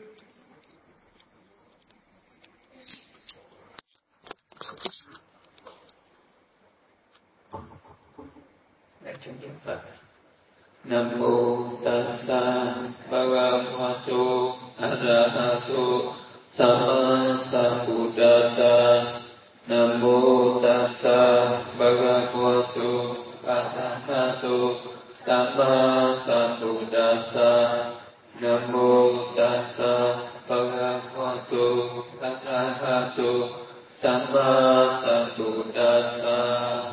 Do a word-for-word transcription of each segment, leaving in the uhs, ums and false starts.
Đại chúng niệm Phật. Nam mô Tassa Bhagavato Arahato Sama Sambuddhassa. Nam mô Tassa Bhagavato Arahato Sama Sambuddhassa. Nam mô Tassa Bhagavato Arahato Sama Sambuddhassa.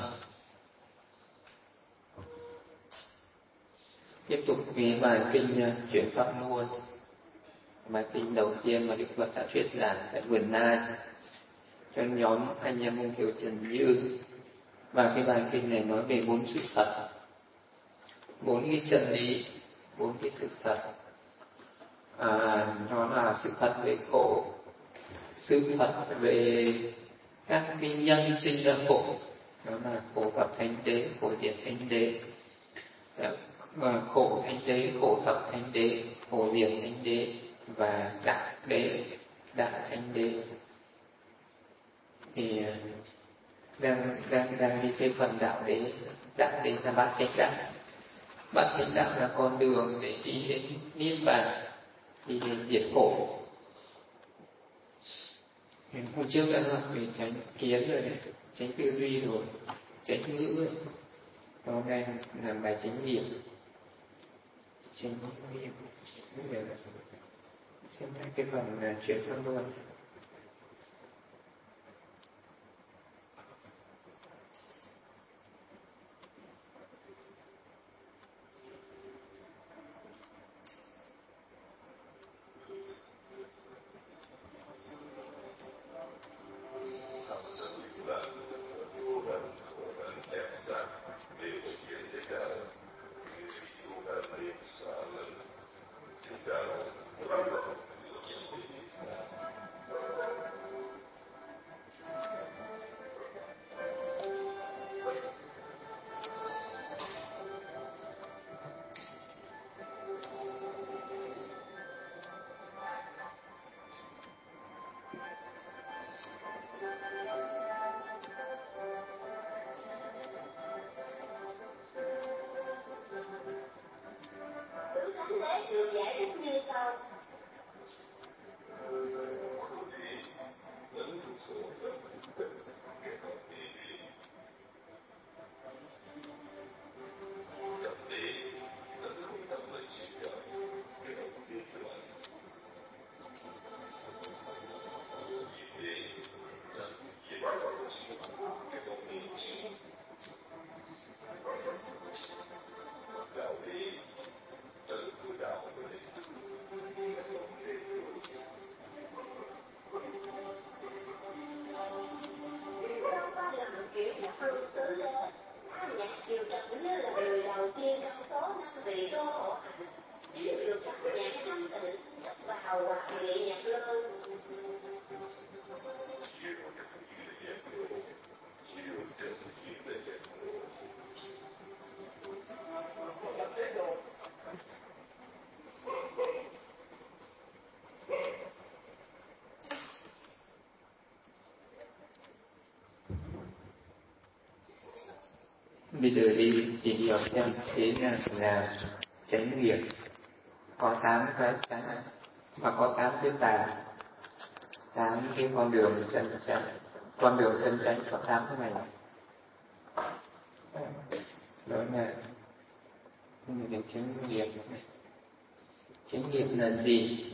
Tiếp tục với bài kinh chuyển pháp luân. Bài kinh đầu tiên mà Đức Phật đã thuyết giảng tại Vườn Nai cho nhóm anh em ông Kiều Trần Như. Và cái bài kinh này nói về bốn sự thật, bốn cái chân lý, bốn cái sự thật. À, nó là sự thật về khổ, sự thật về các cái nhân sinh ra khổ, đó là khổ tập thánh đế, khổ diệt thánh đế, và khổ thánh đế, khổ tập thánh đế, khổ diệt thánh đế và đại đế, đại thánh đế. Thì đang đang đang đi cái phần đạo đế, đại đế là bát chánh đạo. Bát chánh đạo là con đường để đi đến niết bàn, đi đến diệt khổ. Hôm trước đã học về chánh kiến rồi đấy, chánh tư duy rồi, chánh ngữ rồi. Hôm nay làm bài chánh niệm. Chánh niệm. Xem thấy cái phần là chuyển pháp luân. Được giải thích như sau. Kiểu nhạc hương tứ đế, âm nhạc kiều trần như là người đầu tiên trong số năm vị đô hộ hạnh. Ví dụ được các nhạc thanh tịnh nhập vào hoặc nghệ nhạc lơ. Bây giờ đi tìm hiểu xem thế là là chánh nghiệp có tám cái chánh và có tám cái tà, tám cái con đường chân chánh, con đường chân chánh có tám cái này. Đó là những chánh nghiệp. Chánh nghiệp là gì?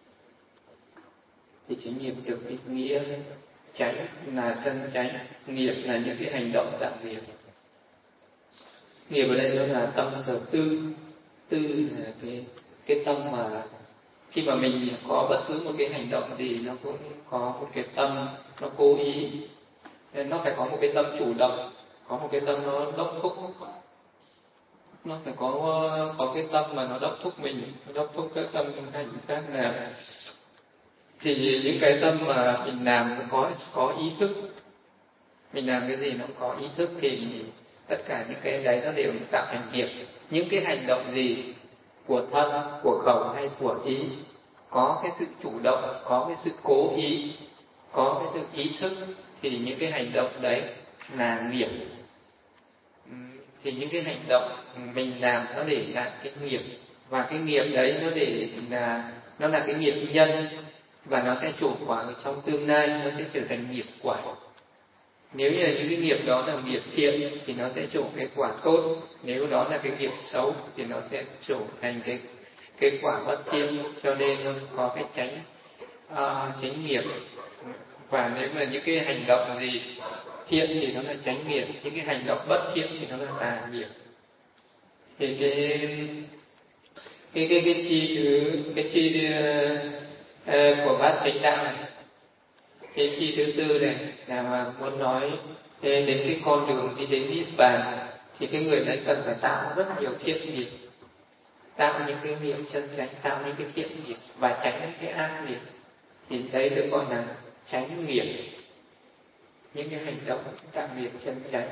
Thì chánh nghiệp được định nghĩa chánh là chân chánh, nghiệp là những cái hành động tạo nghiệp. Nghiệp ở đây đó là tâm sở tư. Tư là cái cái tâm mà khi mà mình có bất cứ một cái hành động gì nó cũng có một cái tâm nó cố ý, nên nó phải có một cái tâm chủ động, có một cái tâm nó đốc thúc, nó phải có có cái tâm mà nó đốc thúc mình, đốc thúc các tâm hành khác nào. Thì những cái tâm mà mình làm có có ý thức, mình làm cái gì nó có ý thức thì tất cả những cái đấy nó đều tạo thành nghiệp. Những cái hành động gì của thân, của khẩu hay của ý có cái sự chủ động, có cái sự cố ý, có cái sự ý thức, thì những cái hành động đấy là nghiệp. Thì những cái hành động mình làm nó để lại cái nghiệp, và cái nghiệp đấy nó để là nó là cái nghiệp nhân, và nó sẽ trổ quả ở trong tương lai, nó sẽ trở thành nghiệp quả. Nếu như là những cái nghiệp đó là nghiệp thiện thì nó sẽ trổ cái quả tốt, nếu đó là cái nghiệp xấu thì nó sẽ trổ thành cái cái quả bất thiện. Cho nên nó có cái tránh uh, tránh nghiệp. Và nếu mà những cái hành động gì thiện thì nó là chánh nghiệp, những cái hành động bất thiện thì nó là tà nghiệp. Thì cái cái cái cái chi thứ cái chi uh, của bát chánh đạo này, cái chi thứ tư này là mà muốn nói đến cái con đường đi đến niết bàn, thì cái người đấy cần phải tạo rất nhiều thiện nghiệp, tạo những cái nghiệp chân chánh, tạo những cái thiện nghiệp và tránh những cái ác nghiệp. Thì đấy được gọi là chánh nghiệp, những cái hành động tạo nghiệp chân chánh.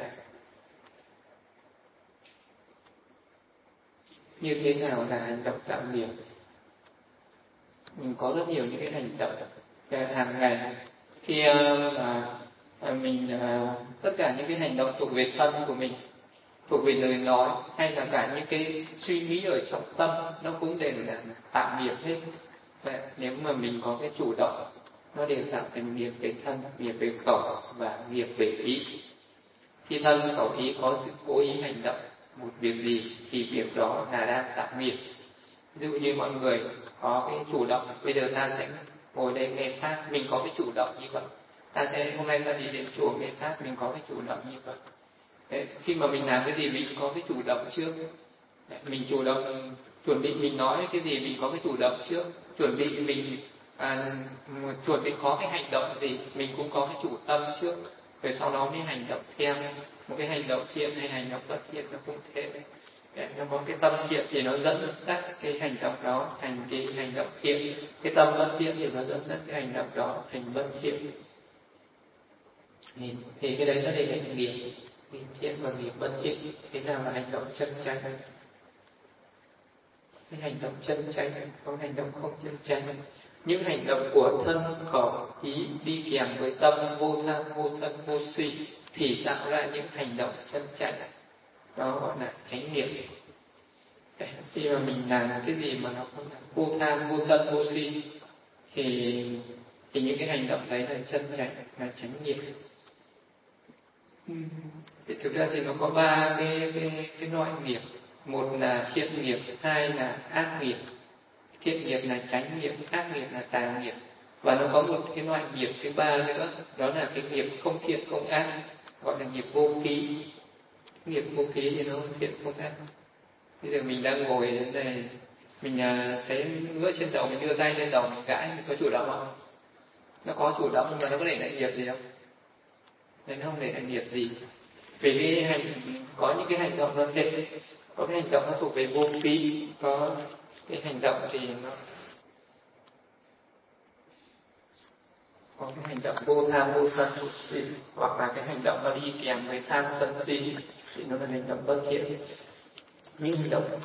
Như thế nào là hành động tạo nghiệp? Mình có rất nhiều những cái hành động hàng ngày khi mà mình tất cả những cái hành động thuộc về thân của mình, thuộc về lời nói, hay là cả những cái suy nghĩ ở trong tâm, nó cũng đều là tạo nghiệp hết. Vậy nếu mà mình có cái chủ động, nó đều tạo thành nghiệp về thân, nghiệp về khẩu và nghiệp về ý. Khi thân khẩu ý có sự cố ý hành động một việc gì thì việc đó là đang tạo nghiệp. Ví dụ như mọi người có cái chủ động, bây giờ ta sẽ ngồi đây nghe pháp, mình có cái chủ động như vậy. Ta sẽ hôm nay ta đi đến chùa nghe pháp, mình có cái chủ động như vậy. Đấy, khi mà mình làm cái gì mình có cái chủ động trước. Đấy, mình chủ động chuẩn bị mình nói cái gì mình có cái chủ động trước, chuẩn bị mình à, chuẩn bị có cái hành động gì mình cũng có cái chủ tâm trước, rồi sau đó mới hành động theo. Một cái hành động thiện hay hành động bất thiện nó cũng thế. Đấy, nó có cái tâm thiện thì nó dẫn dắt cái hành động đó thành cái hành động thiện, cái tâm bất thiện thì nó dẫn dắt cái hành động đó thành bất thiện. Thì, thì cái đấy nó để thành nghiệp, nghiệp thiện và nghiệp bất thiện. Thế nào là hành động chân chánh? Cái hành động chân chánh, có hành động không chân chánh. Những hành động của thân khẩu ý đi kèm với tâm vô tham vô sân vô si thì tạo ra những hành động chân chánh, đó gọi là chánh nghiệp. Khi mà mình làm cái gì mà nó không là vô tham vô sân vô si thì thì những cái hành động đấy là chân chánh, là chánh nghiệp. Thì thực ra thì nó có ba cái cái cái loại nghiệp, một là thiện nghiệp, hai là ác nghiệp. Thiện nghiệp là chánh nghiệp, ác nghiệp là tà nghiệp. Và nó có một cái loại nghiệp thứ ba nữa, đó là cái nghiệp không thiện không ác, gọi là nghiệp vô ký. Nghiệp vô ký thì nó không thiện không ác. Bây giờ mình đang ngồi ở đây này, mình thấy ngứa trên đầu, mình đưa tay lên đầu mình gãi, mình có chủ động không? Nó có chủ động nhưng mà nó có để lại nghiệp gì không? Nên nó không để lại nghiệp gì. Vì cái hành có những cái hành động nó thiện, có cái hành động nó thuộc về vô ký, có cái hành động thì nó có cái hành động vô tham vô sân vô si, hoặc là cái hành động nó đi kèm với tham sân si thì nó là hành động bất thiện. Những hành động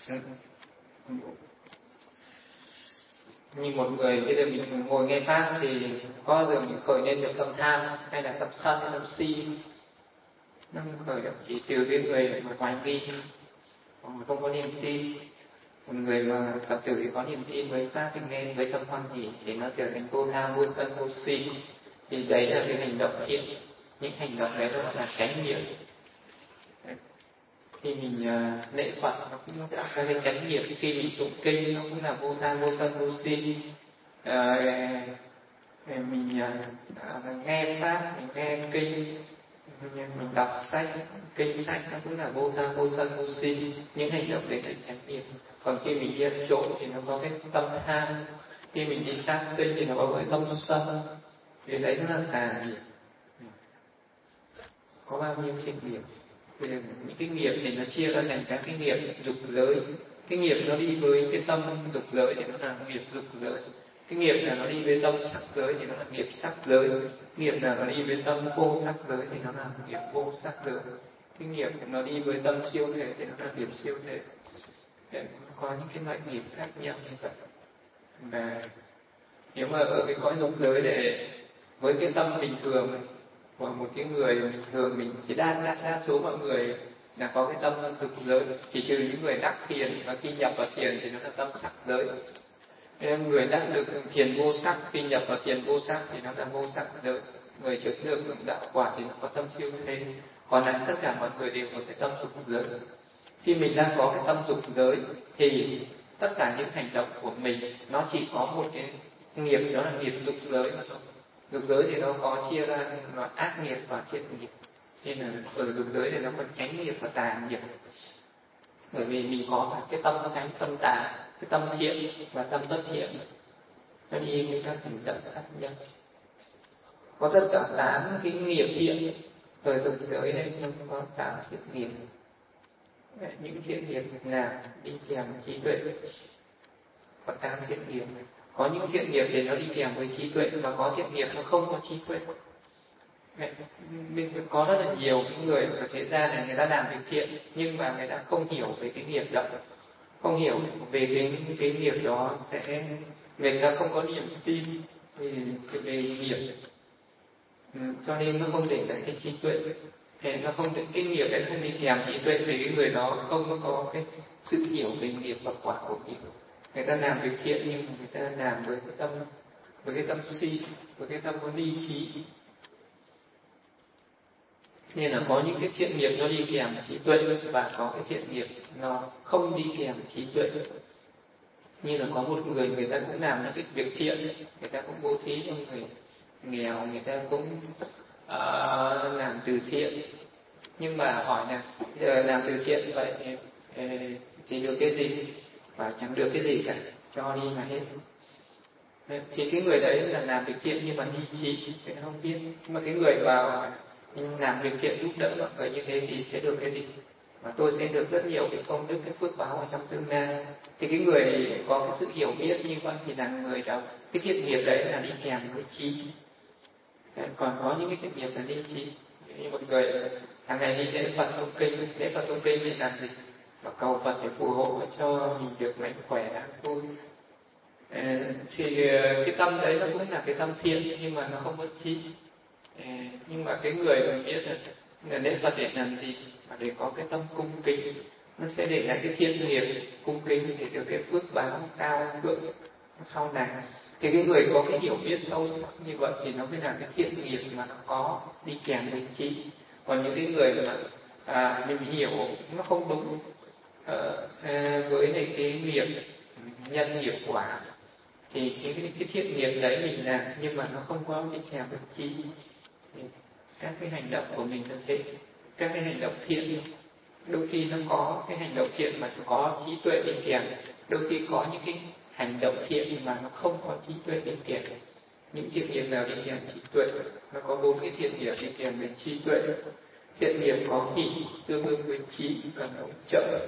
như một người bây giờ mình ngồi nghe pháp thì có bao giờ mình khởi lên được tâm tham hay là tâm sân hay tâm si? Nó không khởi được, chỉ từ cái người mà hoài nghi, mà không có niềm tin. Một người mà Phật tử thì có niềm tin với pháp thì nghe với tâm hoan hỷ thì nó trở thành vô tham vô sân vô si, thì đấy là cái hành động thiện. Những hành động đấy nó gọi là chánh nghiệp. Khi mình uh, lễ Phật nó cũng tạo ra cái chánh nghiệp, khi mình tụng kinh nó cũng là vô tham vô sân vô si. Uh, mình uh, nghe pháp, mình nghe kinh, mình đọc sách, kinh sách nó cũng là vô tham vô sân vô si. Những hành động đấy là chánh nghiệp. Còn khi mình đi ăn trộm thì nó có cái tâm tham, khi mình đi sát sinh thì nó có cái tâm sân, thì đấy nó là tà nghiệp. Có bao nhiêu thiện nghiệp? Bây giờ những cái nghiệp thì nó chia ra thành các cái nghiệp dục giới. Cái nghiệp nó đi với cái tâm dục giới thì nó là nghiệp dục giới. Cái nghiệp nào nó đi với tâm sắc giới thì nó là nghiệp sắc giới. Nghiệp nào nó đi với tâm vô sắc giới thì nó là nghiệp vô sắc giới. Cái nghiệp nó đi với tâm siêu thể thì nó là nghiệp siêu thể. Để có những cái loại nghiệp khác nhau như vậy. Và nếu mà ở cái cõi dục giới để với cái tâm bình thường của một cái người bình thường, mình chỉ đa đa đa số mọi người là có cái tâm dục giới, chỉ trừ những người đắc thiền, và khi nhập vào thiền thì nó là tâm sắc giới. Nên người đắc được thiền vô sắc, khi nhập vào thiền vô sắc thì nó là vô sắc giới. Người chứng được đạo quả thì nó có tâm siêu thế. Còn lại tất cả mọi người đều có cái tâm dục giới. Khi mình đang có cái tâm dục giới thì tất cả những hành động của mình nó chỉ có một cái nghiệp, đó là nghiệp dục giới mà thôi. Dục giới thì nó có chia ra loại ác nghiệp và thiện nghiệp. Nên là ở dục giới thì nó có chánh nghiệp và tà nghiệp. Bởi vì mình có cái tâm chánh, tâm tà, cái tâm thiện và tâm bất thiện, nó đi với các hành động khác nhau. Có tất cả tám cái nghiệp thiện ở dục giới này, nó có tám thiện nghiệp. Những thiện nghiệp nào đi kèm trí tuệ, có tám thiện nghiệp. Có những thiện nghiệp thì nó đi kèm với trí tuệ, và có thiện nghiệp nó không có trí tuệ. Mình có rất là nhiều cái người ở thế gian này, người ta làm việc thiện nhưng mà người ta không hiểu về cái nghiệp đó, không hiểu về cái cái nghiệp đó, sẽ người ta không có niềm tin về, về nghiệp, ừ, cho nên nó không để lại cái trí tuệ. Thế nó không được cái nghiệp đấy, không đi kèm trí tuệ, về cái người đó không có cái sự hiểu về nghiệp và quả của nghiệp. Người ta làm việc thiện nhưng mà người ta làm với cái tâm, với cái tâm si, với cái tâm có ly trí. Nên là có những cái thiện nghiệp nó đi kèm trí tuệ, và có cái thiện nghiệp nó không đi kèm trí tuệ. Như là có một người, người ta cũng làm những cái việc thiện, người ta cũng bố thí cho người nghèo, người ta cũng uh, làm từ thiện. Nhưng mà hỏi là giờ làm từ thiện vậy thì được cái gì? Và chẳng được cái gì cả, cho đi mà hết. Thì cái người đấy là làm việc thiện nhưng mà ly trí, người ta không biết. Nhưng mà cái người vào làm việc thiện giúp đỡ mọi người như thế thì sẽ được cái gì? Và tôi sẽ được rất nhiều cái công đức, cái phước báo ở trong tương lai. Thì cái người có cái sự hiểu biết như vậy thì là người đó, cái thiện nghiệp đấy là đi kèm với trí. Còn có những cái thiện nghiệp là ly trí. Như một người hàng ngày đi lễ Phật tụng kinh, lễ Phật tụng kinh thì làm gì? Và cầu Phật để phù hộ cho mình được mạnh khỏe, an vui. À, thì cái tâm đấy nó cũng là cái tâm thiện nhưng mà nó không có trí. À, nhưng mà cái người mình biết là, là lễ Phật để làm gì? Mà để có cái tâm cung kính, nó sẽ để lại cái thiện nghiệp cung kính để được cái phước báo cao thượng sau này. Thì cái người có cái hiểu biết sâu sắc như vậy thì nó mới là cái thiện nghiệp mà nó có đi kèm với trí. Còn những cái người mà à, mình hiểu nó không đúng à, à, với này cái nghiệp nhân nghiệp quả, thì cái, cái, cái thiện nghiệp đấy mình làm nhưng mà nó không có đi kèm với trí. Thì các cái hành động của mình là thế. Các cái hành động thiện đôi khi nó có cái hành động thiện mà có trí tuệ đi kèm, đôi khi có những cái hành động thiện mà nó không có trí tuệ đi kèm. Những thiện nghiệp nào đi kèm trí tuệ? Nó có bốn cái thiện nghiệp đi kèm với trí tuệ. Thiện nghiệp có hỷ tương đương với trí, cần hỗ trợ.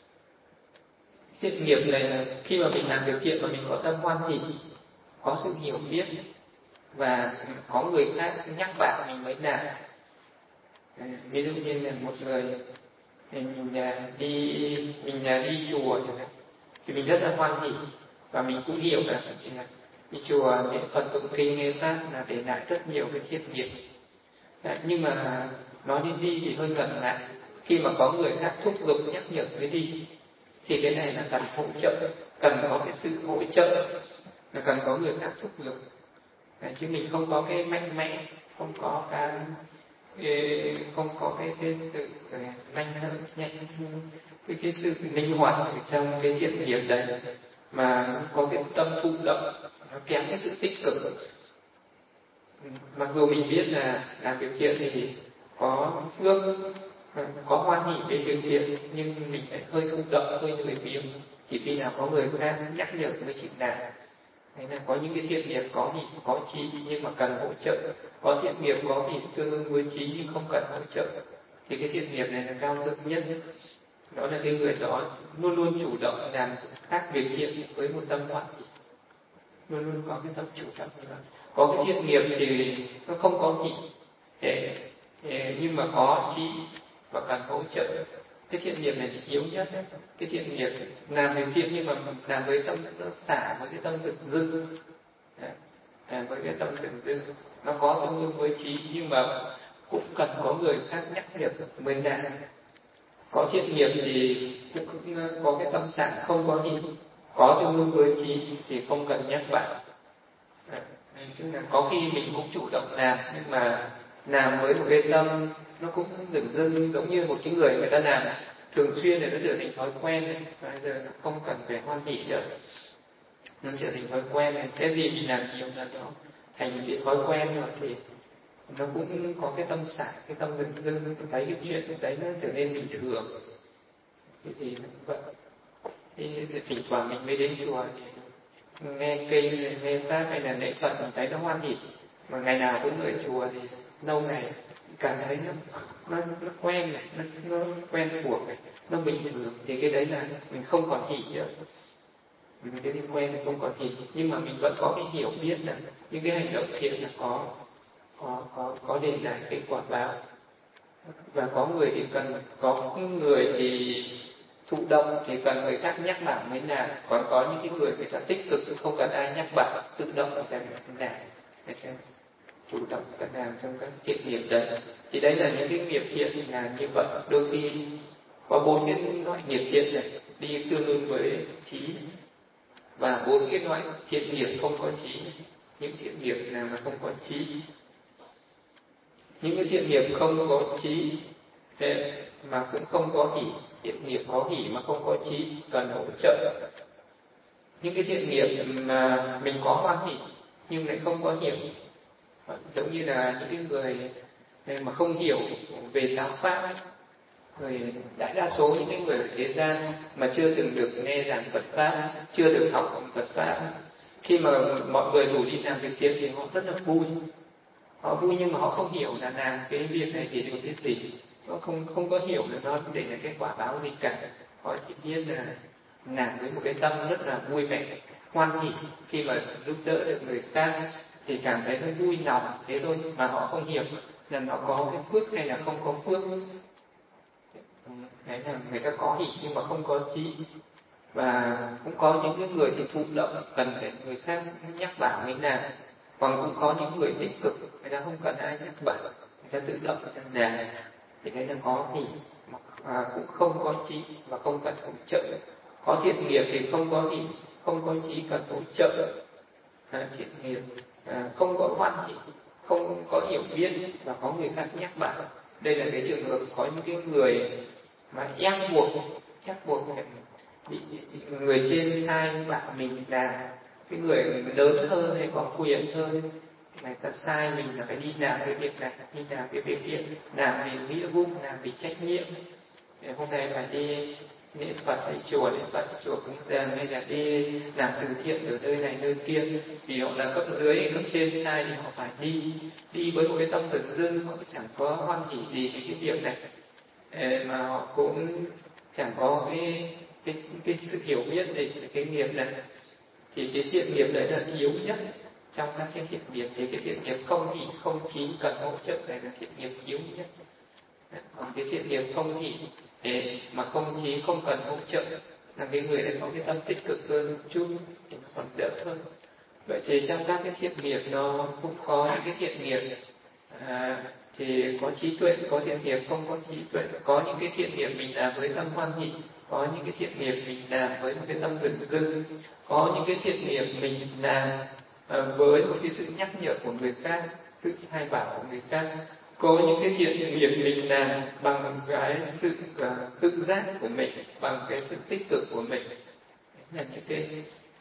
Thiện nghiệp này là khi mà mình làm việc thiện mà mình có tâm hoan hỷ, có sự hiểu biết và có người khác nhắc bảo mình mới làm. À, ví dụ như là một người mình đi mình đi chùa chẳng hạn, thì mình rất là hoan hỷ và mình cũng hiểu là đi chùa niệm Phật tụng kinh nghe pháp là để lại rất nhiều cái thiện nghiệp. À, nhưng mà nói đến đi thì hơi ngần ngại, khi mà có người khác thúc giục nhắc nhở cái đi thì cái này là cần hỗ trợ, cần có cái sự hỗ trợ, là cần có người khác thúc giục. À, chứ mình không có cái mạnh mẽ, không có cái không có cái, cái sự nhanh hơn nhanh cái, cái sự linh hoạt ở trong cái thiện nghiệp đấy, mà có cái tâm thụ động, nó kém cái sự tích cực. Mặc dù mình biết là làm việc thiện thì có phước, có hoan hỷ về việc thiện, nhưng mình lại hơi thụ động, hơi lười biếng, chỉ khi nào có người khác nhắc nhở mới chịu làm. Thế là có những cái thiện nghiệp có hỷ, có trí nhưng mà cần hỗ trợ, có thiện nghiệp có hỷ tương đương với trí nhưng không cần hỗ trợ, thì cái thiện nghiệp này là cao thượng nhất. Đó là cái người đó luôn luôn chủ động làm các việc thiện với một tâm hoan hỷ, luôn luôn có cái tâm chủ động như vậy. Có cái thiện nghiệp thì nó không có hỷ, nhưng mà có trí và cần hỗ trợ, Cái thiện nghiệp này yếu nhất. Cái thiện nghiệp làm việc thiện nhưng mà làm với tâm nó xả, với cái tâm thực dư, à, với cái tâm thực dư nó có tương đương với trí, nhưng mà cũng cần có người khác nhắc nhở mới làm. Có thiện nghiệp thì cũng có cái tâm xả không có gì, có tương đương với trí thì không cần nhắc bạn. À, tức là có khi mình cũng chủ động làm, nhưng mà làm với một cái tâm nó cũng dừng dưng, giống như một cái người người ta làm thường xuyên để nó trở thành thói quen này, và bây giờ nó không cần phải hoan hỉ nữa, nó trở thành thói quen này. Cái gì mình làm nhiều là nó thành cái thói quen rồi thì nó cũng có cái tâm xả, cái tâm dừng dưng, thấy cái chuyện đấy nó trở nên bình thường. Thì, thì vậy. Thì thỉnh thoảng mình mới đến chùa thì nghe kinh, nghe pháp hay là lễ Phật mình thấy nó hoan hỉ, mà ngày nào cũng ở chùa thì lâu ngày cảm thấy nó nó, nó quen này, nó, nó quen thuộc này, nó bình thường, thì cái đấy là mình không còn hỉ nữa. Mình cái quen không còn hỉ, nhưng mà mình vẫn có cái hiểu biết là những cái hành động thiện là có có có có để lại cái quả báo. Và có người thì cần, có người thì thụ động thì cần người khác nhắc bảo mới làm, còn có những cái người người ta tích cực không cần ai nhắc bảo, tự động người ta làm, người ta chủ động người ta làm trong các thiện nghiệp đấy. Thì đấy là những cái nghiệp thiện là như vậy. Đôi khi có bốn cái loại nghiệp thiện này đi tương đương với trí, và bốn cái loại thiện nghiệp không có trí. Những thiện nghiệp nào mà không có trí, những cái thiện nghiệp không có trí mà cũng không có hỷ, thiện nghiệp có hỷ mà không có trí cần hỗ trợ. Những cái thiện nghiệp mà mình có hoan hỷ nhưng lại không có hiểu, giống như là những cái người mà không hiểu về giáo pháp ấy. Người đại đa số những cái người ở thế gian mà chưa từng được nghe giảng Phật pháp, chưa được học Phật pháp, khi mà mọi người rủ đi làm việc thiện thì họ rất là vui. Họ vui nhưng mà họ không hiểu là làm cái việc này thì được cái gì, họ không không có hiểu là nó để là cái quả báo gì cả. Họ chỉ biết là làm với một cái tâm rất là vui vẻ, hoan hỉ khi mà giúp đỡ được người khác thì cảm thấy nó vui lòng thế thôi, mà họ không hiểu là nó có cái phước hay là không có phước. Đấy là người ta có hỷ nhưng mà không có trí. Và cũng có những cái người thì thụ động cần phải người khác nhắc bảo mới làm, còn cũng có những người tích cực người ta không cần ai nhắc bảo, người ta tự động người ta làm, thì đấy là có hỷ mà à, cũng không có trí và không cần hỗ trợ. Có thiện nghiệp thì không có hỷ, không có trí cần hỗ trợ. À, thiện nghiệp à, không có hoan hỷ, không có hiểu biết và có người khác nhắc bảo. Đây là cái trường hợp có những cái người mà ép buộc, ép buộc bị, bị người trên sai bảo mình là cái người lớn hơn hay có quyền hơn, người ta sai mình là phải đi làm cái việc này, đi làm cái việc kia, làm vì nghĩa vụ, làm vì trách nhiệm. Để hôm nay phải đi niệm Phật hay chùa niệm Phật, chùa cúng dường, hay là đi làm từ thiện ở nơi này nơi kia, vì họ là cấp dưới, cấp trên sai thì họ phải đi, đi với một cái tâm tưởng dưng, họ chẳng có hoan hỉ gì về cái việc này, mà họ cũng chẳng có cái cái cái sự hiểu biết về cái nghiệp này. Thì cái thiện nghiệp đấy là yếu nhất trong các cái thiện nghiệp. Thì cái thiện nghiệp không hỷ không trí cần hỗ trợ này là thiện nghiệp yếu nhất. Còn cái thiện nghiệp không hỷ mà không trí không cần hỗ trợ là cái người đã có cái tâm tích cực hơn một chút thì nó còn đỡ hơn. Vậy thì trong các cái thiện nghiệp nó cũng có những cái thiện nghiệp à, thì có trí tuệ, có thiện nghiệp không có trí tuệ. Có những cái thiện nghiệp mình làm với tâm hoan hỷ, có những cái thiện nghiệp mình làm với một cái tâm rừng rưng, có những cái thiện nghiệp mình làm à, với một cái sự nhắc nhở của người khác, sự sai bảo của người khác. Có những cái thiện nghiệp mình làm bằng cái sự uh, tự giác của mình, bằng cái sự tích cực của mình. Là những cái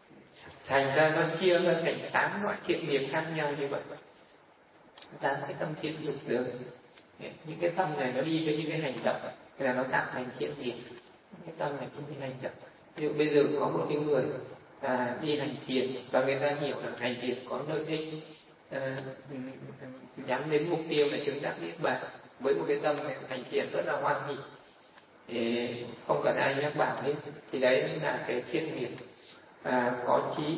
thành ra nó chia ra thành tám loại thiện nghiệp khác nhau như vậy. Tám cái tâm thiện dục được. Những cái tâm này nó đi với những cái hành động là nó tạo thành thiện nghiệp. Cái tâm này cũng như hành động. Ví dụ bây giờ có một cái người à, đi hành thiền và người ta hiểu là hành thiền có lợi ích, à, nhắm đến mục tiêu là chứng đắc niết bàn, với một cái tâm hành thiền rất là hoan hỷ, thì không cần ai nhắc bảo hết, thì đấy là cái thiện nghiệp à, có trí,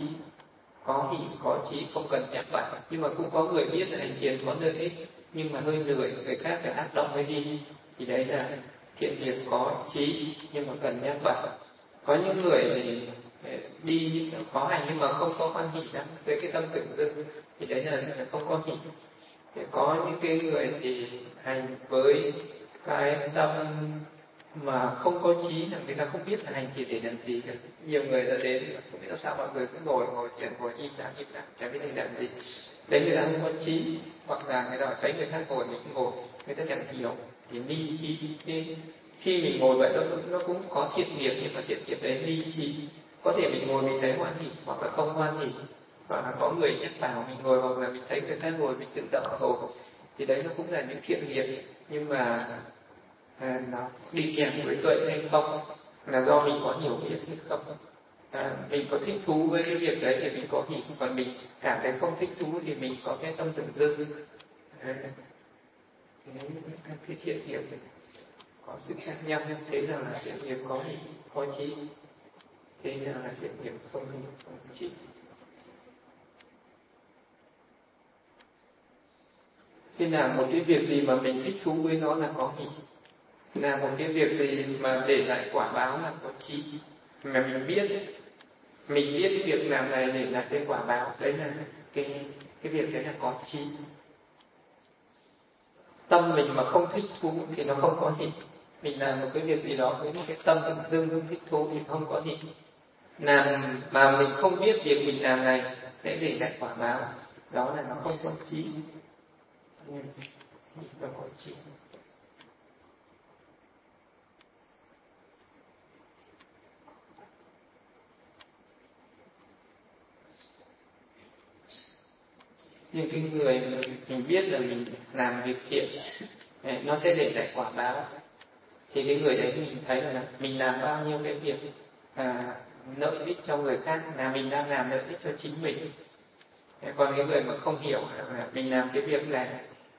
có hỷ, có trí, không cần nhắc bảo. Nhưng mà cũng có người biết là hành thiền có lợi ích nhưng mà hơi lười, người khác phải ác động mới đi, thì đấy là thiện nghiệp có trí nhưng mà cần nhắc bảo. Có những người thì đi có hành nhưng mà không có hoan hỷ lắm với cái tâm tự dưng, thì đấy là không có hỷ. Thì có những cái người thì hành với cái tâm mà không có trí, là người ta không biết là hành chỉ để làm gì cả. Nhiều người đã đến không biết làm sao mọi người cứ ngồi ngồi thiền ngồi im lặng im lặng chẳng biết mình làm gì. Đấy người ta không có trí, hoặc là người ta thấy người khác ngồi mình cũng ngồi, người ta chẳng hiểu thì ni trí. Khi, khi mình ngồi vậy nó nó cũng có thiện nghiệp, nhưng mà thiện nghiệp đấy ni trí. Có thể mình ngồi mình thấy hoan hỷ hoặc là không hoan hỷ, hoặc là có người nhắc bảo mình ngồi, hoặc là mình thấy người khác ngồi mình tự động ngồi, thì đấy nó cũng là những thiện nghiệp. Nhưng mà à, nó đi kèm với tuệ hay không, là do mình có hiểu biết hay không. À, mình có thích thú với cái việc đấy thì mình có hỷ, còn mình cảm thấy không thích thú thì mình có cái tâm dừng dưng. À, cái thiện nghiệp có sự khác nhau. Thế nào là thiện nghiệp có hỷ có trí, thế nào là thiện nghiệp không hỷ không trí. Khi nào một cái việc gì mà mình thích thú với nó là có hỷ, là một cái việc gì mà để lại quả báo là có trí. Mà mình biết, mình biết việc làm này để lại cái quả báo, đấy là cái cái việc đấy là có trí. Tâm mình mà không thích thú thì nó không có hỷ. Mình làm một cái việc gì đó với một cái tâm tự dưng không thích thú thì không có hỷ. Làm mà mình không biết việc mình làm này sẽ để lại quả báo, đó là nó không có trí. Nó có trí. Nhưng cái người mình biết là mình làm việc thiện nó sẽ để lại quả báo, thì cái người đấy mình thấy là mình làm bao nhiêu cái việc à, lợi ích cho người khác là mình đang làm lợi ích cho chính mình. Còn cái người mà không hiểu là mình làm cái việc này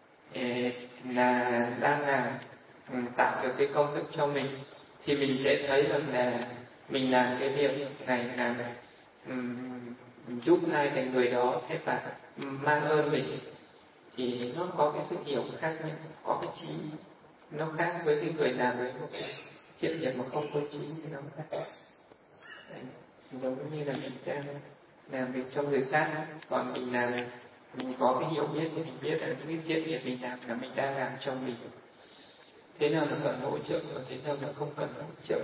là đang làm tạo được cái công đức cho mình, thì mình sẽ thấy rằng là mình làm cái việc này là um, giúp ai thành người đó sẽ phải mang ơn mình, thì nó có cái sự hiểu khác nhau, có cái trí nó khác với cái người làm với một cái thiện nghiệp mà không có trí thì nó khác. Giống như là mình đang làm việc cho người khác, còn mình làm mình có cái hiểu biết thì mình biết là những cái thiện nghiệp mình làm là mình đang làm cho mình. Thế nào là cần hỗ trợ và thế nào là không cần hỗ trợ.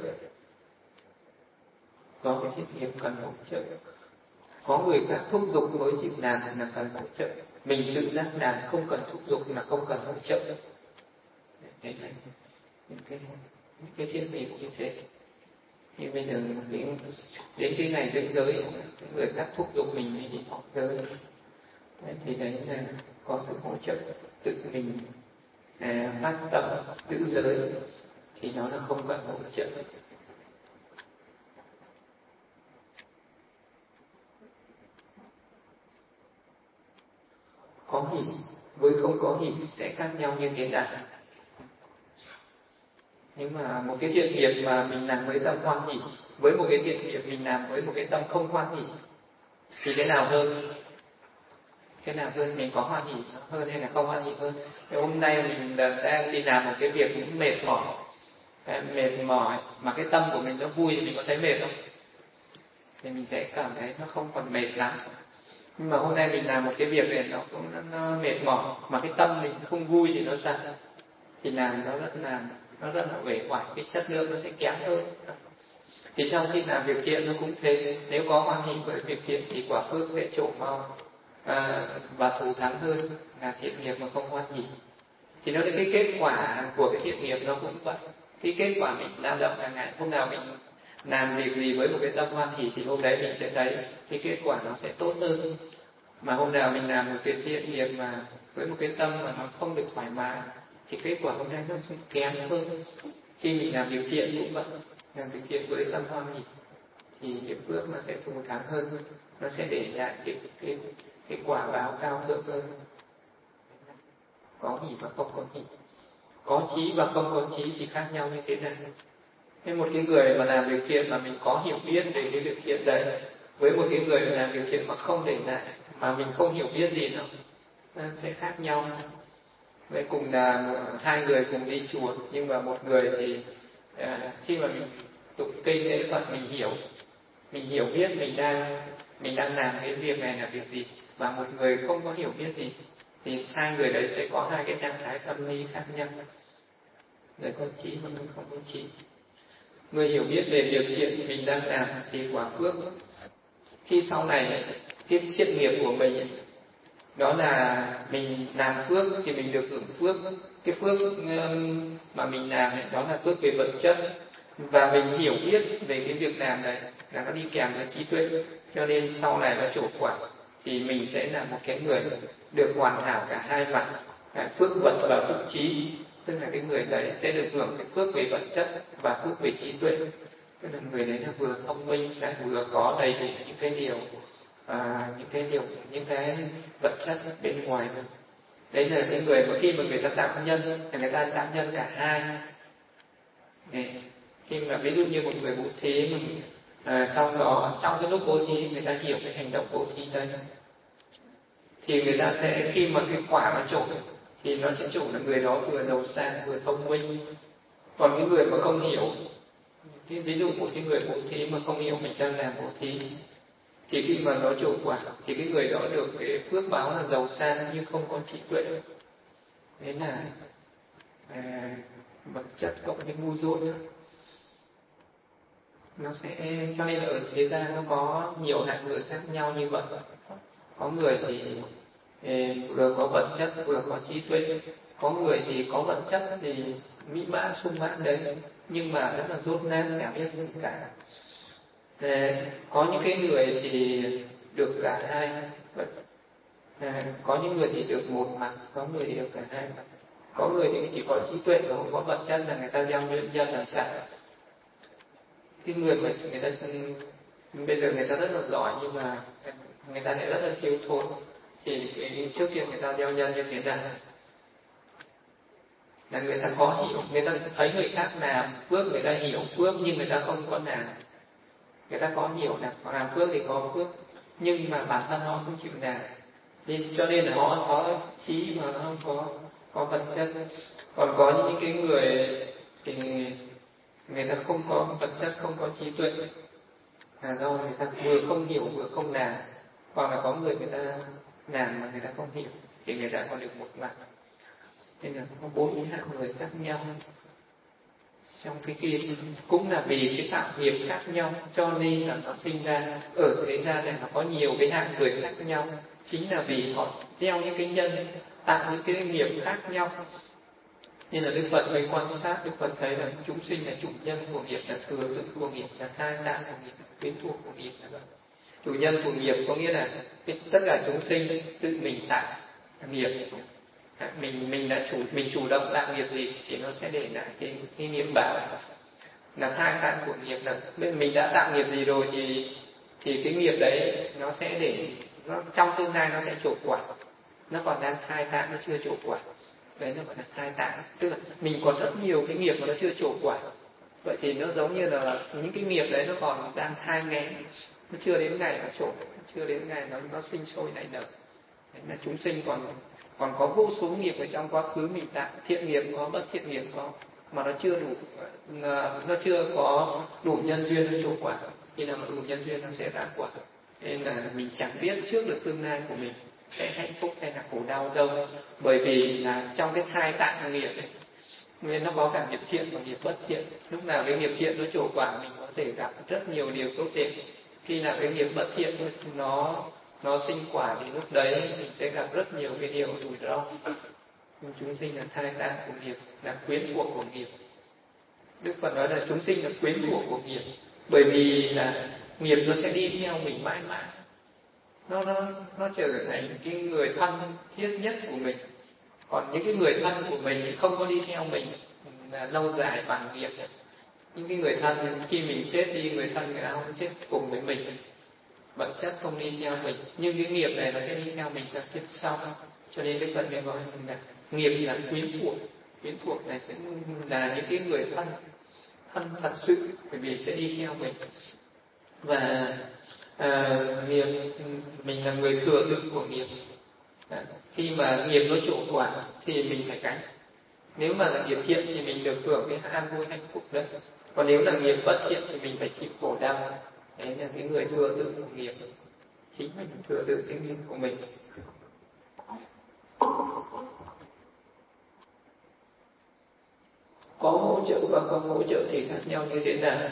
Có cái thiện nghiệp cần hỗ trợ, có người khác thúc giục mới chịu làm là cần hỗ trợ, mình tự giác làm không cần thúc giục là không cần hỗ trợ. Đấy là những cái những cái thiện nghiệp như thế. Nhưng bây giờ đến, đến cái ngày đến giới, người khác thúc giục mình đi học giới, thì đấy là có sự hỗ trợ. Tự mình à, phát tâm giữ giới thì nó là không cần hỗ trợ. Có hỷ với không có hỷ sẽ khác nhau như thế nào? Nhưng mà một cái thiện nghiệp mà mình làm với tâm hoan hỷ, với một cái thiện nghiệp mình làm với một cái tâm không hoan hỷ, thì cái nào hơn? Cái nào hơn? Mình có hoan hỷ hơn hay là không hoan hỷ hơn? Thì hôm nay mình đang đi làm một cái việc cũng mệt mỏi, mệt mỏi mà cái tâm của mình nó vui thì mình có thấy mệt không? Thì mình sẽ cảm thấy nó không còn mệt lắm. Nhưng mà hôm nay mình làm một cái việc này nó cũng nó, nó mệt mỏi mà cái tâm mình không vui thì nó sao? Thì làm nó rất là nó rất là uể oải, cái chất lượng nó sẽ kém hơn. Thì trong khi làm việc thiện nó cũng thế, nếu có hoan hỷ với việc thiện thì quả phước sẽ trổ mau à, và thù thắng hơn là thiện nghiệp mà không hoan hỷ. Thì nó là cái kết quả của cái thiện nghiệp nó cũng vậy. Cái kết quả mình lao động hàng ngày, hôm nào mình làm việc gì với một cái tâm hoan hỷ thì hôm đấy mình sẽ thấy cái kết quả nó sẽ tốt hơn. Mà hôm nào mình làm một cái thiện nghiệp mà với một cái tâm mà nó không được thoải mái thì kết quả hôm nay nó sẽ kém hơn. Khi mình làm việc thiện cũng vậy, làm việc thiện với tâm hoan hỷ thì cái phước nó sẽ thù thắng hơn, nó sẽ để lại cái cái cái quả báo cao thượng hơn. Có hỷ và không có hỷ, có trí và không có trí thì khác nhau như thế này. Nên một cái người mà làm việc thiện mà mình có hiểu biết về cái việc thiện đấy, với một cái người làm việc thiện mà không để lại, mà mình không hiểu biết gì đâu, nó sẽ khác nhau. với cùng là một, hai người cùng đi chùa, nhưng mà một người thì à, khi mà mình tụng kinh lễ Phật mình hiểu, mình hiểu biết mình đang mình đang làm cái việc này là việc gì, và một người không có hiểu biết gì, thì hai người đấy sẽ có hai cái trạng thái tâm lý khác nhau. Người có trí và người không có trí. Người hiểu biết về việc thiện mình đang làm thì quả phước. Khi sau này cái thiện nghiệp của mình đó là mình làm phước thì mình được hưởng phước. Cái phước mà mình làm đó là phước về vật chất, và mình hiểu biết về cái việc làm này là nó đi kèm với trí tuệ, cho nên sau này nó trổ quả thì mình sẽ là một cái người được hoàn hảo cả hai mặt, phước vật và phước trí. Tức là cái người đấy sẽ được hưởng cái phước về vật chất và phước về trí tuệ. Tức là người đấy là vừa thông minh lại vừa có đầy đủ những cái điều à, những cái điều những cái vật chất bên ngoài thôi. Đấy là cái người mà khi mà người ta tạo nhân thì người ta tạo nhân cả hai. Để, khi mà ví dụ như một người bố thí mình à, sau đó trong cái lúc bố thí người ta hiểu cái hành động bố thí đấy, thì người ta sẽ khi mà cái quả nó trổ thì nó sẽ trổ là người đó vừa giàu sang vừa thông minh. Còn cái người mà không hiểu, cái ví dụ một cái người bố thí mà không hiểu mình đang làm bố thí, thì khi mà nó trổ quả thì cái người đó được cái phước báo là giàu sang nhưng không có trí tuệ. Thế là à, vật chất cộng với ngu dốt, nó sẽ cho nên là ở thế gian nó có nhiều hạng người khác nhau như vậy. Có người thì vừa có vật chất vừa có trí tuệ, có người thì có vật chất thì mỹ mãn sung mãn đấy, nhưng mà rất là dốt nát chả biết gì cả. Để có những cái người thì được cả hai, à, có những người thì được một mặt, có người thì được cả hai mặt. Có người thì chỉ có trí tuệ và không có vật chất là người ta gieo nhân dân làm sao. Cái người mà người ta bây giờ người ta rất là giỏi nhưng mà người ta lại rất là thiếu thốn, thì cái trước kia người ta gieo nhân như thế nào? Là người ta có hiểu, người ta thấy người khác làm phước, người ta hiểu phước nhưng người ta không có làm. Người ta có hiểu là có làm phước thì có phước, nhưng mà bản thân họ không chịu làm, nên cho nên là họ có trí mà nó không có có vật chất. Còn có những cái người thì người ta không có vật chất, không có trí tuệ, là do người ta vừa không hiểu vừa không làm. Hoặc là có người người ta làm mà người ta không hiểu thì người ta còn được một mặt. Nên là có bốn cái hạng người khác nhau. Trong cái kia cũng là vì cái tạo nghiệp khác nhau, cho nên là nó sinh ra ở thế gian này nó có nhiều cái hạng người khác nhau. Chính là vì họ gieo những cái nhân, tạo những cái nghiệp khác nhau. Nên là Đức Phật mới quan sát, Đức Phật thấy là chúng sinh là chủ nhân của nghiệp, là thừa sự của nghiệp, là thai tạng của nghiệp, quyến thuộc của nghiệp. Là vậy. Chủ nhân của nghiệp có nghĩa là tất cả chúng sinh tự mình tạo nghiệp. Mình mình đã chủ mình chủ động tạo nghiệp gì thì nó sẽ để lại cái, cái nghiệp báo. Là thai tạng của nghiệp, là mình đã tạo nghiệp gì rồi thì thì cái nghiệp đấy nó sẽ để nó trong tương lai nó sẽ trổ quả. Nó còn đang thai tạng, nó chưa trổ quả. Đấy nó gọi là thai tạng, tức là mình còn rất nhiều cái nghiệp mà nó chưa trổ quả. Vậy thì nó giống như là những cái nghiệp đấy nó còn đang thai nghén, nó chưa đến ngày nó trổ, chưa đến ngày nó nó sinh sôi nảy nở. Đấy là chúng sinh còn còn có vô số nghiệp ở trong quá khứ mình tạo, thiện nghiệp có, bất thiện nghiệp có, mà nó chưa đủ, nó chưa có đủ nhân duyên nó trổ quả. Khi nào mà đủ nhân duyên nó sẽ ra quả. Nên là mình chẳng biết trước được tương lai của mình sẽ hạnh phúc hay là khổ đau đâu, bởi vì là trong cái thai tạng nghiệp ấy, nên nó có cả nghiệp thiện và nghiệp bất thiện. Lúc nào cái nghiệp thiện nó trổ quả mình có thể gặp rất nhiều điều tốt đẹp, khi nào cái nghiệp bất thiện nó nó sinh quả thì lúc đấy mình sẽ gặp rất nhiều cái điều rủi ro. Chúng sinh là thai tạng của nghiệp, là quyến thuộc của nghiệp. Đức Phật nói là chúng sinh là quyến thuộc của nghiệp, bởi vì là nghiệp nó sẽ đi theo mình mãi mãi. Nó nó nó trở thành cái người thân thiết nhất của mình. Còn những cái người thân của mình thì không có đi theo mình là lâu dài bằng nghiệp. Những cái người thân khi mình chết đi, người thân người ta không chết cùng với mình, vật chất không đi theo mình, nhưng cái nghiệp này nó sẽ đi theo mình sang kiếp sau. Cho nên Đức Phật mới nói là nghiệp là quyến thuộc. Quyến thuộc này sẽ là những cái người thân thân thật sự, bởi vì sẽ đi theo mình. Và à, nghiệp mình là người thừa tự của nghiệp. Khi mà nghiệp nó trổ quả thì mình phải gánh. Nếu mà là nghiệp thiện thì mình được hưởng cái an vui hạnh phúc đấy. Còn nếu là nghiệp bất thiện thì mình phải chịu khổ đau. Đấy là cái người thừa tự của nghiệp. Chính mình thừa tự cái nghiệp của mình. Có hỗ trợ và không hỗ trợ thì khác nhau như thế nào?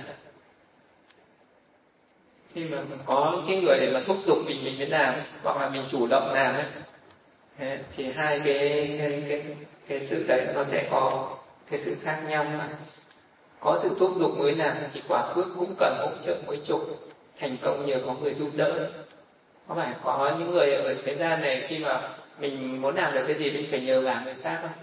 Khi mà có cái người mà thúc giục mình mình mới làm, hoặc là mình chủ động làm ấy, thì hai cái cái cái, cái sự đấy nó sẽ có cái sự khác nhau. Mà có sự thúc giục mới làm thì quả phước cũng cần hỗ trợ mới trục thành công, nhờ có người giúp đỡ. Có phải có những người ở thế gian này khi mà mình muốn làm được cái gì mình phải nhờ vào người khác không?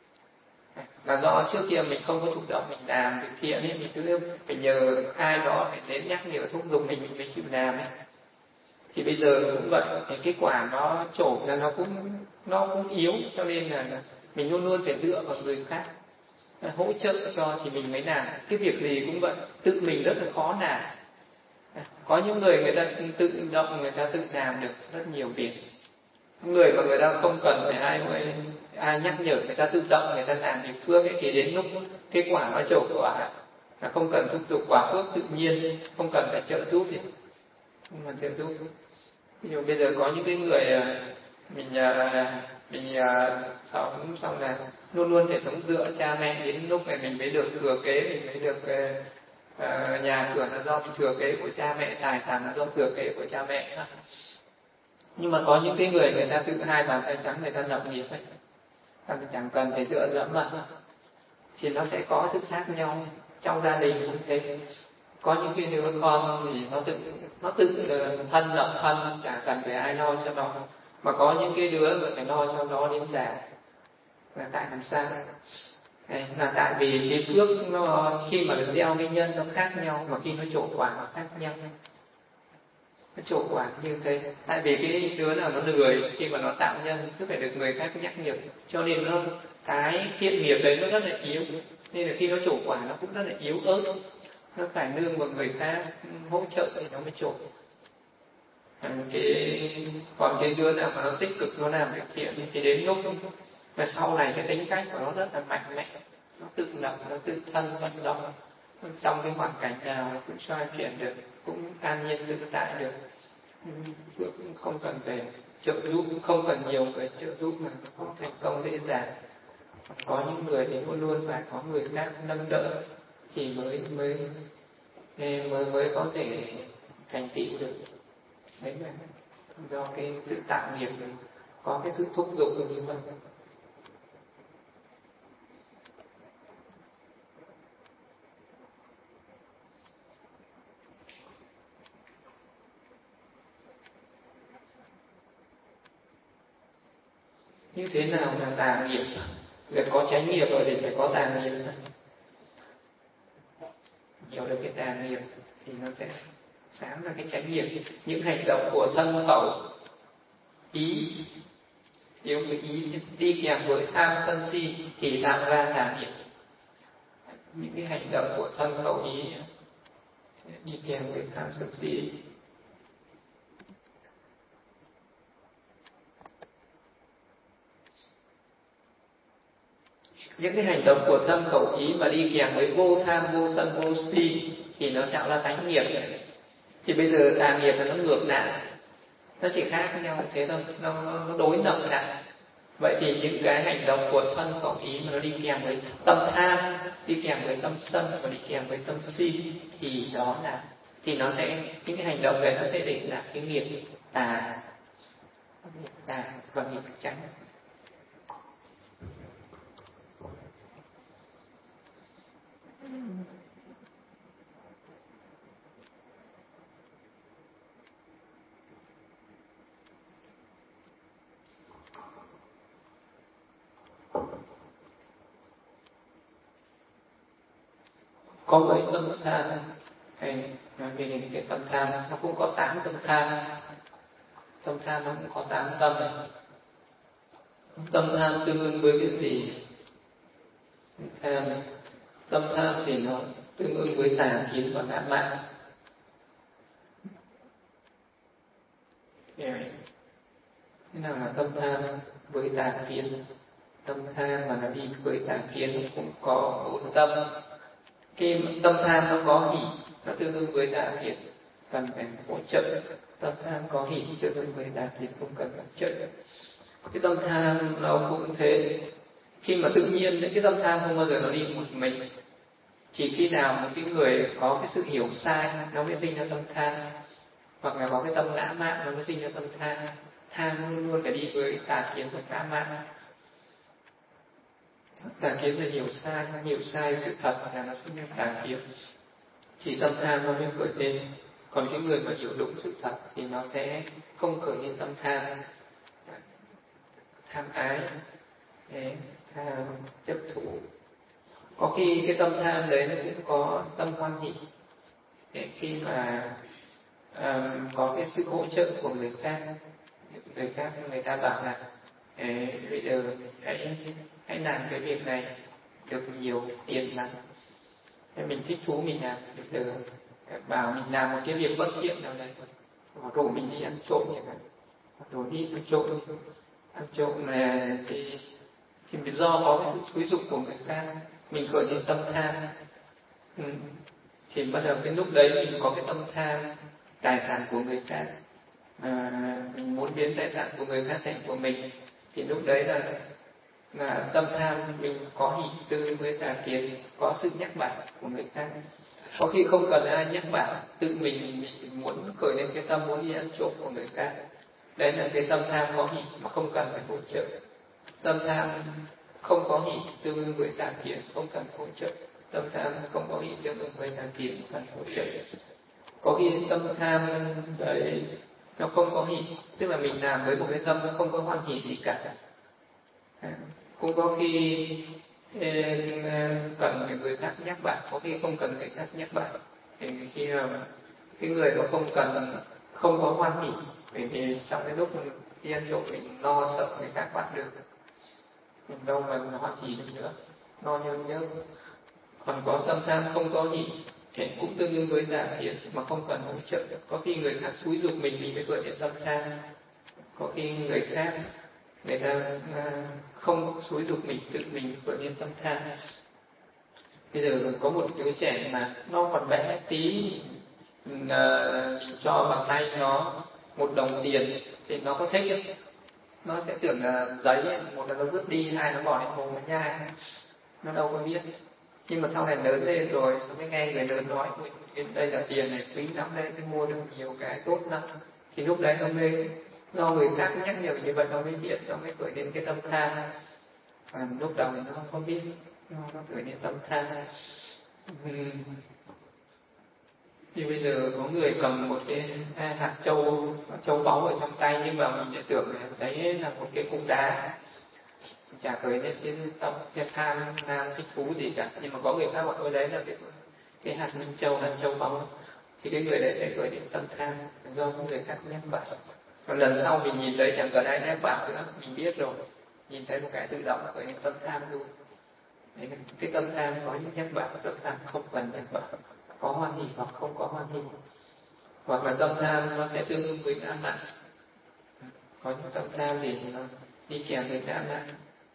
Là do trước kia mình không có chủ động mình làm việc thiện ấy, mình cứ phải nhờ ai đó phải đến nhắc nhở thúc giục mình mình mới chịu làm ấy. Thì bây giờ cũng vậy, cái kết quả nó trổ là nó cũng nó cũng yếu, cho nên là mình luôn luôn phải dựa vào người khác hỗ trợ cho thì mình mới làm. Cái việc gì cũng vậy, tự mình rất là khó làm. Có những người người ta tự động người ta tự làm được rất nhiều việc. Người mà người ta không cần phải ai ai nhắc nhở, người ta tự động người ta làm việc phước ấy, thì đến lúc kết quả nó trổ quả là không cần thúc giục, quả phước tự nhiên, không cần phải trợ giúp gì, không cần trợ giúp. Ví dụ bây giờ có những cái người mình mình sống xong là luôn luôn phải sống dựa cha mẹ, đến lúc này mình mới được thừa kế, mình mới được uh, nhà cửa là do mình thừa kế của cha mẹ, tài sản là do thừa kế của cha mẹ. Nhưng mà có những cái người người ta tự hai bàn tay trắng người ta lập nghiệp ấy, ta chẳng cần phải dựa dẫm mà, thì nó sẽ có sự khác nhau. Trong gia đình cũng thế, có những cái đứa con thì nó tự nó tự thân lập thân, chả cần phải ai lo cho nó, mà có những cái đứa mà phải lo cho nó đến già. Là tại làm sao? Đấy, là tại vì cái phước nó khi mà được gieo cái nhân nó khác nhau, mà khi nó trổ quả nó khác nhau. Nó trổ quả như thế, tại vì cái đứa nào nó lười khi mà nó tạo nhân cứ phải được người khác nhắc nhở, cho nên nó cái thiện nghiệp đấy nó rất là yếu, nên là khi nó trổ quả nó cũng rất là yếu ớt, nó phải nương vào người khác hỗ trợ thì nó mới trổ. À, cái còn cái đứa nào mà nó tích cực nó làm việc thiện thì đến lúc mà sau này cái tính cách của nó rất là mạnh mẽ, nó tự lập, nó tự thân vận động, trong cái hoàn cảnh nào nó cũng xoay chuyển được, cũng an nhiên tự tại được. Phước cũng không cần phải trợ giúp, không cần nhiều người trợ giúp mà không thành công dễ dàng. Có những người thì luôn luôn phải có người khác nâng đỡ thì mới mới mới mới có thể thành tựu được. Đấy là do cái sự tạo nghiệp, có cái sự thúc giục như vậy. Như thế nào là tà nghiệp? Việc có chánh nghiệp rồi thì phải có tà nghiệp. Hiểu được cái tà nghiệp thì nó sẽ sáng ra cái chánh nghiệp. Những hành động của thân khẩu ý, yếu cái ý đi kèm với tham sân si thì tạo ra tà nghiệp. Những cái hành động của thân khẩu ý đi kèm với tham sân si. Những cái hành động của thân khẩu ý mà đi kèm với vô tham, vô sân, vô si thì nó tạo ra tánh nghiệp. Thì bây giờ tà nghiệp là nó ngược lại, nó chỉ khác nhau thế thôi, nó, nó đối lập lại. Vậy thì những cái hành động của thân khẩu ý mà nó đi kèm với tâm tham, đi kèm với tâm sân và đi kèm với tâm si thì đó là thì nó sẽ những cái hành động đấy nó sẽ để lại cái nghiệp tà, nghiệp tà và nghiệp chánh. Có bảy tâm tham, hay nói về cái tâm tham nó cũng có tám tâm tham. Tâm tham nó cũng có tám tâm. Tâm tham tương ứng với cái gì? Tham, tâm tham thì nó tương ứng với tà kiến và ngã mạn. Thế nào là tâm tham với tà kiến? Tâm tham mà nó đi với tà kiến cũng có bốn tâm. Khi tâm tham nó có hỷ, nó tương đương với tà kiến, cần phải hỗ trợ. Tâm tham có hỷ tương đương với tà kiến, không cần hỗ trợ. Cái tâm tham nó cũng thế. Khi mà tự nhiên cái tâm tham không bao giờ nó đi một mình. Chỉ khi nào một cái người có cái sự hiểu sai nó mới sinh ra tâm tham, hoặc là có cái tâm ngã mạn nó mới sinh ra tâm tham. Tham luôn luôn phải đi với tà kiến và ngã mạn. Tà kiến là hiểu sai, hiểu sai sự thật là nó sinh ra tà kiến. Chỉ tâm tham nó mới khởi lên. Còn cái người mà hiểu đúng sự thật thì nó sẽ không khởi lên tâm tham. Tham ái, tham chấp thủ. Có khi cái tâm tham đấy nó cũng có tâm hoan hỷ. Để khi mà um, có cái sự hỗ trợ của người khác, người khác người ta bảo là bây giờ hãy hãy làm cái việc này được nhiều tiền lắm, mình thích thú mình làm. Bây giờ bảo mình làm một cái việc bất thiện nào đấy, rủ mình đi ăn trộm chẳng hạn, rủ đi ăn trộm, ăn trộm là thì thì vì do có cái sự xúi dục của người khác, mình khởi lên tâm tham. Ừ. Thì bắt đầu cái lúc đấy mình có cái tâm tham tài sản của người khác, à, mình muốn biến tài sản của người khác thành của mình, thì lúc đấy là là tâm tham mình có hỷ tư với tà kiến, có sự nhắc bảo của người khác. Có khi không cần ai nhắc bảo, tự mình mình muốn khởi lên cái tâm muốn đi ăn trộm của người khác. Đấy là cái tâm tham có hỷ mà không cần phải hỗ trợ. Tâm tham không có hỷ tương ứng với tà kiến, không cần hỗ trợ. Tâm tham không có hỷ tương ứng với tà kiến, cần hỗ trợ. Có khi tâm tham đấy nó không có hỷ, tức là mình làm với một cái tâm nó không có hoan hỷ gì cả. Cũng có khi cần người khác nhắc bạn, có khi không cần người khác nhắc bạn. Thì khi mà cái người đó không cần, không có hoan hỷ, bởi vì trong cái lúc đi ăn trộm mình lo sợ người khác bắt được, mình đâu mà hoan hỷ được nữa, lo nhớ nhớ. Còn có tâm tham không có hỷ thì cũng tương đương với tà kiến mà không cần hỗ trợ. Có khi người khác xúi dục mình mình mới khởi lên tâm tham, có khi người khác người ta không xúi dục mình, tự mình khởi lên tâm tham. Bây giờ có một đứa trẻ mà nó còn bé tí, mình cho vào tay nó một đồng tiền thì nó có thích không? Nó sẽ tưởng là giấy, một là nó vứt đi, hai nó bỏ lên mồm nó nhai, nó đâu có biết. Nhưng mà sau này lớn lên rồi nó mới nghe người lớn nói đây là tiền này, quý lắm đây, sẽ mua được nhiều cái tốt lắm, thì lúc đấy nó mới do người khác nhắc nhở như vậy nó mới biết, nó mới khởi lên cái tâm tham. Và lúc đầu thì nó không có biết, nó, nó khởi lên tâm tham. uhm. Thì bây giờ có người cầm một cái hạt châu châu báu ở trong tay, nhưng mà mình lại tưởng là đấy là một cái cục đá, chả khởi lên cái tâm cái tham nam thích thú gì cả. Nhưng mà có người khác gọi đấy là cái cái hạt minh châu, hạt châu báu, thì cái người đấy sẽ khởi lên tâm tham do người khác nhắc bảo. Còn lần sau mình nhìn thấy chẳng cần ai nhắc bảo nữa, mình biết rồi, nhìn thấy một cái tự động khởi lên tâm tham luôn. Đấy, cái tâm tham có những nhắc bảo, tâm tham không cần nhắc bảo, có hoan hỷ hoặc không có hoan hỷ. Hoặc là tâm tham nó sẽ tương ứng với ngã mạn. Có những tâm tham thì nó đi kèm với ngã mạn.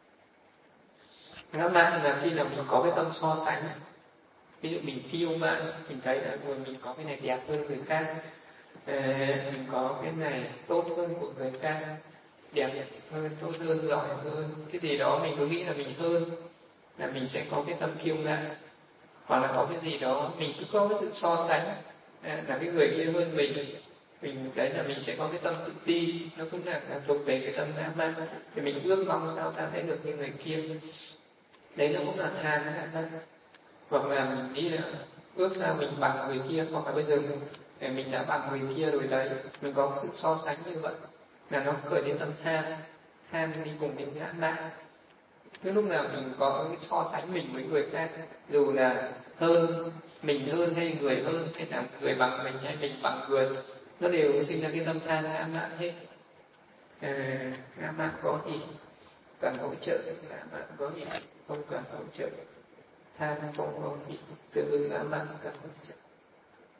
Ngã mạn là khi nào mình có cái tâm so sánh. Ví dụ mình kiêu mạn, mình thấy là mình có cái này đẹp hơn người khác, mình có cái này tốt hơn của người khác, đẹp hơn, tốt hơn, giỏi hơn, cái gì đó mình cứ nghĩ là mình hơn, là mình sẽ có cái tâm kiêu ngạo. Hoặc là có cái gì đó mình cứ có cái sự so sánh, là cái người kia hơn mình, mình đấy là mình sẽ có cái tâm tự ti, nó cũng là, là thuộc về cái tâm ngã mạn. Thì mình ước mong sao ta sẽ được như người kia, đấy nó cũng là tham ngã mạn. Hoặc là mình nghĩ là ước sao mình bằng người kia, hoặc là bây giờ mình, mình đã bằng người kia rồi đấy, mình có sự so sánh như vậy, là nó khởi đến tâm tham. Tham đi cùng đến ngã mạn. Cứ lúc nào mình có cái so sánh mình với người khác, dù là hơn, mình hơn hay người hơn, hay là người bằng mình hay mình bằng người, nó đều sinh ra cái tâm tham ngã mạn hết. À, ngã mạn có gì cần hỗ trợ, ngã mạn có gì không cần hỗ trợ. Tham không có gì tương ứng ngã mạn cần hỗ trợ.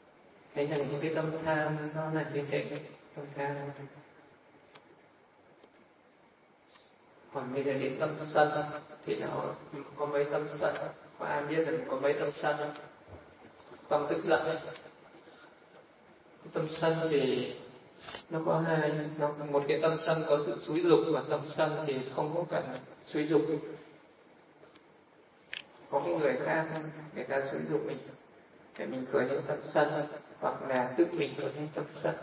Đấy là những cái tâm tham nó là như thế, tâm tham. Còn bây giờ đến tâm sân thì nó có mấy tâm sân? Có ai biết là có mấy tâm sân không? Tâm tức giận ấy. Tâm sân thì nó có hai, nó một cái tâm sân có sự xúi dục, và tâm sân thì không có cần xúi dục. Có cái người khác người ta xúi dục mình để mình khởi lên tâm sân, hoặc là tự mình khởi lên tâm sân.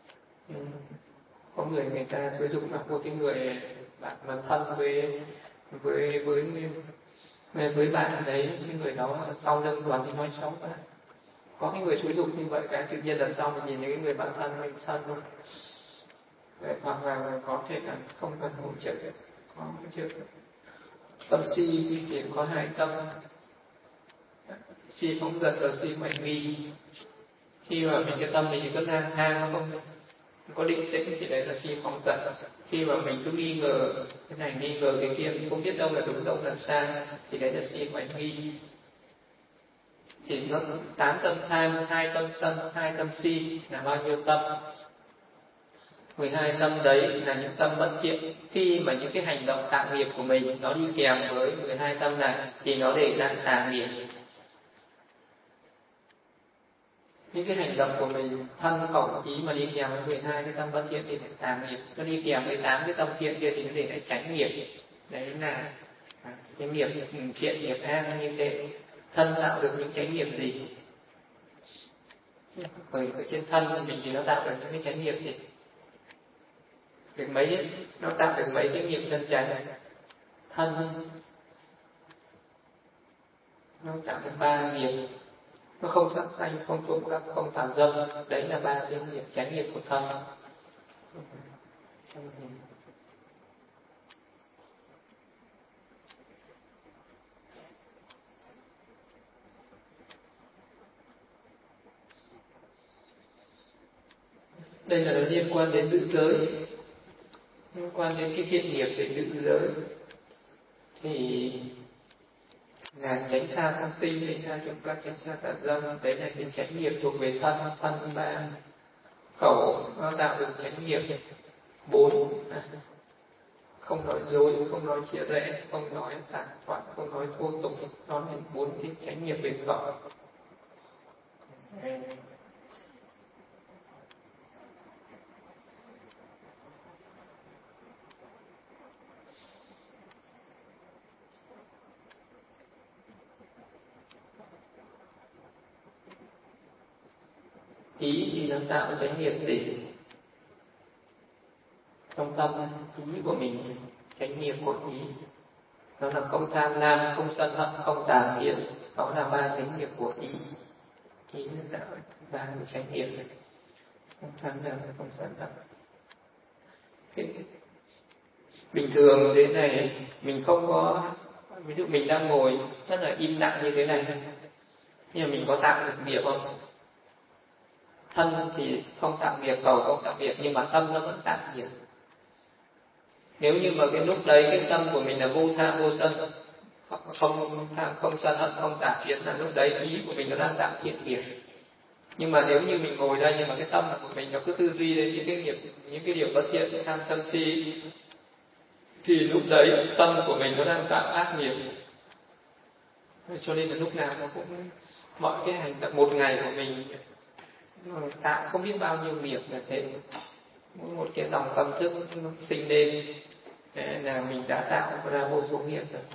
Có người người ta xúi dục là một cái người bạn mà thân với với với với, với bạn đấy, cái người đó sau lưng toàn đi nói xấu bạn. Có cái người xúi dục như vậy, cái tự nhiên lần sau mình nhìn thấy cái người bạn thân mình sân luôn. Đấy, hoặc là có thể là không cần hỗ trợ, có hỗ trợ. Tâm si thì có hai tâm, si phóng dật và si hoài nghi. Khi mà mình cái tâm mình cứ lang thang, nó không có định tĩnh thì đấy là si phóng dật. Khi mà mình cứ nghi ngờ cái này nghi ngờ cái kia, mình không biết đâu là đúng đâu là sai, thì đấy là si hoài nghi. Thì nó tám tâm tham, hai tâm sân, hai tâm si là bao nhiêu tâm? mười hai tâm đấy là những tâm bất thiện. Khi mà những cái hành động tạo nghiệp của mình nó đi kèm với mười hai tâm này thì nó để lại tà nghiệp. Những cái hành động của mình thân khẩu ý mà đi kèm với mười hai cái tâm bất thiện thì là tà nghiệp. Nó đi kèm với tám cái tâm thiện kia thì nó để lại chánh nghiệp. Đấy là cái nghiệp thiện, nghiệp ác như thế. Thân tạo được những chánh nghiệp gì? Bởi ở trên thân của mình thì nó tạo được những cái chánh nghiệp gì? Được mấy, nó tạo được mấy cái nghiệp chân chánh? Thân nó tạo được ba nghiệp. Nó không sát sanh, không trộm cắp, không tà dâm. Đấy là ba cái nghiệp chánh nghiệp của thân. Đây là nó liên quan đến nữ giới, liên quan đến cái thiện nghiệp về nữ giới. Thì là tránh xa tham sinh, tránh xa trộm cắp, tránh xa tà dâm. Đấy là cái chánh nghiệp thuộc về thân, thân ba. Khẩu nó tạo được chánh nghiệp bốn, không nói dối, không nói chia rẽ, không nói tà thoại, không nói thô tục. Nó là bốn cái chánh nghiệp về khẩu. Ý thì nó tạo chánh nghiệp gì? Trong tâm ý của mình, chánh nghiệp của ý nó là không tham lam, không sân hận, không tà kiến. Đó là ba chánh nghiệp của ý. Ý nó tạo ba chánh nghiệp, không tham lam, không sân hận. Bình thường thế này mình không có, ví dụ mình đang ngồi rất là im lặng như thế này, nhưng mà mình có tạo được nghiệp không? Thân thì không tạo nghiệp, khẩu không tạo nghiệp, nhưng mà tâm nó vẫn tạo nghiệp. Nếu như mà cái lúc đấy cái tâm của mình là vô tham vô sân, không tham, không sân hận, không tà kiến, là lúc đấy ý của mình nó đang tạo thiện nghiệp. Nhưng mà nếu như mình ngồi đây nhưng mà cái tâm của mình nó cứ tư duy đến những cái nghiệp, những cái điều bất thiện, tham sân si, thì lúc đấy tâm của mình nó đang tạo ác nghiệp. Cho nên là lúc nào nó cũng, mọi cái hành động một ngày của mình tạo không biết bao nhiêu nghiệp là thế. Mỗi một cái dòng tâm thức nó sinh lên là mình đã tạo ra vô số nghiệp rồi.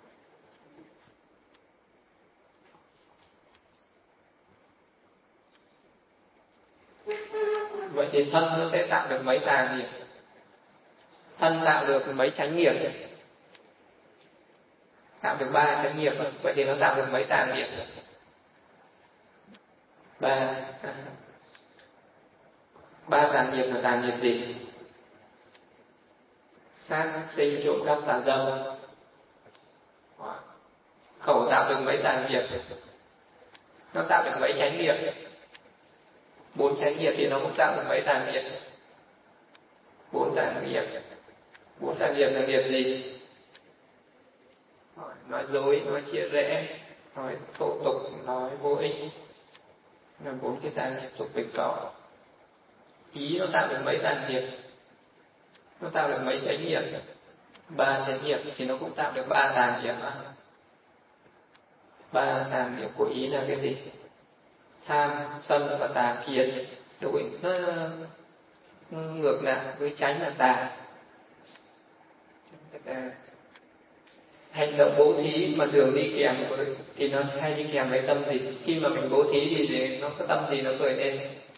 Vậy thì thân nó sẽ tạo được mấy tà nghiệp? Thân tạo được mấy chánh nghiệp? Tạo được ba chánh nghiệp. Vậy thì nó tạo được mấy tà nghiệp? Ba. Ba tà nghiệp là tà nghiệp gì? Sát sinh, trộm cắp, tà dâm. Khẩu tạo được mấy tà nghiệp? Nó tạo được mấy chánh nghiệp? Bốn chánh nghiệp thì nó cũng tạo được mấy tà nghiệp? Bốn tà nghiệp. Bốn tà nghiệp là nghiệp gì? Nói dối, nói chia rẽ, nói thô tục, nói vô ích, là bốn cái tà nghiệp thuộc về khẩu. Ý nó tạo được mấy tà nghiệp? Nó tạo được mấy chánh nghiệp? ba chánh nghiệp thì nó cũng tạo được ba tà nghiệp. Ba tà nghiệp của ý là cái gì? Tham, sân và tà kiến. Đúng, nó ngược lại với chánh là tà. Hành động bố thí mà thường đi kèm với thì nó hay đi kèm với tâm gì? Khi mà mình bố thí thì, thì nó có tâm gì nó khởi lên?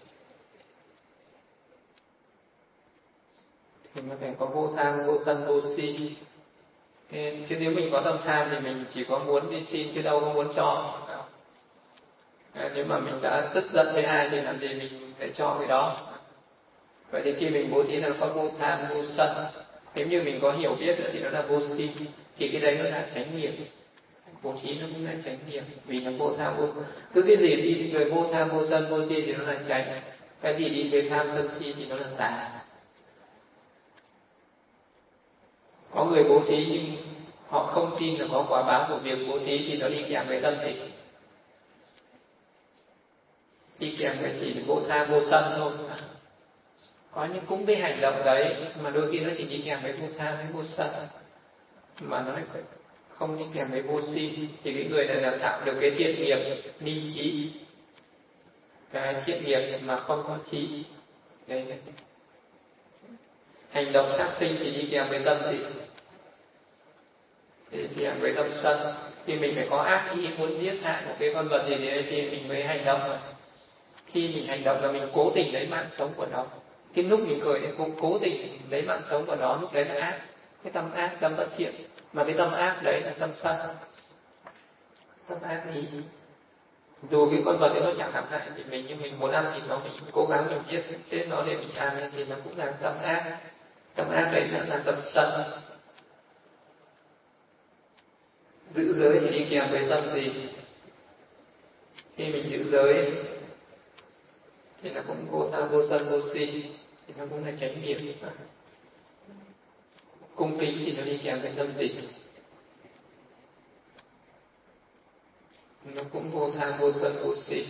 Thì nó phải có vô tham, vô sân, vô si. Chứ nếu mình có tâm tham thì mình chỉ có muốn đi xin chứ đâu có muốn cho. À, nếu mà mình đã tức giận với ai thì làm gì mình phải cho cái đó. Vậy thì khi mình bố thí là nó có vô tham, vô sân. Nếu như mình có hiểu biết nữa thì nó là vô si. Thì cái đấy nó là chánh nghiệp. Bố thí nó cũng là chánh nghiệp. Vì nó vô tham, vô cứ cái gì đi người vô tham, vô sân, vô si thì nó là chánh. Cái gì đi về tham, sân, si thì nó là tà. Có người bố thí nhưng họ không tin là có quả báo của việc bố thí thì nó đi kèm với tâm gì? Đi kèm với chỉ vô tham, vô sân thôi. Có những cũng cái hành động đấy mà đôi khi nó chỉ đi kèm với vô tham, với vô sân, mà nó lại không đi kèm với vô si. Thì cái người này là tạo được cái thiện nghiệp ni trí, cái thiện nghiệp mà không có trí. Đấy. Hành động sát sinh thì đi kèm với tâm gì? Thì kèm với tâm sân. Thì mình phải có ác ý muốn giết hại một cái con vật gì đấy thì mình mới hành động. Rồi khi mình hành động là mình cố tình lấy mạng sống của nó. Cái lúc mình cười thì cũng cố tình lấy mạng sống của nó, lúc đấy là ác. Cái tâm ác, tâm bất thiện. Mà cái tâm ác đấy là tâm sân. Tâm ác ý. Dù cái con vật ấy nó chẳng làm hại thì mình, nhưng mình muốn ăn thì nó, mình cố gắng mình giết chết nó để mình ăn thì nó cũng là tâm ác. Tâm ác đấy là tâm sân. Giữ giới thì đi kèm với tâm gì? Khi mình giữ giới thì nó cũng vô tham, vô sân, vô si, thì nó cũng là chánh nghiệp. Cung kính thì nó đi kèm với tâm gì? Nó cũng vô tham, vô sân, vô si.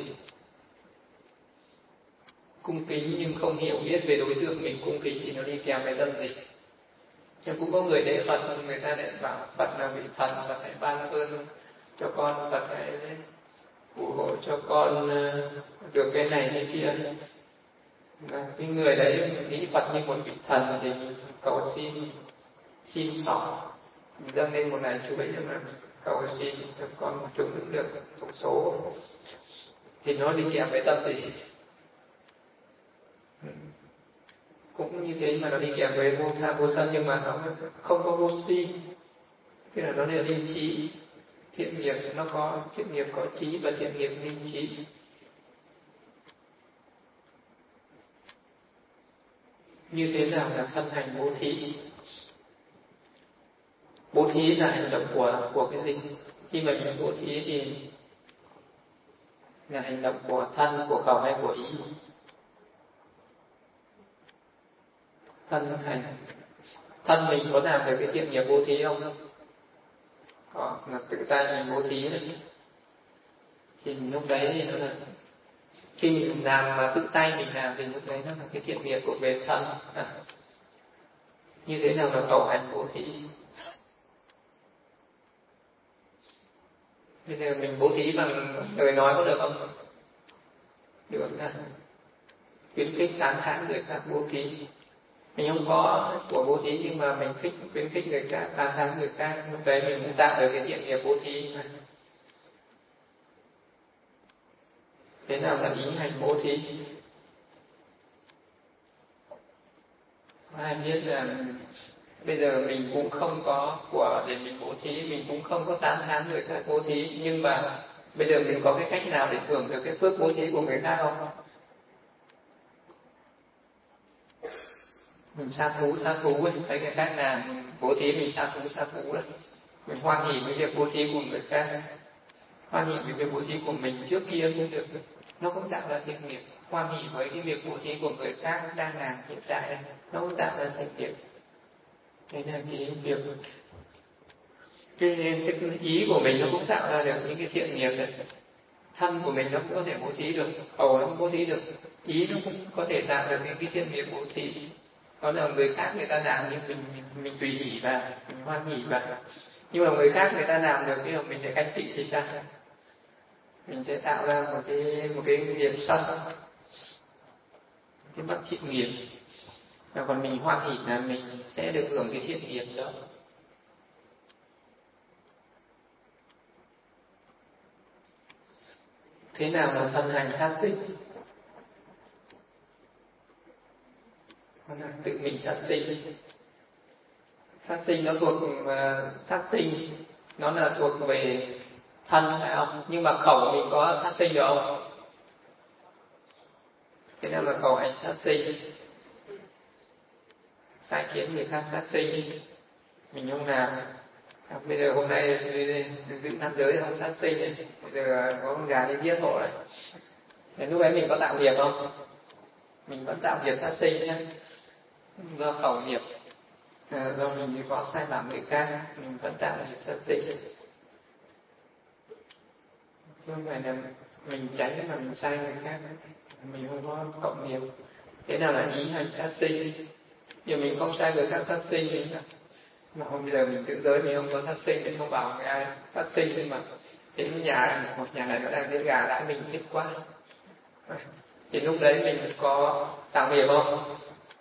Cung kính nhưng không hiểu biết về đối tượng mình cung kính thì nó đi kèm với tâm gì? Nhưng cũng có người lễ Phật, người ta lại bảo Phật là vị thần, Phật hãy ban ơn cho con, Phật hãy phù hộ cho con được cái này cái kia. Cái người đấy nghĩ Phật như một vị thần thì cầu xin xin xỏ dâng lên một này chú ấy mà cầu xin cho con một chút được thuộc số thì nó đi kèm với tâm gì? Cũng như thế mà nó đi kèm với vô tham vô sân, nhưng mà nó không có vô si, tức là nó là linh trí. Thiện nghiệp nó có thiện nghiệp có trí và thiện nghiệp linh trí. Như thế nào là thân hành bố thí? Bố thí là hành động của của cái gì? Khi mà mình bố thí thì là hành động của thân, của khẩu hay của ý? Thân hành. Thân mình có làm được cái thiện nghiệp bố thí không? Có, là tự tay mình bố thí đấy. Thì lúc đấy thì nó là khi mình làm mà tự tay mình làm thì lúc đấy nó là cái thiện nghiệp của về thân. À. Như thế nào là khẩu hành bố thí? Bây giờ mình bố thí bằng lời nói có được không? Được à. Khuyến khích tán thán người khác bố thí. Mình không có của bố thí nhưng mà mình khích khuyến khích người khác, tán thán người khác, lúc đấy mình cũng tạo được cái thiện nghiệp bố thí. Thế nào là ý hành bố thí? Ai biết là bây giờ mình cũng không có của để mình bố thí, mình cũng không có tán thán người khác bố thí, nhưng mà bây giờ mình có cái cách nào để hưởng được cái phước bố thí của người khác không? Mình sa thú sa thú ấy, thấy cái cách nào bố thí mình sa thú sa thú đấy. Mình hoan hỉ với việc bố thí của người khác, hoan hỉ với việc bố thí của mình trước kia cũng được, nó cũng tạo ra thiện nghiệp. Hoan hỉ với cái việc bố thí của người khác đang làm hiện tại, nó cũng tạo ra thiện nghiệp. Thế là cái việc cái, cái ý của mình nó cũng tạo ra được những cái thiện nghiệp đấy. Thân của mình nó cũng có thể bố thí được, khẩu nó cũng bố thí được, ý nó cũng có thể tạo được những cái thiện nghiệp bố thí. Có là người khác người ta làm nhưng mình mình, mình tùy hỷ vào, mình hoan hỷ vào. Nhưng mà người khác người ta làm được nhưng mà mình lại ganh tị thì sao? Mình sẽ tạo ra một cái một cái nghiệp sân, cái bất thiện nghiệp. Và còn mình hoan hỷ là mình sẽ được hưởng cái thiện nghiệp đó. Thế nào là sân hành sát sinh? Tự mình sát sinh. Sát sinh nó thuộc uh, sát sinh nó là thuộc về thân phải không? Nhưng mà khẩu mình có sát sinh được không? Thế nào là khẩu hành sát sinh? Sai khiến người khác sát sinh mình không làm. À, bây giờ hôm nay giữ nam giới không sát sinh ấy. Bây giờ có con gà đi giết hộ này. Thế lúc ấy mình có tạo nghiệp không? Mình vẫn tạo nghiệp sát sinh nhé. Do khẩu nghiệp, à, do mình có sai phạm người khác, mình vẫn tạo nghiệp sát sinh. Không phải là mình tránh mà mình sai người khác, mình không có cộng nghiệp. Thế nào là ý hành sát sinh? Nhưng mình không sai người khác sát sinh thì mà hôm bây giờ mình tự giới mình không có sát sinh, mình không bảo người ai sát sinh, nhưng mà đến nhà một nhà này nó đang giết gà đã mình thích quá, thì lúc đấy mình có tạo nghiệp không?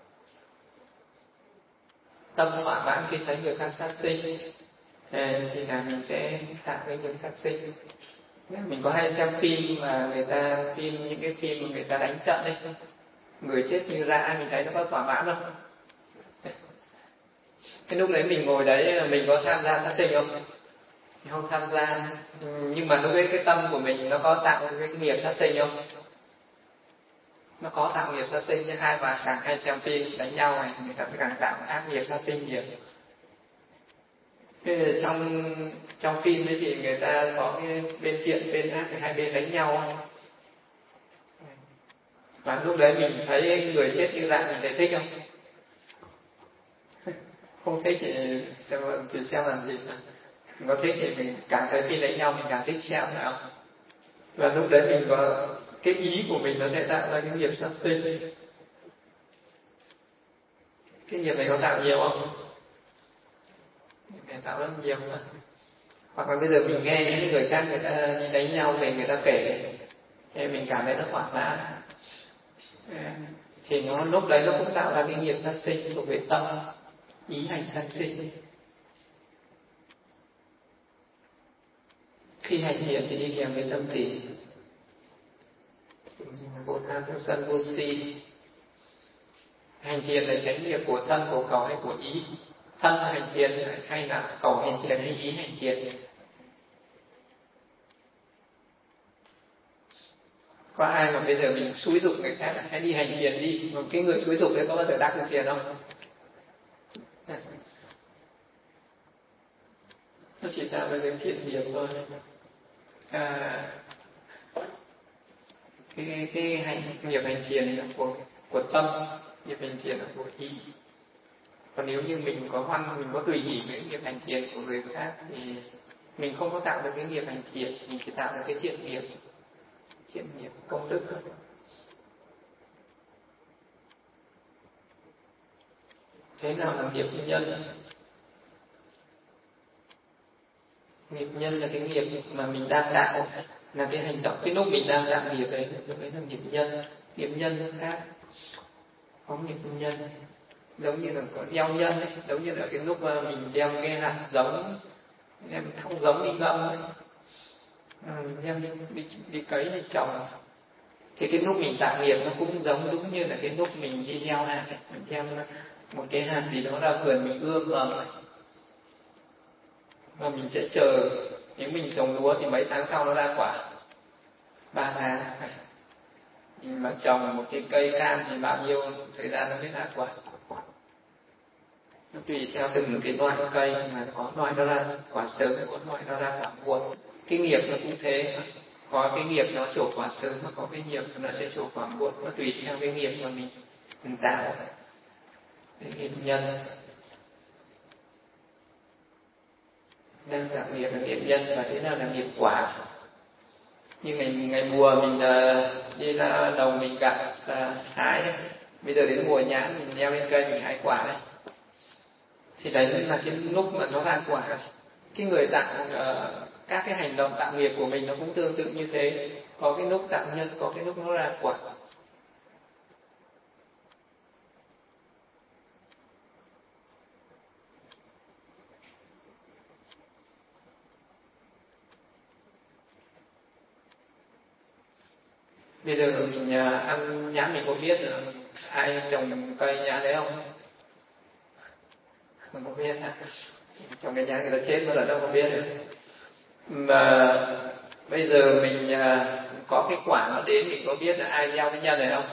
Tâm thỏa mãn khi thấy người khác sát sinh thì là mình sẽ tạo cái nghiệp sát sinh. Mình có hay xem phim mà người ta phim những cái phim mà người ta đánh trận đấy, người chết như rã, mình thấy nó có thỏa mãn không? Cái lúc đấy mình ngồi đấy mình có tham gia sát sinh không? Mình không tham gia, nhưng mà lúc đấy cái tâm của mình nó có tạo cái nghiệp sát sinh không? Nó có tạo nghiệp sát sinh. Chứ ai mà càng hay xem phim đánh nhau này, người ta càng tạo ác nghiệp sát sinh nhiều. Thế trong trong phim ấy thì người ta có cái bên thiện bên ác, hai bên đánh nhau. Và lúc đấy mình thấy người chết như rạ mình thấy thích không? Không thích thì xem, thì xem làm gì mà. Mình có thích thì mình càng thấy phim đánh nhau mình càng thích xem phải không? Và lúc đấy mình có cái ý của mình nó sẽ tạo ra cái nghiệp sát sinh. Cái nghiệp này có tạo nhiều không? Nghiệp tạo rất nhiều mà. Hoặc là bây giờ mình nghe những người khác người ta đi đánh nhau về người ta kể, thì mình cảm thấy nó thỏa mãn, thì nó lúc đấy nó cũng tạo ra cái nghiệp sát sinh thuộc về tâm, ý hành sát sinh. Khi hành thiện thì đi kèm với tâm tỳ, vô tham vô sân vô si. Hành thiện là tránh nghiệp của thân, của khẩu hay của ý? Thân hành thiện hay là khẩu hành thiện hay ý hành thiện? Có ai mà bây giờ mình xúi giục người khác là hãy đi hành thiện đi, mà cái người xúi giục đấy có bao giờ đắc được tiền không? Nó chỉ tạo ra cái thiện nghiệp thôi. À, cái cái hành nghiệp hành thiện là của của tâm, nghiệp hành thiện là của ý. Còn nếu như mình có hoan, mình có tùy hỷ với nghiệp hành thiện của người khác thì mình không có tạo được cái nghiệp hành thiện, mình chỉ tạo được cái thiện nghiệp, thiện nghiệp công đức thôi. Thế nào là nghiệp nhân? Nghiệp nhân là cái nghiệp mà mình đang tạo, là cái hành động, cái lúc mình đang tạo nghiệp ấy, lúc ấy là nghiệp nhân. Nghiệp nhân khác, có nghiệp nhân giống như là có gieo nhân ấy, giống như là cái lúc mà mình đem cái hạt giống, đem thóc giống đi ngâm ấy, à, đem đi, đi, đi cấy đi trồng, thì cái lúc mình tạo nghiệp nó cũng giống đúng như là cái lúc mình đi gieo hạt ấy. Mình đem một cái hạt gì đó ra vườn mình ươm mầm ấy, và mình sẽ chờ. Nếu mình trồng lúa thì mấy tháng sau nó ra quả, ba tháng. Mình mà trồng một cái cây cam thì bao nhiêu thời gian nó mới ra quả. Nó tùy theo từng cái loại cây, mà có loại nó ra quả sớm, có loại nó ra quả muộn. Cái nghiệp nó cũng thế, có cái nghiệp nó trổ quả sớm, mà có cái nghiệp nó sẽ trổ quả muộn. Nó tùy theo cái nghiệp mà mình, mình tạo. Cái nghiệp nhân đang tạo nghiệp là nghiệp nhân, và thế nào là nghiệp quả? Như ngày ngày mùa mình uh, đi ra đồng mình gặt uh, hái, Bây giờ đến mùa nhãn mình leo lên cây mình hái quả đấy, thì đấy là cái lúc mà nó ra quả. Cái người tạo uh, các cái hành động tạo nghiệp của mình nó cũng tương tự như thế, có cái lúc tạo nhân, có cái lúc nó ra quả. Bây giờ mình uh, ăn nhãn mình có biết là ai trồng cây nhãn đấy không? Mình không biết hả? Trong cái nhãn người ta chết mất rồi đâu có biết được. Mà bây giờ mình uh, có cái quả nó đến, mình có biết là ai gieo cái nhân này không?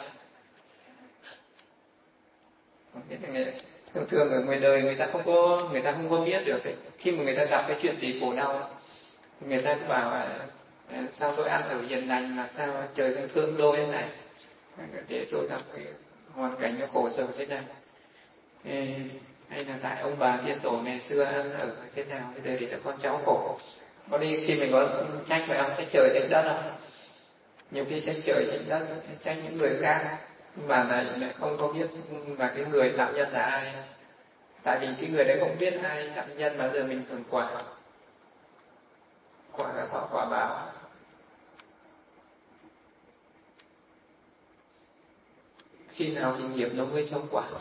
Không biết là người, thường thường ở ngoài đời người ta không có người ta không có biết được ấy. Khi mà người ta gặp cái chuyện gì khổ đau, người ta cứ bảo là sao tôi ăn ở hiền lành mà sao trời không thương tôi thế này, để tôi gặp cái hoàn cảnh nó khổ sở thế này, Ê, hay là tại ông bà tiên tổ ngày xưa ăn ở thế nào, bây giờ thì là con cháu khổ. Có đi khi mình có trách phải không, trách trời trách đất không? Nhiều khi trách trời trách đất, trách những người khác, mà lại lại không có biết là cái người tạo nhân là ai. Tại vì cái người đấy không biết ai tạo nhân, bao giờ mình hưởng quả, quả là thọ quả báo. Khi nào thì nghiệp nó mới cho quả?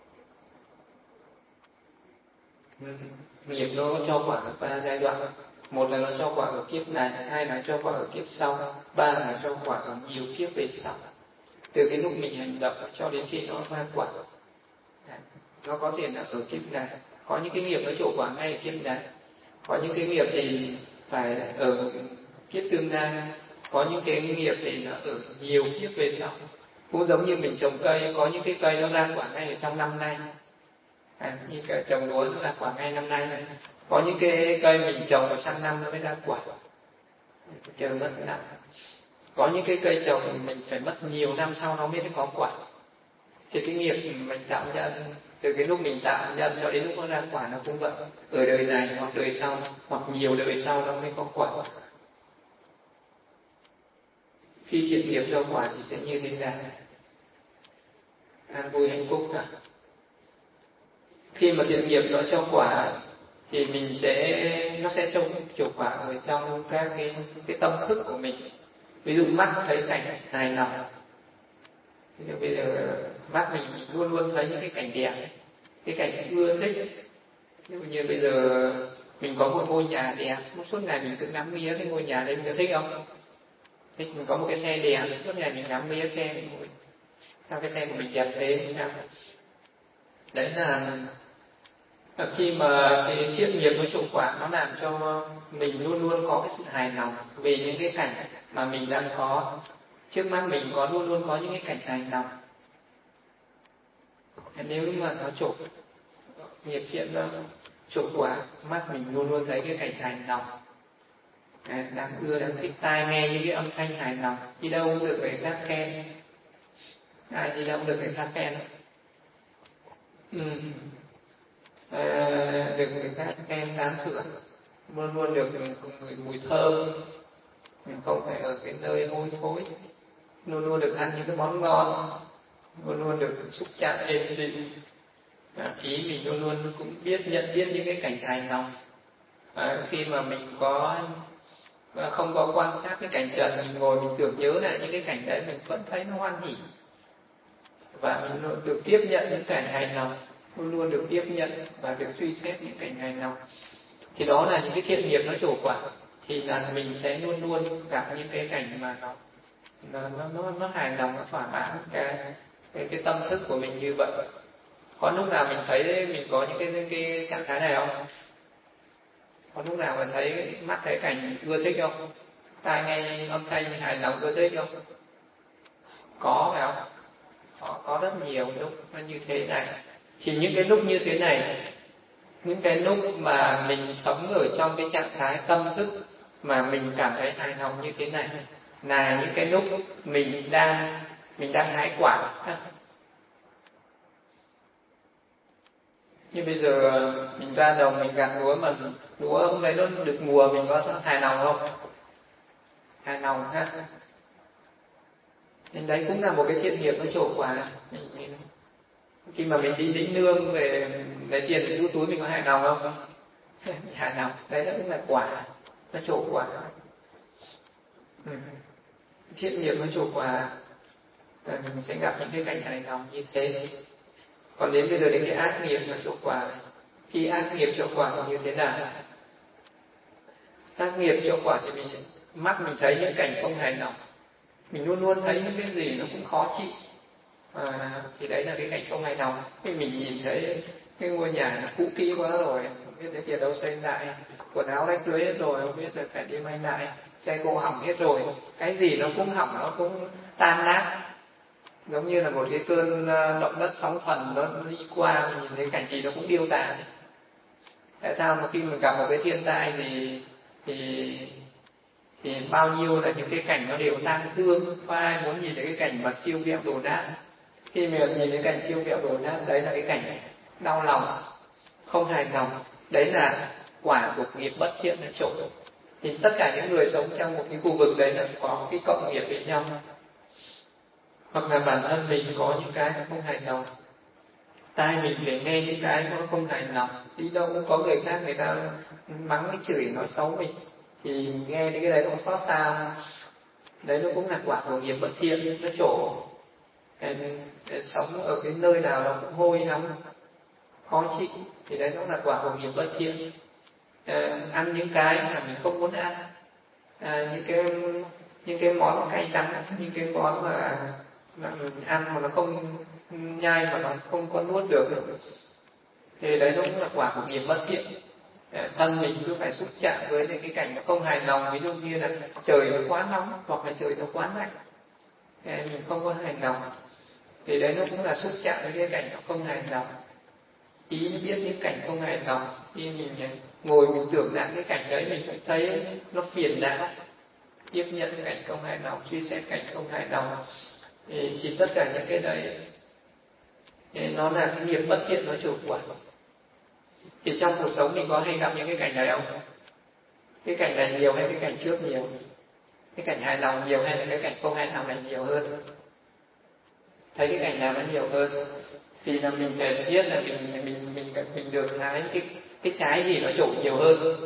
Nghiệp nó cho quả ở ba giai đoạn. Một là nó cho quả ở kiếp này, hai là cho quả ở kiếp sau, ba là cho quả ở nhiều kiếp về sau. Từ cái lúc mình hành động cho đến khi nó ra quả, nó có thể là ở kiếp này, có những cái nghiệp nó trổ quả ngay ở kiếp này, có những cái nghiệp thì phải ở kiếp tương lai, có những cái nghiệp thì nó ở nhiều kiếp về sau. Cũng giống như mình trồng cây, có những cái cây nó ra quả ngay ở trong năm nay, à, như cái trồng lúa nó ra quả ngay năm nay này. Có những cái cây mình trồng vào sang năm nó mới ra quả, chờ mất năm. Có những cái cây trồng mình phải mất nhiều năm sau nó mới có quả. Thì cái nghiệp mình tạo nhân, từ cái lúc mình tạo nhân cho đến lúc nó ra quả nó cũng vậy. Ở đời này hoặc đời sau, hoặc nhiều đời sau nó mới có quả. Khi thiện nghiệp cho quả thì sẽ như thế nào? An vui hạnh phúc cả. Khi mà thiện nghiệp nó cho quả thì mình sẽ nó sẽ trông chủ quả ở trong các cái cái tâm thức của mình. Ví dụ mắt thấy cảnh hài lòng, ví dụ bây giờ mắt mình luôn luôn thấy những cái cảnh đẹp, cái cảnh ưa thích. Ví dụ như bây giờ mình có một ngôi nhà đẹp, suốt ngày mình cứ ngắm nghía cái ngôi nhà đấy, mình có thích không? Thích. Mình có một cái xe đẹp, suốt ngày mình ngắm nghía xe mình, sao cái xe của mình đẹp thế? Đấy là khi mà cái thiện nghiệp nó trổ quả, nó làm cho mình luôn luôn có cái sự hài lòng về những cái cảnh mà mình đang có. Trước mắt mình có luôn luôn có những cái cảnh hài lòng. Nếu mà nó trổ nghiệp thiện nó trổ quả, mắt mình luôn luôn thấy cái cảnh hài lòng, à, đang ưa, đang thích, tai nghe những cái âm thanh hài lòng, đi đâu cũng được người khác khen, ai đi đâu cũng được người khác khen. Ừ. À, được người khác khen tán thưởng, luôn luôn được người mùi thơm, mình không phải ở cái nơi hôi thối, luôn luôn được ăn những cái món ngon, luôn luôn được xúc chạm êm dịu. À, ý mình luôn luôn cũng biết nhận biết những cái cảnh hài lòng. À, khi mà mình có không có quan sát cái cảnh trần, mình ngồi mình tưởng nhớ lại những cái cảnh đấy, mình vẫn thấy nó hoan hỉ, và mình luôn được tiếp nhận những cảnh hài lòng, luôn luôn được tiếp nhận và được suy xét những cảnh hài lòng. Thì đó là những cái thiện nghiệp nó trổ quả, thì là mình sẽ luôn luôn gặp những cái cảnh mà nó nó nó nó hài lòng, nó thỏa mãn cái cái cái tâm thức của mình như vậy. Có lúc nào mình thấy mình có những cái cái trạng thái này không? Có lúc nào mình thấy mắt thấy cảnh ưa thích không? Tai nghe âm thanh hài lòng ưa thích không? Có phải không? Có, có rất nhiều lúc nó như thế này. Thì những cái lúc như thế này, những cái lúc mà mình sống ở trong cái trạng thái tâm thức mà mình cảm thấy hài lòng như thế này, là những cái lúc mình đang mình đang hái quả. Như bây giờ mình ra đồng mình gặt lúa, mà lúa hôm đấy nó được mùa, mình có hài lòng không? Hài lòng ha. Nên đấy cũng là một cái thiện nghiệp nó trổ quả. mình, mình, khi mà mình đi lĩnh lương về lấy tiền để đút túi mình có hài lòng không? Hài lòng. Đấy cũng là quả, nó trổ quả. Ừ. Thiện nghiệp nó trổ quả, mình sẽ gặp những cái cảnh hài lòng như thế. Còn đến bây giờ đến cái ác nghiệp nó trổ quả, khi ác nghiệp trổ quả như thế nào? Ác nghiệp trổ quả thì mình mắt mình thấy những cảnh không hài lòng, mình luôn luôn thấy những cái gì nó cũng khó chịu, à, thì đấy là cái cảnh không hài lòng. Thì mình nhìn thấy cái ngôi nhà nó cũ kỹ quá rồi, không biết tới tiền đâu xây lại, quần áo rách rưới hết rồi, không biết là phải đi may lại, xe cộ hỏng hết rồi, cái gì nó cũng hỏng, nó cũng tan nát, giống như là một cái cơn động đất sóng thần nó đi qua, mình nhìn thấy cảnh gì nó cũng điêu tàn. Tại sao mà khi mình gặp một cái thiên tai thì thì thì bao nhiêu là những cái cảnh nó đều tang thương, có ai muốn nhìn thấy cái cảnh mà siêu vẹo đổ nát? Khi mình nhìn thấy cảnh siêu vẹo đổ nát, đấy là cái cảnh đau lòng, không hài lòng, đấy là quả của nghiệp bất thiện nó trổ. Thì tất cả những người sống trong một cái khu vực đấy là có cái cộng nghiệp với nhau, hoặc là bản thân mình có những cái không hài lòng, tai mình để nghe những cái nó không hài lòng, đi đâu cũng có người khác người ta mắng cái chửi nói xấu mình, thì nghe những cái đấy nó xót xa. Đấy nó cũng là quả của nghiệp bất thiện nó trổ. Để, để sống ở cái nơi nào nó cũng hôi hám khó chịu, thì đấy nó là quả của nghiệp bất thiện. À, ăn những cái mà mình không muốn ăn, à, những cái những cái món cay đắng, những cái món mà, mà mình ăn mà nó không nhai mà nó không có nuốt được, thì đấy nó cũng là quả của nghiệp bất thiện. Thân mình cứ phải xúc chạm với những cái cảnh nó không hài lòng, ví dụ như là trời nó quá nóng hoặc là trời nó quá lạnh, mình không có hài lòng, thì đấy nó cũng là xúc chạm với cái cảnh nó không hài lòng. Ý biết những cảnh không hài lòng, khi mình ngồi mình tưởng lại cái cảnh đấy mình cũng thấy nó phiền não, tiếp nhận cảnh không hài lòng, suy xét cảnh không hài lòng, thì chỉ tất cả những cái đấy thì nó là cái nghiệp bất thiện nó trổ quả. Thì trong cuộc sống mình có hay gặp những cái cảnh này không? Cái cảnh này nhiều hay cái cảnh trước nhiều? Cái cảnh hài lòng nhiều hay là cái cảnh không hài lòng này nhiều hơn? Thấy cái cảnh nào nó nhiều hơn thì là mình phải biết là mình mình mình mình, mình được hái cái cái trái gì nó trổ nhiều hơn.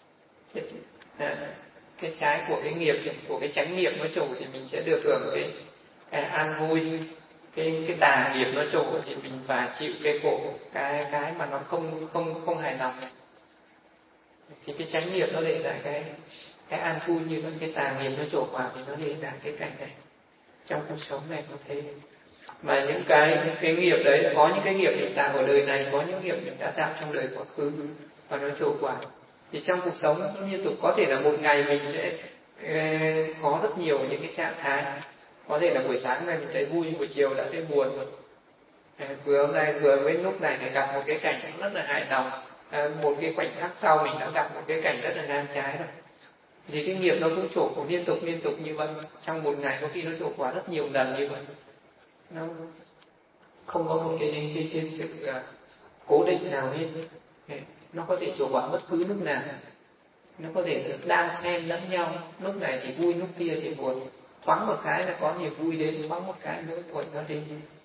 À, cái trái của cái nghiệp, của cái chánh nghiệp nó trổ thì mình sẽ được hưởng cái, cái an vui. Cái cái tà nghiệp nó trổ thì mình phải chịu cái khổ, cái cái mà nó không không không hài lòng này. Thì cái chánh nghiệp nó để lại cái cái an vui, như cái tà nghiệp nó trổ vào thì nó để lại cái cảnh này. Trong cuộc sống này có thế. Mà những cái những cái nghiệp đấy, có những cái nghiệp mình tạo ở đời này, có những nghiệp mình đã tạo trong đời quá khứ và nó trổ quả. Thì trong cuộc sống nó liên tục, có thể là một ngày mình sẽ uh, có rất nhiều những cái trạng thái. Có thể là buổi sáng này mình thấy vui, buổi chiều đã thấy buồn rồi. À, vừa hôm nay vừa với lúc này để gặp một cái cảnh rất là hài lòng, à, một cái khoảnh khắc sau mình đã gặp một cái cảnh rất là ngang trái rồi. Thì cái nghiệp nó cũng trổ cũng liên tục liên tục như vậy, trong một ngày có khi nó trổ quả rất nhiều lần như vậy. Nó không có một cái cái cái, cái sự uh, cố định nào hết. Nó có thể trổ quả bất cứ lúc nào, nó có thể đang xen lẫn nhau, lúc này thì vui lúc kia thì buồn, thoáng một cái là có niềm vui đến, thoáng một cái nữa buồn nó đến.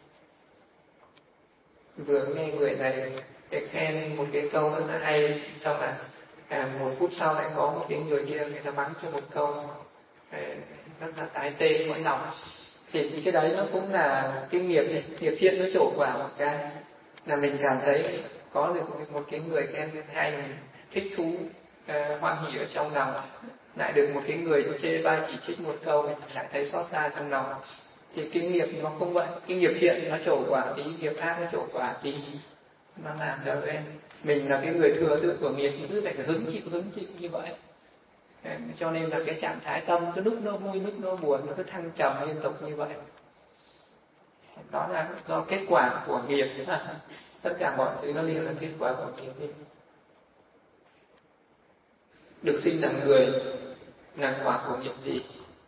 Vừa nghe người này để khen một cái câu rất là hay, xong là à, một phút sau lại có một cái người kia người ta mắng cho một câu rất là tái tê mỗi lòng. Thì cái đấy nó cũng là cái nghiệp nghiệp thiện nó trổ quả một cái là mình cảm thấy có được một cái người khen hay, mình thích thú, uh, hoan hỉ ở trong lòng, lại được một cái người chê bai chỉ trích một câu mình lại thấy xót xa trong lòng. Thì cái nghiệp nó không vậy, cái nghiệp thiện nó trổ quả tí, nghiệp ác nó trổ quả tí, nó làm cho em mình là cái người thừa được của nghiệp cứ phải hứng chịu hứng chịu như vậy. Cho nên là cái trạng thái tâm cái lúc nó vui lúc nó buồn nó cứ thăng trầm liên tục như vậy. Đó là do kết quả của nghiệp. Tất cả mọi thứ nó đều là kết quả của nghiệp. Được sinh làm người là quả của nghiệp gì?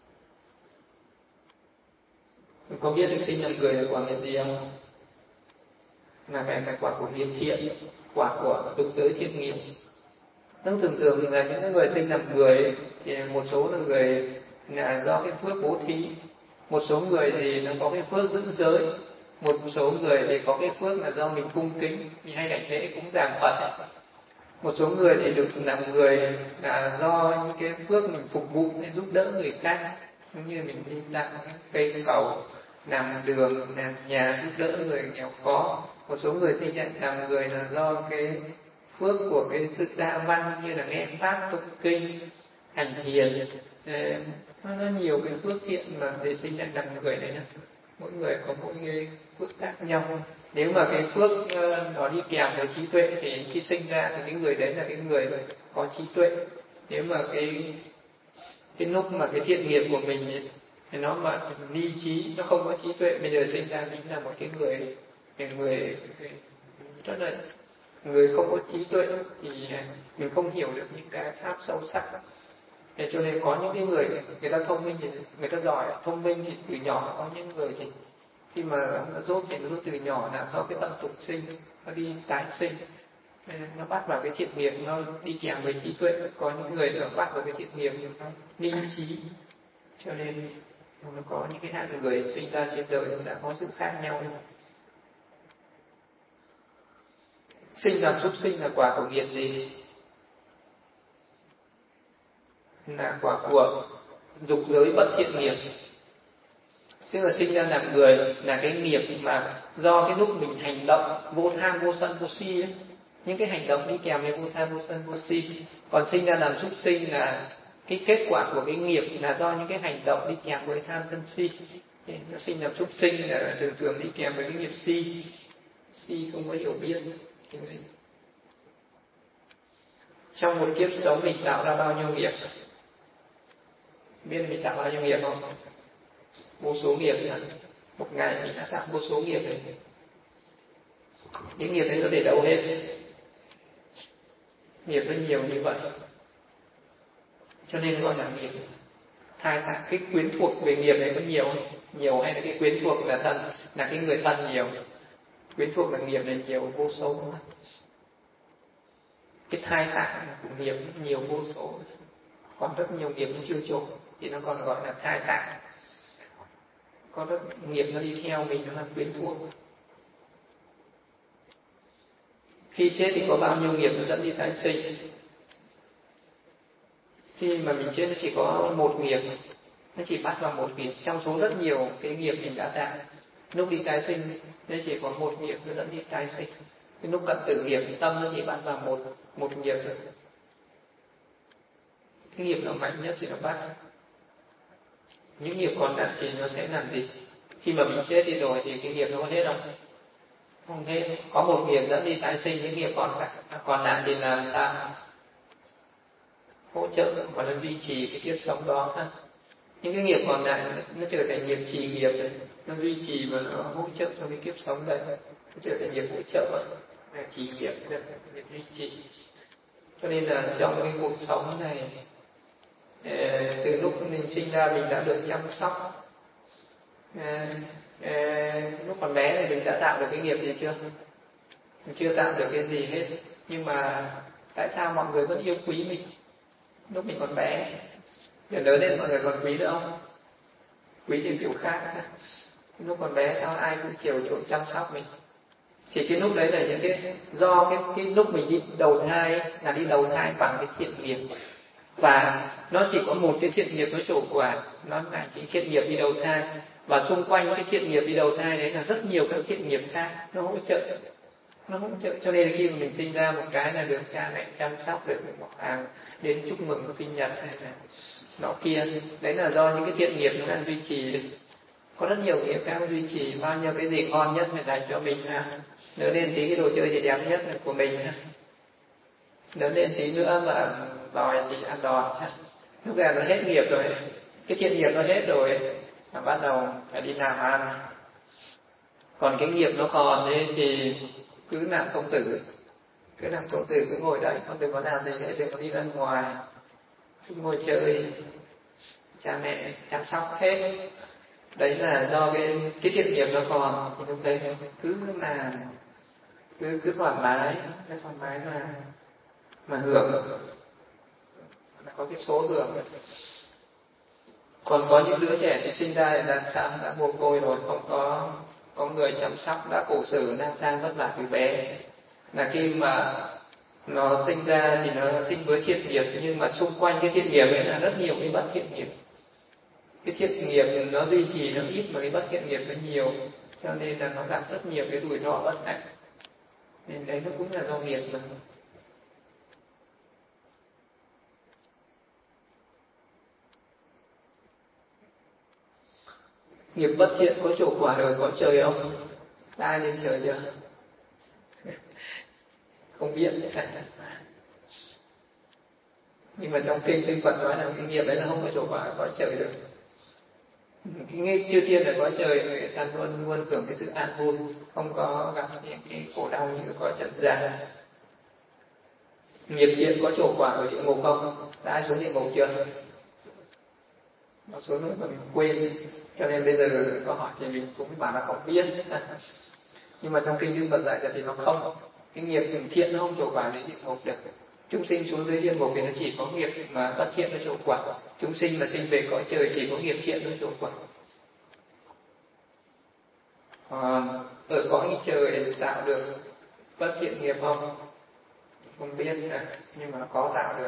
Có biết được sinh làm người là quả nghiệp gì không? Là cái là quả của nghiệp thiện, quả của cực giới thiện nghiệp. Nó thường thường là những người sinh làm người thì một số là người là do cái phước bố thí, một số người thì nó có cái phước giữ giới, Một số người thì có cái phước là do mình cung kính, mình hay đảnh lễ cúng dường Phật. Một số người thì được làm người là do những cái phước mình phục vụ để giúp đỡ người khác, giống như mình đi làm cây cầu, làm đường, làm nhà giúp đỡ người nghèo khó. Một số người sinh ra làm người là do cái phước của cái sự đa văn, như là nghe pháp, tụng kinh, hành hiền. Nó có nhiều cái phước thiện mà để sinh ra làm người này. Mỗi người có mỗi cái phước khác nhau. Nếu mà cái phước nó đi kèm với trí tuệ thì khi sinh ra thì cái người đấy là cái người có trí tuệ. Nếu mà cái cái lúc mà cái thiện nghiệp của mình ấy, thì nó mà ni trí, nó không có trí tuệ, bây giờ sinh ra chính là một cái người người, người rất là người không có trí tuệ thì mình không hiểu được những cái pháp sâu sắc. Thế cho nên có những cái người người ta thông minh thì người ta giỏi, thông minh thì từ nhỏ. Có những người thì khi mà nó dốt thì nó dốt từ nhỏ là do cái tâm tục sinh, nó đi tái sinh, nó bắt vào cái thiện nghiệp, nó đi kèm với trí tuệ. Có những người nó bắt vào cái thiện nghiệp nó ni trí, cho nên nó có những cái hạng người sinh ra trên đời nó đã có sự khác nhau. Sinh làm súc sinh là quả của nghiệp gì? Là quả của dục giới bất thiện nghiệp. Tức là sinh ra làm người là cái nghiệp mà do cái lúc mình hành động vô tham vô sân vô si ấy. Những cái hành động đi kèm với vô tham vô sân vô si. Còn sinh ra làm súc sinh là cái kết quả của cái nghiệp là do những cái hành động đi kèm với tham sân si. Nó sinh làm súc sinh là thường thường đi kèm với cái nghiệp si. Si không có hiểu biết. Trong một kiếp sống mình tạo ra bao nhiêu nghiệp? Biết mình tạo bao nhiêu nghiệp không? Vô số nghiệp là một ngày mình đã tạo vô số nghiệp này. Những nghiệp đấy nó để đâu hết? Nghiệp nó nhiều như vậy, cho nên gọi là nghiệp thai tạo. Cái quyến thuộc về nghiệp này có nhiều không? Nhiều hay là cái quyến thuộc là thân, là cái người thân nhiều? Quyến thuộc là nghiệp này nhiều vô số không? Cái thai tạo của nghiệp nhiều vô số, còn rất nhiều nghiệp nó chưa trổ thì nó còn gọi là thai tạo. Có rất nghiệp nó đi theo mình, nó là quyến thuộc. Khi chết thì có bao nhiêu nghiệp nó dẫn đi tái sinh? Khi mà mình chết nó chỉ có một nghiệp, nó chỉ bắt vào một nghiệp trong số rất nhiều cái nghiệp mình đã tạo. Lúc đi tái sinh nó chỉ có một nghiệp nó dẫn đi tái sinh. Cái lúc cận tử nghiệp tâm nó chỉ bắt vào một một nghiệp thôi. Cái nghiệp nào mạnh nhất thì nó bắt. Những nghiệp còn lại thì nó sẽ làm gì? Khi mà mình chết đi rồi thì cái nghiệp nó có hết không? Không hết. Có một nghiệp dẫn đi tái sinh, những nghiệp còn lại còn lại thì làm sao? Hỗ trợ và nó duy trì cái kiếp sống đó. Những cái nghiệp còn lại nó trở thành nghiệp trì nghiệp này, nó duy trì và nó hỗ trợ cho cái kiếp sống đây, nó trở thành nghiệp hỗ trợ, là trì nghiệp, là nghiệp duy trì. Cho nên là trong cái cuộc sống này, từ lúc mình sinh ra mình đã được chăm sóc. Lúc còn bé thì mình đã tạo được cái nghiệp gì chưa? Mình chưa tạo được cái gì hết. Nhưng mà tại sao mọi người vẫn yêu quý mình lúc mình còn bé? Giờ lớn lên mọi người còn quý nữa không? Quý thì kiểu khác. Lúc còn bé sao ai cũng chiều chuộng chăm sóc mình? Thì cái lúc đấy là những cái do cái cái lúc mình đi đầu thai là đi đầu thai bằng cái thiện nghiệp, và nó chỉ có một cái thiện nghiệp nó trổ quả, nó là cái thiện nghiệp đi đầu thai, và xung quanh cái thiện nghiệp đi đầu thai đấy là rất nhiều các thiện nghiệp khác nó hỗ trợ, nó hỗ trợ. Cho nên khi mà mình sinh ra một cái là được cha mẹ chăm sóc, được một hàng đến chúc mừng sinh nhật hay là nọ kia, đấy là do những cái thiện nghiệp nó đang duy trì. Có rất nhiều nghiệp khác duy trì. Bao nhiêu cái gì ngon nhất phải dành cho mình ha. Lớn lên tí cái đồ chơi gì đẹp nhất là của mình ha. Lớn lên tí nữa mà đòi thì ăn đòn ha. Lúc này nó hết nghiệp rồi, cái thiện nghiệp nó hết rồi, mà bắt đầu phải đi làm ăn. Còn cái nghiệp nó còn ấy thì cứ làm công tử, cứ làm công tử, cứ ngồi đấy, con đừng có làm gì hết, đừng có đi ra ngoài, cứ ngồi chơi, cha mẹ chăm sóc hết. Đấy là do cái cái thiện nghiệp nó còn, thì lúc đấy cứ là cứ cứ thoải mái, cứ thoải mái mà mà hưởng, là có cái số hưởng. Còn có những đứa trẻ thì sinh ra đã sao đã mồ côi rồi, không có có người chăm sóc đã khổ sở lang thang vất vả từ bé, là khi mà nó sinh ra thì nó sinh với thiện nghiệp, nhưng mà xung quanh cái thiện nghiệp ấy là rất nhiều cái bất thiện nghiệp. Cái thiện nghiệp nó duy trì nó ít mà cái bất thiện nghiệp nó nhiều, cho nên là nó gặp rất nhiều cái rủi ro bất hạnh. Nên đấy nó cũng là do nghiệp mà. Nghiệp bất thiện có chỗ quả rồi có trời không? Ai lên trời chưa? Không biết. Nhưng mà trong kinh kinh Phật nói là cái nghiệp đấy là không có chỗ quả có trời được. Cái nghiệp chư thiên là có trời, người ta luôn luôn hưởng cái sự an vui, không có gặp những cái khổ đau như có trần gian. Nghiệp thiện có chỗ quả ở địa ngục không? Đã ai xuống địa ngục chưa? Nó xuống rồi mà mình quên, cho nên bây giờ có hỏi thì mình cũng bảo là không biết. Nhưng mà trong kinh Đức Phật dạy thì nó không, cái nghiệp thiện nó không chỗ quả đến địa ngục được. Chúng sinh xuống dưới địa ngục thì nó chỉ có nghiệp mà bất thiện nó chỗ quả. Chúng sinh mà sinh về cõi trời chỉ có nghiệp thiện nó chỗ quả. Còn ở cõi trời tạo được bất thiện nghiệp không? Không biết, nhưng mà nó có tạo được.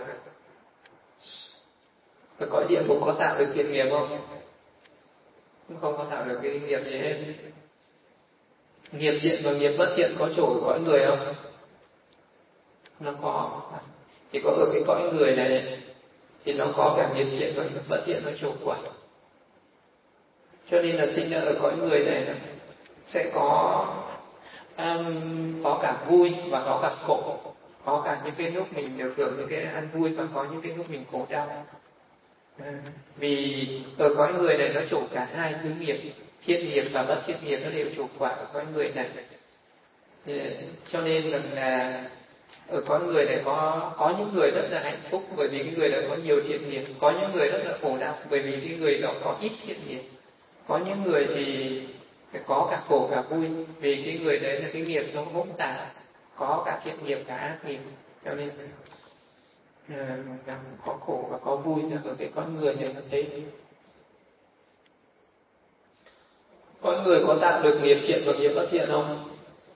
Ở cõi địa ngục có tạo được thiện nghiệp không? Không có tạo được cái nghiệp gì hết. Nghiệp thiện và nghiệp bất thiện có chỗ ở cõi người không? Nó có. Chỉ có ở cái cõi người này thì nó có cả nghiệp thiện và nghiệp bất thiện nó chỗ quả. Cho nên là sinh ra ở cõi người này sẽ có um, có cả vui và có cả khổ. Có cả những cái lúc mình được hưởng những cái ăn vui và có những cái lúc mình khổ đau. À, vì ở cõi người này nó chủ cả hai thứ nghiệp, thiện nghiệp và bất thiện nghiệp nó đều chủ quả ở cõi người này. Thì, cho nên là, là ở cõi người này có có những người rất là hạnh phúc bởi vì cái người đó có nhiều thiện nghiệp, có những người rất là khổ đau bởi vì cái người đó có ít thiện nghiệp, có những người thì có cả khổ cả vui vì cái người đấy là cái nghiệp nó hỗn tạp, có cả thiện nghiệp cả ác nghiệp, cho nên uh, có khổ và có vui ở cái con người này nó thế. Con người có tạo được nghiệp thiện và nghiệp bất thiện không?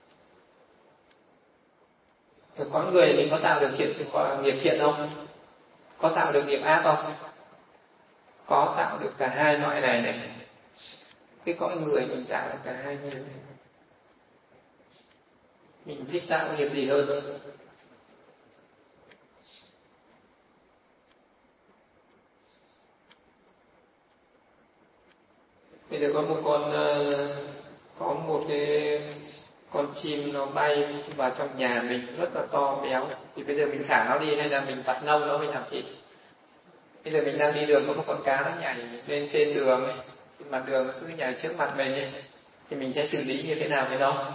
Ở con người mình có tạo được thiện có nghiệp thiện không? Có tạo được nghiệp ác không? Có tạo được cả hai loại này này. Cái cõi người mình tạo được cả hai nghiệp này. Mình thích tạo nghiệp gì hơn? Bây giờ có một con có một cái con chim nó bay vào trong nhà mình rất là to béo, thì bây giờ mình thả nó đi hay là mình vặt nông nó mình làm thịt? Bây giờ mình đang đi đường có một con cá nó nhảy lên trên đường ấy, trên mặt đường nó cứ nhảy trước mặt mình ấy, thì mình sẽ xử lý như thế nào với nó?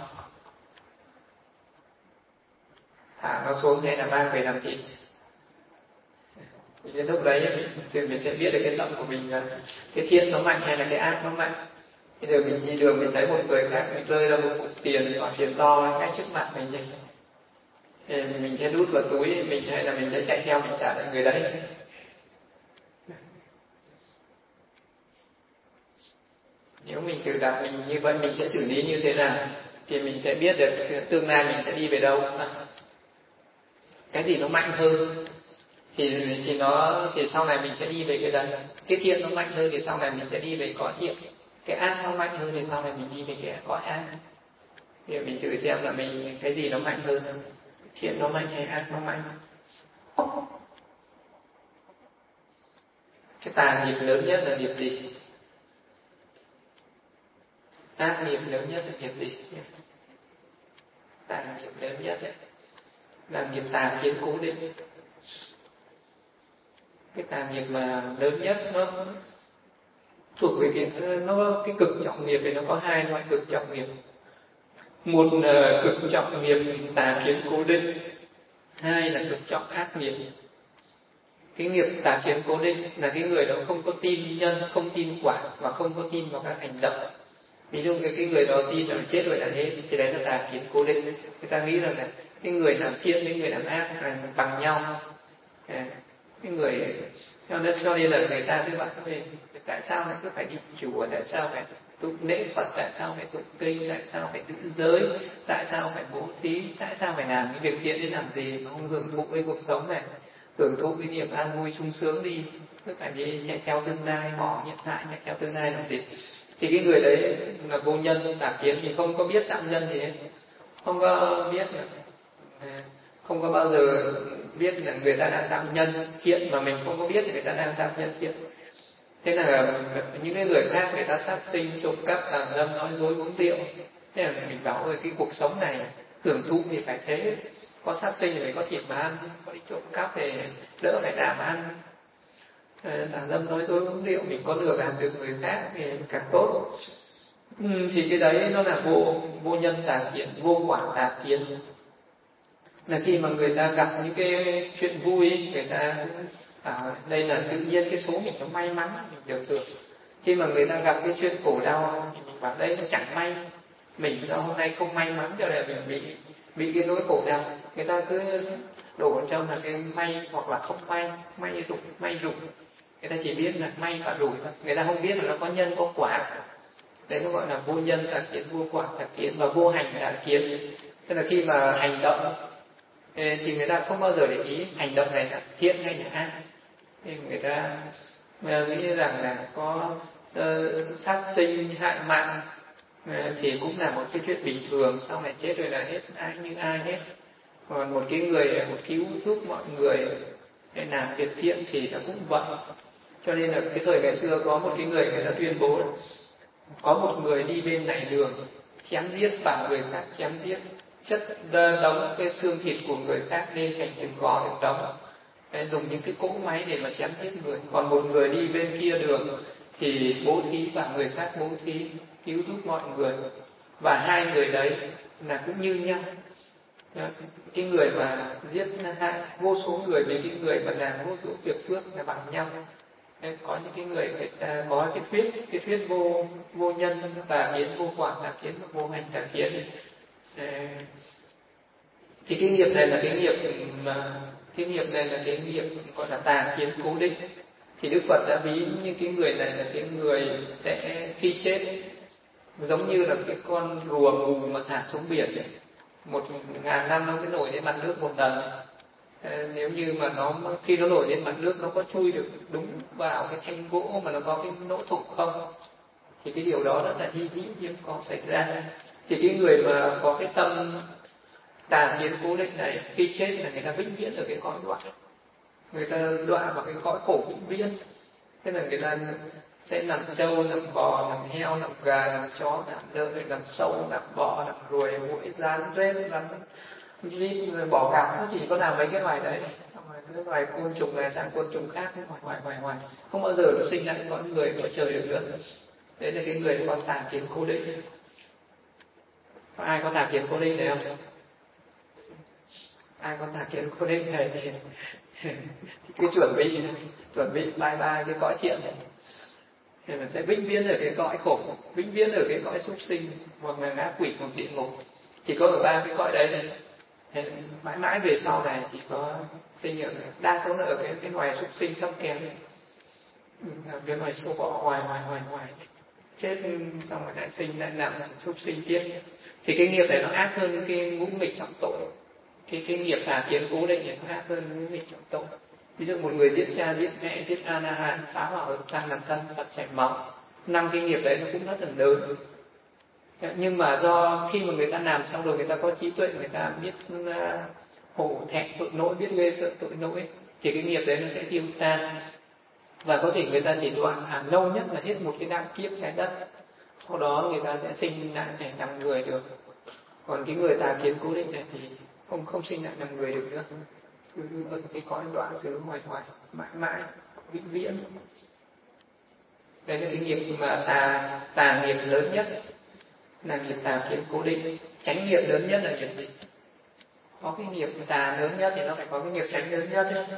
Thả nó xuống hay là mang về làm thịt? Thì đến lúc đấy mình, thì mình sẽ biết được cái tâm của mình là cái thiện nó mạnh hay là cái ác nó mạnh. Bây giờ mình đi đường mình thấy một người khác mình rơi ra một cục tiền hoặc tiền to ngay trước mặt mình vậy, thì mình sẽ đút vào túi mình hay là mình sẽ chạy theo mình trả lại người đấy? Nếu mình tự đặt mình như vậy mình sẽ xử lý như thế nào thì mình sẽ biết được tương lai mình sẽ đi về đâu. Cái gì nó mạnh hơn thì thì nó thì sau này mình sẽ đi về cái đấy. Cái thiện nó mạnh hơn thì sau này mình sẽ đi về cõi thiện. Cái ác nó mạnh hơn thì sau này mình đi về cái cõi ác. Thì mình thử xem là mình cái gì nó mạnh hơn, thiện nó mạnh hay ác nó mạnh. Cái tà nghiệp lớn nhất là nghiệp gì? Ác nghiệp lớn nhất là nghiệp gì? Tà nghiệp lớn nhất ấy, là nghiệp tà kiến cố định. Cái tà nghiệp mà lớn nhất nó thuộc về cái nó cái cực trọng nghiệp thì nó có hai loại cực trọng nghiệp. Một là cực trọng nghiệp tà kiến cố định, hai là cực trọng ác nghiệp. Cái nghiệp tà kiến cố định là cái người đó không có tin nhân, không tin quả và không có tin vào các hành động. Ví dụ cái, cái người đó tin là chết rồi là hết, thì đấy là tà kiến cố định. Người ta nghĩ rằng là cái người làm thiện với người làm ác là bằng nhau. À, cái người cho nên cho nên là người ta cứ bảo về tại sao lại cứ phải đi chùa, tại sao phải tụng lễ Phật, tại sao phải tụng kinh, tại sao phải giữ giới, tại sao phải bố thí, tại sao phải làm cái việc thiện để làm gì mà không hưởng thụ cái cuộc sống này, hưởng thụ cái niềm an vui sung sướng đi, cứ phải đi chạy theo tương lai, bỏ hiện tại chạy theo tương lai làm gì. Thì cái người đấy là vô nhân tà kiến, thì không có biết tạo nhân gì hết, không có biết là không có bao giờ biết là người ta đang tạo nhân thiện, mà mình không có biết là người ta đang tạo nhân thiện. Thế là những cái người khác người ta sát sinh, trộm cắp, tà dâm, nói dối, uống rượu. Thế là mình bảo ơi, cái cuộc sống này hưởng thụ thì phải thế, có sát sinh thì phải có thịt mà ăn, có đi trộm cắp thì đỡ phải làm ăn, tà dâm, nói dối, uống rượu mình có lừa gạt được người khác thì càng tốt. Ừ, thì cái đấy nó là vô vô nhân tà kiến, vô quả tà kiến. Là khi mà người ta gặp những cái chuyện vui, người ta à, đây là tự nhiên cái số mình nó may mắn, mình được hưởng. Khi mà người ta gặp cái chuyện khổ đau thì mình bảo đây nó chẳng may, mình hôm nay không may mắn cho nên mình bị bị cái nỗi khổ đau. Người ta cứ đổ trong là cái may hoặc là không may, may rủi, may rủi. Người ta chỉ biết là may và rủi thôi, người ta không biết là nó có nhân có quả. Đấy nó gọi là vô nhân tà kiến, vô quả tà kiến và vô hành tà kiến. Tức là khi mà hành động thì người ta không bao giờ để ý hành động này là thiện hay là ác. Thì người ta nghĩ rằng là có uh, sát sinh, hại mạng uh, thì cũng là một cái chuyện bình thường, sau này chết rồi là hết, ai như ai hết. Còn một cái người một cứu giúp mọi người để làm việc thiện thì nó cũng vậy. Cho nên là cái thời ngày xưa có một cái người người ta tuyên bố là có một người đi bên này đường chém giết và người khác chém giết, chất đóng cái xương thịt của người khác lên thành từng gò từng đống, dùng những cái cỗ máy để mà chém giết người. Còn một người đi bên kia đường thì bố thí và người khác bố thí, cứu giúp mọi người, và hai người đấy là cũng như nhau. Cái người mà giết hại vô số người với cái người mà làm vô số việc phước là bằng nhau. Có những cái người người ta có cái thuyết cái thuyết vô vô nhân tà kiến, vô quả tà kiến và vô hành tà kiến. Thì cái nghiệp này là cái nghiệp mà cái nghiệp này là cái nghiệp gọi là tà kiến cố định. Thì Đức Phật đã ví như cái người này là cái người sẽ khi chết giống như là cái con rùa mù mà thả xuống biển ấy. Một ngàn năm nó mới nổi lên mặt nước một lần. Nếu như mà nó khi nó nổi lên mặt nước nó có chui được đúng vào cái thanh gỗ mà nó có cái lỗ thủng không, thì cái điều đó rất là hy hữu, hiếm có xảy ra. Thì cái người mà có cái tâm tà kiến cố định này, khi chết là người ta vĩnh viễn ở cái cõi đọa, người ta đọa vào cái cõi khổ vĩnh viễn. Thế là người ta sẽ làm trâu, làm bò, làm heo, làm gà, làm chó, làm lợn, làm sâu, làm bọ, làm ruồi, muỗi, rắn, rết, rắn, đi bò cạp, nó chỉ có làm mấy cái loài đấy. Cái loài côn trùng này sang côn trùng khác, hoài hoài hoài hoài, không bao giờ nó sinh lại con người cõi trời được nữa. Đấy là cái người có tà kiến cố định. Có ai có tà kiến cố định đấy không? Ai có tà kiến cố định này thì cứ chuẩn bị chuẩn bị bye bye cái cõi thiện này, thì mình sẽ vĩnh viễn ở cái cõi khổ, vĩnh viễn ở cái cõi súc sinh hoặc là ngã quỷ hoặc địa ngục. Chỉ có ở ba cái cõi đấy này. Thế mãi mãi về sau này chỉ có sinh ở đa số là ở cái cái loài súc sinh thấp kém, cái loài sâu bọ hoài hoài hoài hoài chết xong rồi lại sinh lại làm súc sinh tiếp. Thì cái nghiệp này nó ác hơn cái ngũ nghịch trọng tội. Cái cái nghiệp tà kiến cố định này nó ác hơn ngũ nghịch trọng tội. Ví dụ một người giết cha, giết mẹ, giết a la hán, phá hoại tăng làm thân, Phật chảy máu, năm cái nghiệp đấy nó cũng rất là lớn. Nhưng mà do khi mà người ta làm xong rồi, người ta có trí tuệ, người ta biết uh, hổ thẹn tội lỗi, biết ghê sợ tội lỗi, thì cái nghiệp đấy nó sẽ tiêu tan. Và có thể người ta chỉ đoạn hàng lâu nhất là hết một cái đạo kiếp trái đất, sau đó người ta sẽ sinh lại để làm người được. Còn cái người tà kiến cố định này thì không không sinh lại làm người được nữa, cứ ở cái cõi đoạn xứ hoài hoài mãi mãi vĩnh viễn. Đây là cái nghiệp mà tà tà nghiệp lớn nhất, là nghiệp tà kiến cố định. Chánh nghiệp lớn nhất là nghiệp gì? Có cái nghiệp tà lớn nhất thì nó phải có cái nghiệp chánh lớn nhất ấy.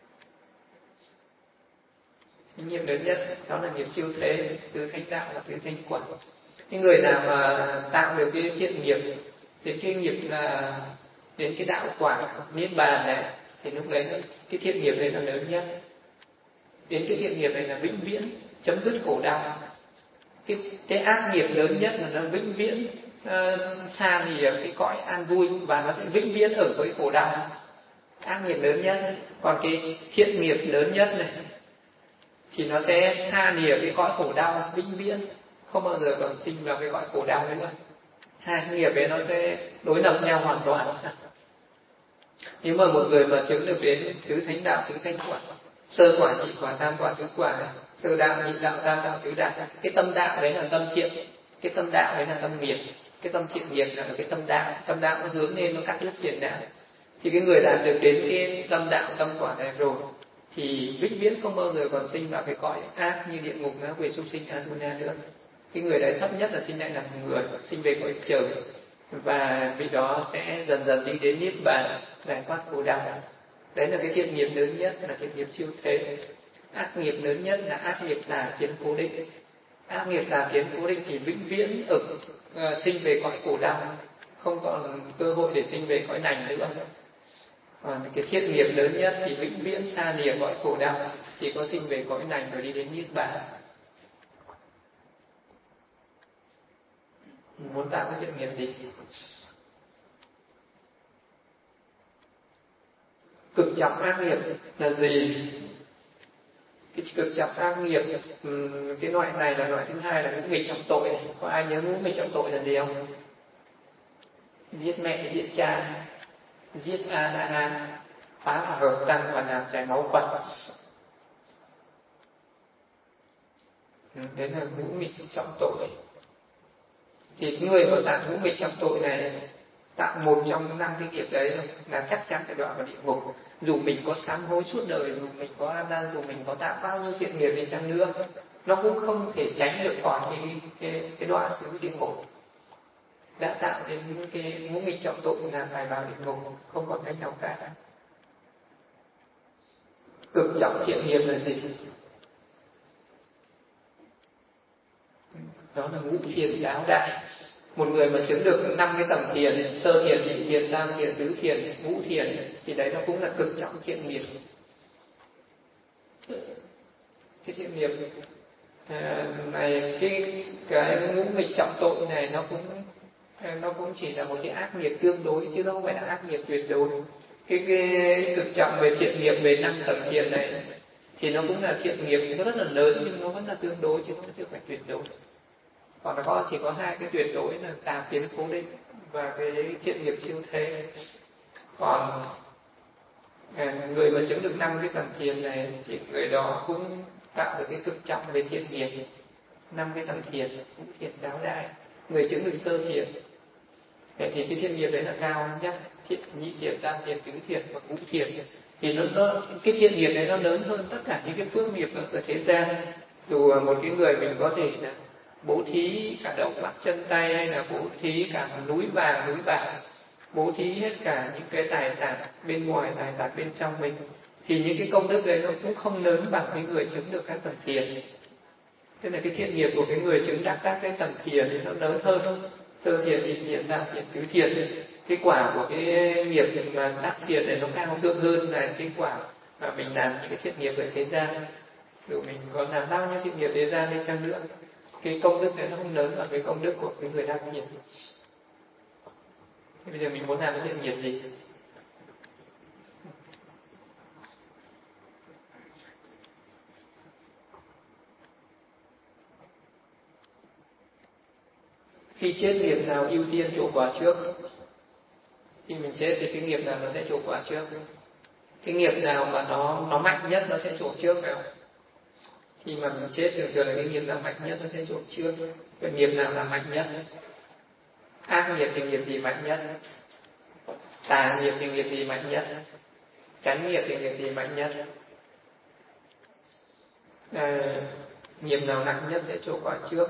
Cái nghiệp lớn nhất đó là nghiệp siêu thế, từ thánh đạo là từ danh quả. Cái người nào mà tạo được cái thiện nghiệp, đến cái nghiệp là đến cái đạo quả niết bàn này, thì lúc đấy cái thiện nghiệp đấy là lớn nhất. Đến cái thiện nghiệp này là vĩnh viễn, chấm dứt khổ đau. cái cái ác nghiệp lớn nhất là nó vĩnh viễn uh, xa lìa cái cõi an vui, và nó sẽ vĩnh viễn ở với khổ đau. Ác nghiệp lớn nhất. Còn cái thiện nghiệp lớn nhất này thì nó sẽ xa lìa cái cõi khổ đau vĩnh viễn, không bao giờ còn sinh vào cái cõi khổ đau nữa. Hai cái nghiệp ấy nó sẽ đối lập nhau hoàn toàn. Nếu mà một người mà chứng được đến tứ thánh đạo, tứ thánh quả, sơ quả, nhị quả, tam quả, tứ quả, sơ đạo, nhị đạo, tam đạo, tứ đạo, cái tâm đạo đấy là tâm thiện, cái tâm đạo đấy là tâm nghiệp, cái tâm thiện nghiệp là cái tâm đạo. Tâm đạo nó hướng lên, nó cắt đứt phiền não. Thì cái người đạt được đến cái tâm đạo, tâm quả này rồi thì vĩnh viễn không bao giờ còn sinh vào cái cõi ác như địa ngục, ngạ quỷ, súc sinh, Atuna nữa. Cái người đấy thấp nhất là sinh lại làm người, sinh về cõi trời, và vị đó sẽ dần dần đi đến niết bàn, giải thoát khổ đau. Đấy là cái thiện nghiệp lớn nhất, là thiện nghiệp siêu thế. Ác nghiệp lớn nhất là ác nghiệp tà kiến cố định. Ác nghiệp tà kiến cố định thì vĩnh viễn ở uh, sinh về cõi khổ đau, không còn cơ hội để sinh về cõi lành nữa. Còn cái thiện nghiệp lớn nhất thì vĩnh viễn xa lìa cõi khổ đau, chỉ có sinh về cõi lành rồi đi đến niết bàn. Muốn tạo cái thiện nghiệp gì? Cực trọng ác nghiệp là gì? Cái cực trọng ác nghiệp, cái loại này là loại thứ hai, là ngũ nghịch trọng tội này. Có ai nhớ ngũ nghịch trọng tội là gì không? Giết mẹ, giết cha, giết a la hán, phá hòa hợp tăng và làm chảy máu Phật. Đấy là ngũ nghịch trọng tội. Thì người mà tạo ngũ nghịch trọng tội này, tạo một trong năm cái nghiệp đấy là chắc chắn phải đọa vào địa ngục. Dù mình có sám hối suốt đời, dù mình có ăn năn, dù mình có tạo bao nhiêu thiện nghiệp đi chăng nữa, nó cũng không thể tránh được khỏi cái cái, cái đọa xứ địa ngục. Đã tạo đến cái ngũ nghịch trọng tội là phải vào địa ngục, không còn cách nào cả. Cực trọng thiện nghiệp là gì? Đó là ngũ thiền đáo đại. Một người mà chứng được năm cái tầng thiền, sơ thiền, nhị thiền, tam thiền, tứ thiền, ngũ thiền, thì đấy nó cũng là cực trọng thiện nghiệp. Cái thiện nghiệp à, này, cái cái ngũ nghịch trọng tội này nó cũng nó cũng chỉ là một cái ác nghiệp tương đối, chứ nó không phải là ác nghiệp tuyệt đối. Cái cái cực trọng về thiện nghiệp về năm tầng thiền này thì nó cũng là thiện nghiệp, nó rất là lớn, nhưng nó vẫn là tương đối chứ nó chưa phải tuyệt đối. Còn nó có chỉ có hai cái tuyệt đối là tà kiến cố định và cái thiện nghiệp siêu thế. Còn người mà chứng được năm cái tầng thiền này thì người đó cũng tạo được cái cực trọng về thiện nghiệp, năm cái tầng thiền cũng thiện đáo đại. Người chứng được sơ thiền vậy thì cái thiện nghiệp đấy là cao nhất, thiện nhị thiền, tam thiền, tứ thiền và ngũ thiền. Thì nó, nó cái thiện nghiệp đấy nó lớn hơn tất cả những cái phước nghiệp ở thế gian. Dù một cái người mình có thể là bố thí cả đầu mắt chân tay, hay là bố thí cả núi vàng núi bạc, bố thí hết cả những cái tài sản bên ngoài, tài sản bên trong mình, thì những cái công đức đấy nó cũng không lớn bằng cái người chứng được các tầng thiền. Tức là cái thiện nghiệp của cái người chứng đắc các cái tầng thiền thì nó lớn hơn. Sơ thiền, nhị thiền, tam thiền, tứ thiền, cái quả của cái nghiệp mà đắc thiền này nó cao thượng hơn là cái quả mà mình làm những cái thiện nghiệp ở thế gian. Dù mình có làm bao nhiêu thiện nghiệp thế gian đi chăng nữa, cái công đức đấy nó không lớn bằng cái công đức của cái người đắc thiền. Thế bây giờ mình muốn làm cái thiện nghiệp gì? Khi chết nghiệp nào ưu tiên trổ quả trước? Khi mình chết thì cái nghiệp nào nó sẽ trổ quả trước? Cái nghiệp nào mà nó nó mạnh nhất nó sẽ trổ trước phải không? Khi mà mình chết thường thường là cái nghiệp nào mạnh nhất nó sẽ trổ trước. Cái nghiệp nào là mạnh nhất? Ác nghiệp thì nghiệp gì mạnh nhất? Tà nghiệp thì nghiệp gì mạnh nhất? Chánh nghiệp thì nghiệp gì mạnh nhất? À, nghiệp nào nặng nhất sẽ trổ quả trước?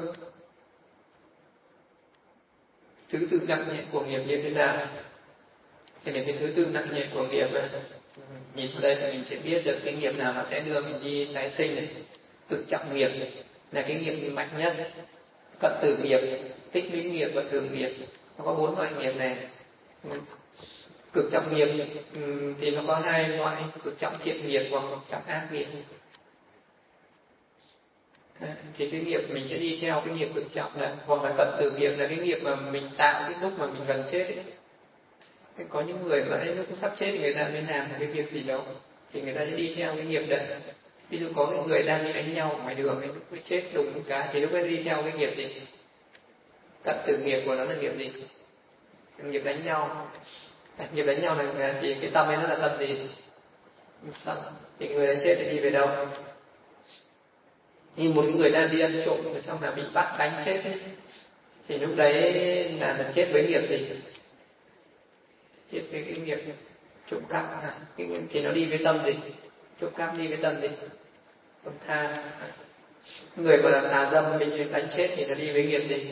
Thứ tự nặng nhẹ của nghiệp như thế nào? Thì cái thứ tự nặng nhẹ của nghiệp này, nhìn vào đây thì mình sẽ biết được cái nghiệp nào nó sẽ đưa mình đi tái sinh này. Cực trọng nghiệp này, là cái nghiệp mạnh nhất. Cận tử nghiệp, tích lũy nghiệp và thường nghiệp, nó có bốn loại nghiệp này. Cực trọng nghiệp thì nó có hai loại, cực trọng thiện nghiệp và cực trọng ác nghiệp. Thì cái nghiệp mình sẽ đi theo cái nghiệp cực trọng này, hoặc là cận tử nghiệp là cái nghiệp mà mình tạo cái lúc mà mình gần chết ấy. Có những người mà đến lúc sắp chết thì người ta mới làm một cái việc gì đó, thì người ta sẽ đi theo cái nghiệp đấy. Ví dụ có cái người đang đi đánh nhau ở ngoài đường ấy, lúc mới chết đùng một cái thì lúc ấy đi theo cái nghiệp gì? Cận tử nghiệp của nó là nghiệp gì? Nghiệp đánh nhau. Nghiệp đánh nhau là thì cái tâm ấy nó là tâm gì? Sân. Thì người đã chết thì đi về đâu? Như một người đang đi ăn trộm rồi xong là bị bắt đánh chết ấy, thì lúc đấy là, là chết với nghiệp gì? Chết với cái nghiệp trộm cắp à? Cái, thì nó đi với tâm gì? Trộm cắp đi với tâm gì? Tâm tha. Người mà là tà dâm mình đánh chết thì nó đi với nghiệp gì?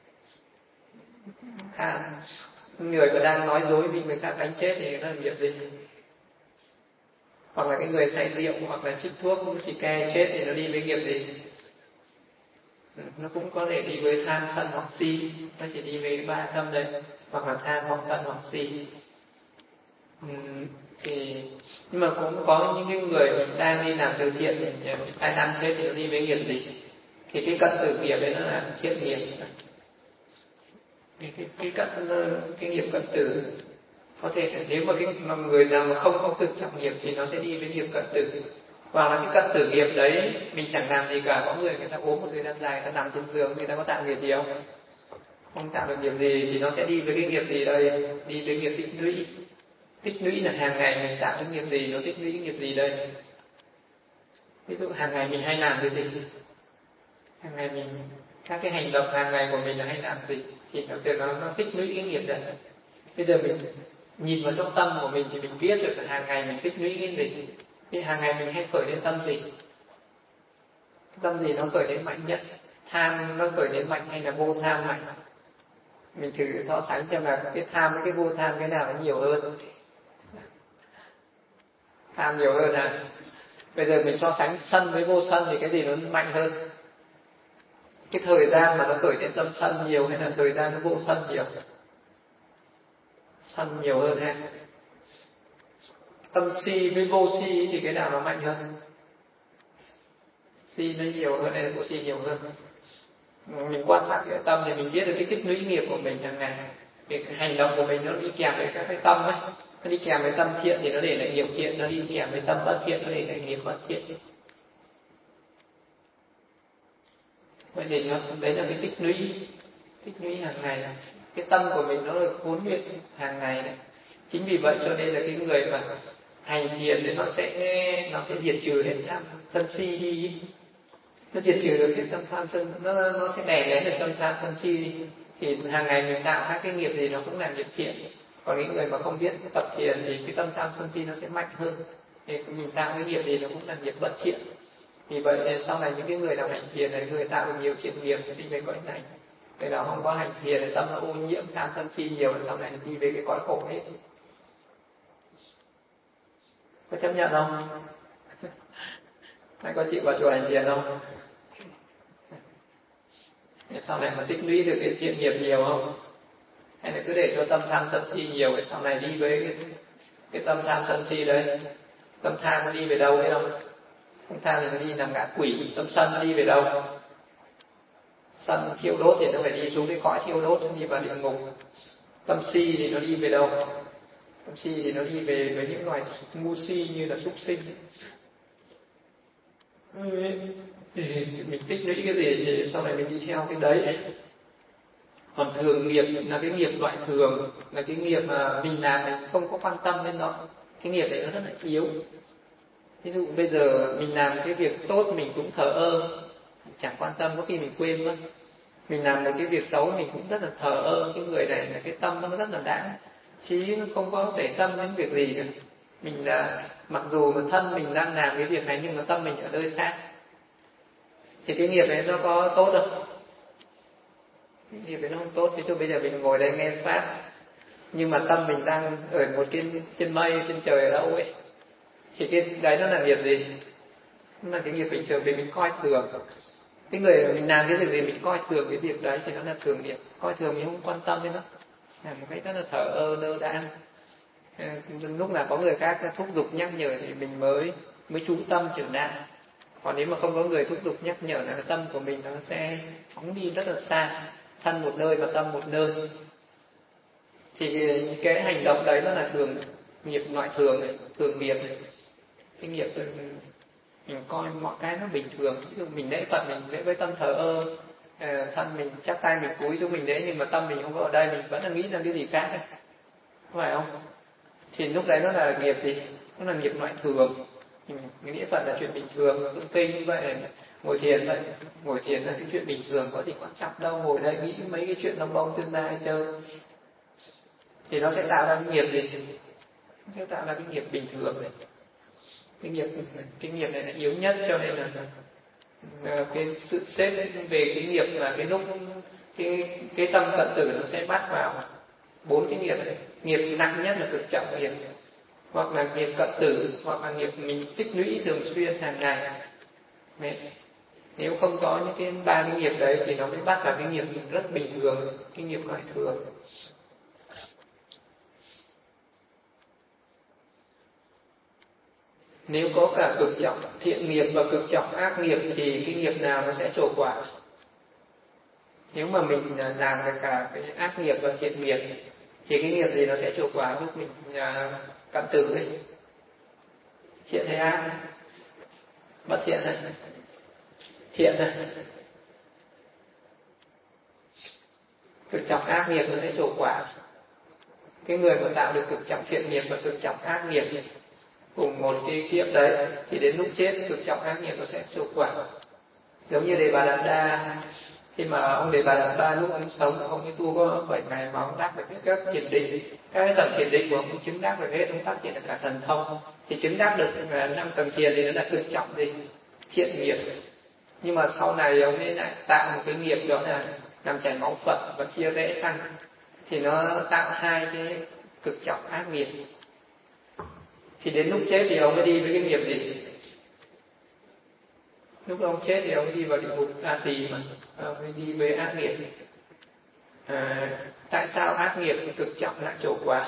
Tham. Người mà đang nói dối vì người khác đánh chết thì nó là nghiệp gì? Hoặc là cái người say rượu hoặc là chích thuốc xì ke chết thì nó đi với nghiệp gì? Nó cũng có thể đi với tham sân hoặc si, nó chỉ đi với ba tâm đấy, hoặc là tham hoặc sân hoặc si. Uhm, thì nhưng mà cũng có những cái người mình đang đi làm từ thiện, mình tai nạn chết thì nó đi với nghiệp gì? Thì cái cận tử nghiệp đấy nó là thiện nghiệp. Cái cái cái cận cái nghiệp cận tử có thể nếu mà cái mà người nào mà không có cực trọng nghiệp thì nó sẽ đi với nghiệp cận tử. Hoặc là cái cận tử nghiệp đấy mình chẳng làm gì cả, có người người ta ốm một thời gian dài, người ta nằm trên giường, người ta có tạo nghiệp gì không? Không tạo được nghiệp gì thì nó sẽ đi với cái nghiệp gì đây? Đi với nghiệp tích lũy. Tích lũy là hàng ngày mình tạo cái nghiệp gì, nó tích lũy cái nghiệp gì đây? Ví dụ hàng ngày mình hay làm cái gì? Hàng ngày mình các cái hành động hàng ngày của mình là hay làm gì? Thì nó từ nó nó tích lũy cái nghiệp đấy. Bây giờ mình nhìn vào trong tâm của mình thì mình biết được là hàng ngày mình tích lũy cái gì. Thì hàng ngày mình hay khởi lên tâm gì? Tâm gì nó khởi lên mạnh nhất? Tham nó khởi lên mạnh hay là vô tham mạnh? Mình thử so sánh xem là cái tham với cái vô tham cái nào nó nhiều hơn. Tham nhiều hơn à? Bây giờ mình so sánh sân với vô sân thì cái gì nó mạnh hơn? Cái thời gian mà nó khởi lên tâm sân nhiều hay là thời gian nó vô sân nhiều? Sân nhiều hơn ha. Tâm si với vô si thì cái nào nó mạnh hơn? Si nó nhiều hơn hay là vô si nhiều hơn? Mình quan sát cái tâm thì mình biết được cái tích lũy nghiệp của mình hàng ngày. Cái hành động của mình nó đi kèm với các cái tâm ấy. Nó đi kèm với tâm thiện thì nó để lại nghiệp thiện, nó đi kèm với tâm bất thiện nó để lại nghiệp bất thiện. Vậy thì nó, đấy là cái tích lũy, tích lũy hàng ngày. Cái tâm của mình nó được huấn luyện hàng ngày đấy. Chính vì vậy cho nên là cái người mà hành thiền thì nó sẽ nó sẽ diệt trừ hết tham sân si đi. Nó diệt trừ được hết tâm tham sân, nó nó sẽ đè nén được tâm tham sân si đi. Thì hàng ngày mình tạo các cái nghiệp gì nó cũng là nghiệp thiện. Còn những người mà không biết tập thiền thì cái tâm tham sân si nó sẽ mạnh hơn. Thì mình tạo cái nghiệp gì nó cũng là nghiệp bất thiện. Vì vậy sau này những cái người nào hành thiền này, người tạo được nhiều thiện nghiệp sinh về cõi này. Người nào không có hành thiền thì tâm nó ô nhiễm tham sân si nhiều, sau này đi về cái cõi khổ hết. Có chấp nhận không? Hay có chịu vào chùa hành thiền không? Sau này mà tích lũy được cái thiện nghiệp nhiều không? Hay là cứ để cho tâm tham sân si nhiều, sau này đi với cái, cái tâm tham sân si đấy. Tâm tham nó đi về đâu biết không? Tâm tham thì nó đi làm ngạ quỷ, tâm sân nó đi về đâu? Sân thiêu đốt thì nó phải đi xuống cái cõi thiêu đốt, nó đi vào địa ngục. Tâm si thì nó đi về đâu? Tâm si thì nó đi về với những loài ngu si như là súc sinh. Thì mình tích lũy cái gì thì sau này mình đi theo cái đấy. Còn thường nghiệp là cái nghiệp loại thường, là cái nghiệp mà mình làm mình không có quan tâm đến nó. Cái nghiệp đấy nó rất là yếu. Ví dụ bây giờ mình làm cái việc tốt mình cũng thờ ơ, chẳng quan tâm, có khi mình quên mất. Mình làm một cái việc xấu mình cũng rất là thờ ơ. Cái người này là cái tâm nó rất là đáng, chí nó không có để tâm đến việc gì cả. Mình là mặc dù mà thân mình đang làm cái việc này nhưng mà tâm mình ở nơi khác. Thì cái nghiệp đấy nó có tốt không? Cái nghiệp đấy nó không tốt. Ví dụ bây giờ mình ngồi đây nghe pháp, nhưng mà tâm mình đang ở một cái trên mây, trên trời ở đâu ấy, thì cái đấy nó là nghiệp gì? Nó là cái nghiệp bình thường vì mình coi thường. Cái người mình làm cái việc gì mình coi thường cái việc đấy thì nó là thường nghiệp. Coi thường mình không quan tâm đến nó, làm một cách rất là thờ ơ lơ đãng. Lúc nào có người khác thúc giục nhắc nhở thì mình mới mới chú tâm trở lại. Còn nếu mà không có người thúc giục nhắc nhở là cái tâm của mình nó sẽ phóng đi rất là xa, thân một nơi và tâm một nơi. Thì cái hành động đấy nó là thường nghiệp loại thường này, thường nghiệp này. Cái nghiệp mình coi mọi cái nó bình thường. Ví dụ mình lễ Phật, mình lễ với tâm thờ ơ, thân mình chắp tay mình cúi xuống mình lễ, nhưng mà tâm mình không có ở đây, mình vẫn là nghĩ ra cái gì khác ấy. Phải không? Thì lúc đấy nó là nghiệp gì? Nó là nghiệp loại thường. Mình nghĩ Phật là chuyện bình thường, tụng kinh như vậy, ngồi thiền vậy, ngồi thiền là cái chuyện bình thường, có gì quan trọng đâu, ngồi đây nghĩ mấy cái chuyện lông bông tương lai chơi. Thì nó sẽ tạo ra cái nghiệp gì? Nó sẽ tạo ra cái nghiệp bình thường này. Cái nghiệp, cái nghiệp này là yếu nhất, cho nên là cái sự xếp về cái nghiệp là cái lúc cái cái tâm cận tử nó sẽ bắt vào bốn cái nghiệp này. Nghiệp nặng nhất là cực trọng nghiệp, hoặc là nghiệp cận tử, hoặc là nghiệp mình tích lũy thường xuyên hàng ngày. Đấy. Nếu không có những cái ba cái nghiệp đấy thì nó mới bắt vào cái nghiệp rất bình thường, cái nghiệp loại thường. Nếu có cả cực trọng thiện nghiệp và cực trọng ác nghiệp thì cái nghiệp nào nó sẽ trổ quả? Nếu mà mình làm được cả cái ác nghiệp và thiện nghiệp thì cái nghiệp gì nó sẽ trổ quả lúc mình cận tử đấy? Thiện hay ác? Bất thiện này? Thiện này? Cực trọng ác nghiệp nó sẽ trổ quả. Cái người mà tạo được cực trọng thiện nghiệp và cực trọng ác nghiệp cùng một cái kiếp đấy thì đến lúc chết cực trọng ác nghiệp nó sẽ trổ quả. Giống như Đề Bà Đạt Đa, khi mà ông Đề Bà Đạt Đa lúc ông sống, ông ấy tu có bảy ngày mà ông đắc được các thiền định, các cái tầng thiền định của ông cũng chứng đắc được hết, ông phát triển được cả thần thông. Thì chứng đắc được năm tầng thiền thì nó là cực trọng gì? Thiện nghiệp. Nhưng mà sau này ông ấy lại tạo một cái nghiệp đó là làm chảy máu Phật và chia rẽ tăng, thì nó tạo hai cái cực trọng ác nghiệp. Thì đến lúc chết thì ông ấy đi với cái nghiệp gì? Lúc ông chết thì ông ấy đi vào địa ngục A Tỳ mà, ông ấy đi với ác nghiệp. À, tại sao ác nghiệp cực trọng lại trổ quả?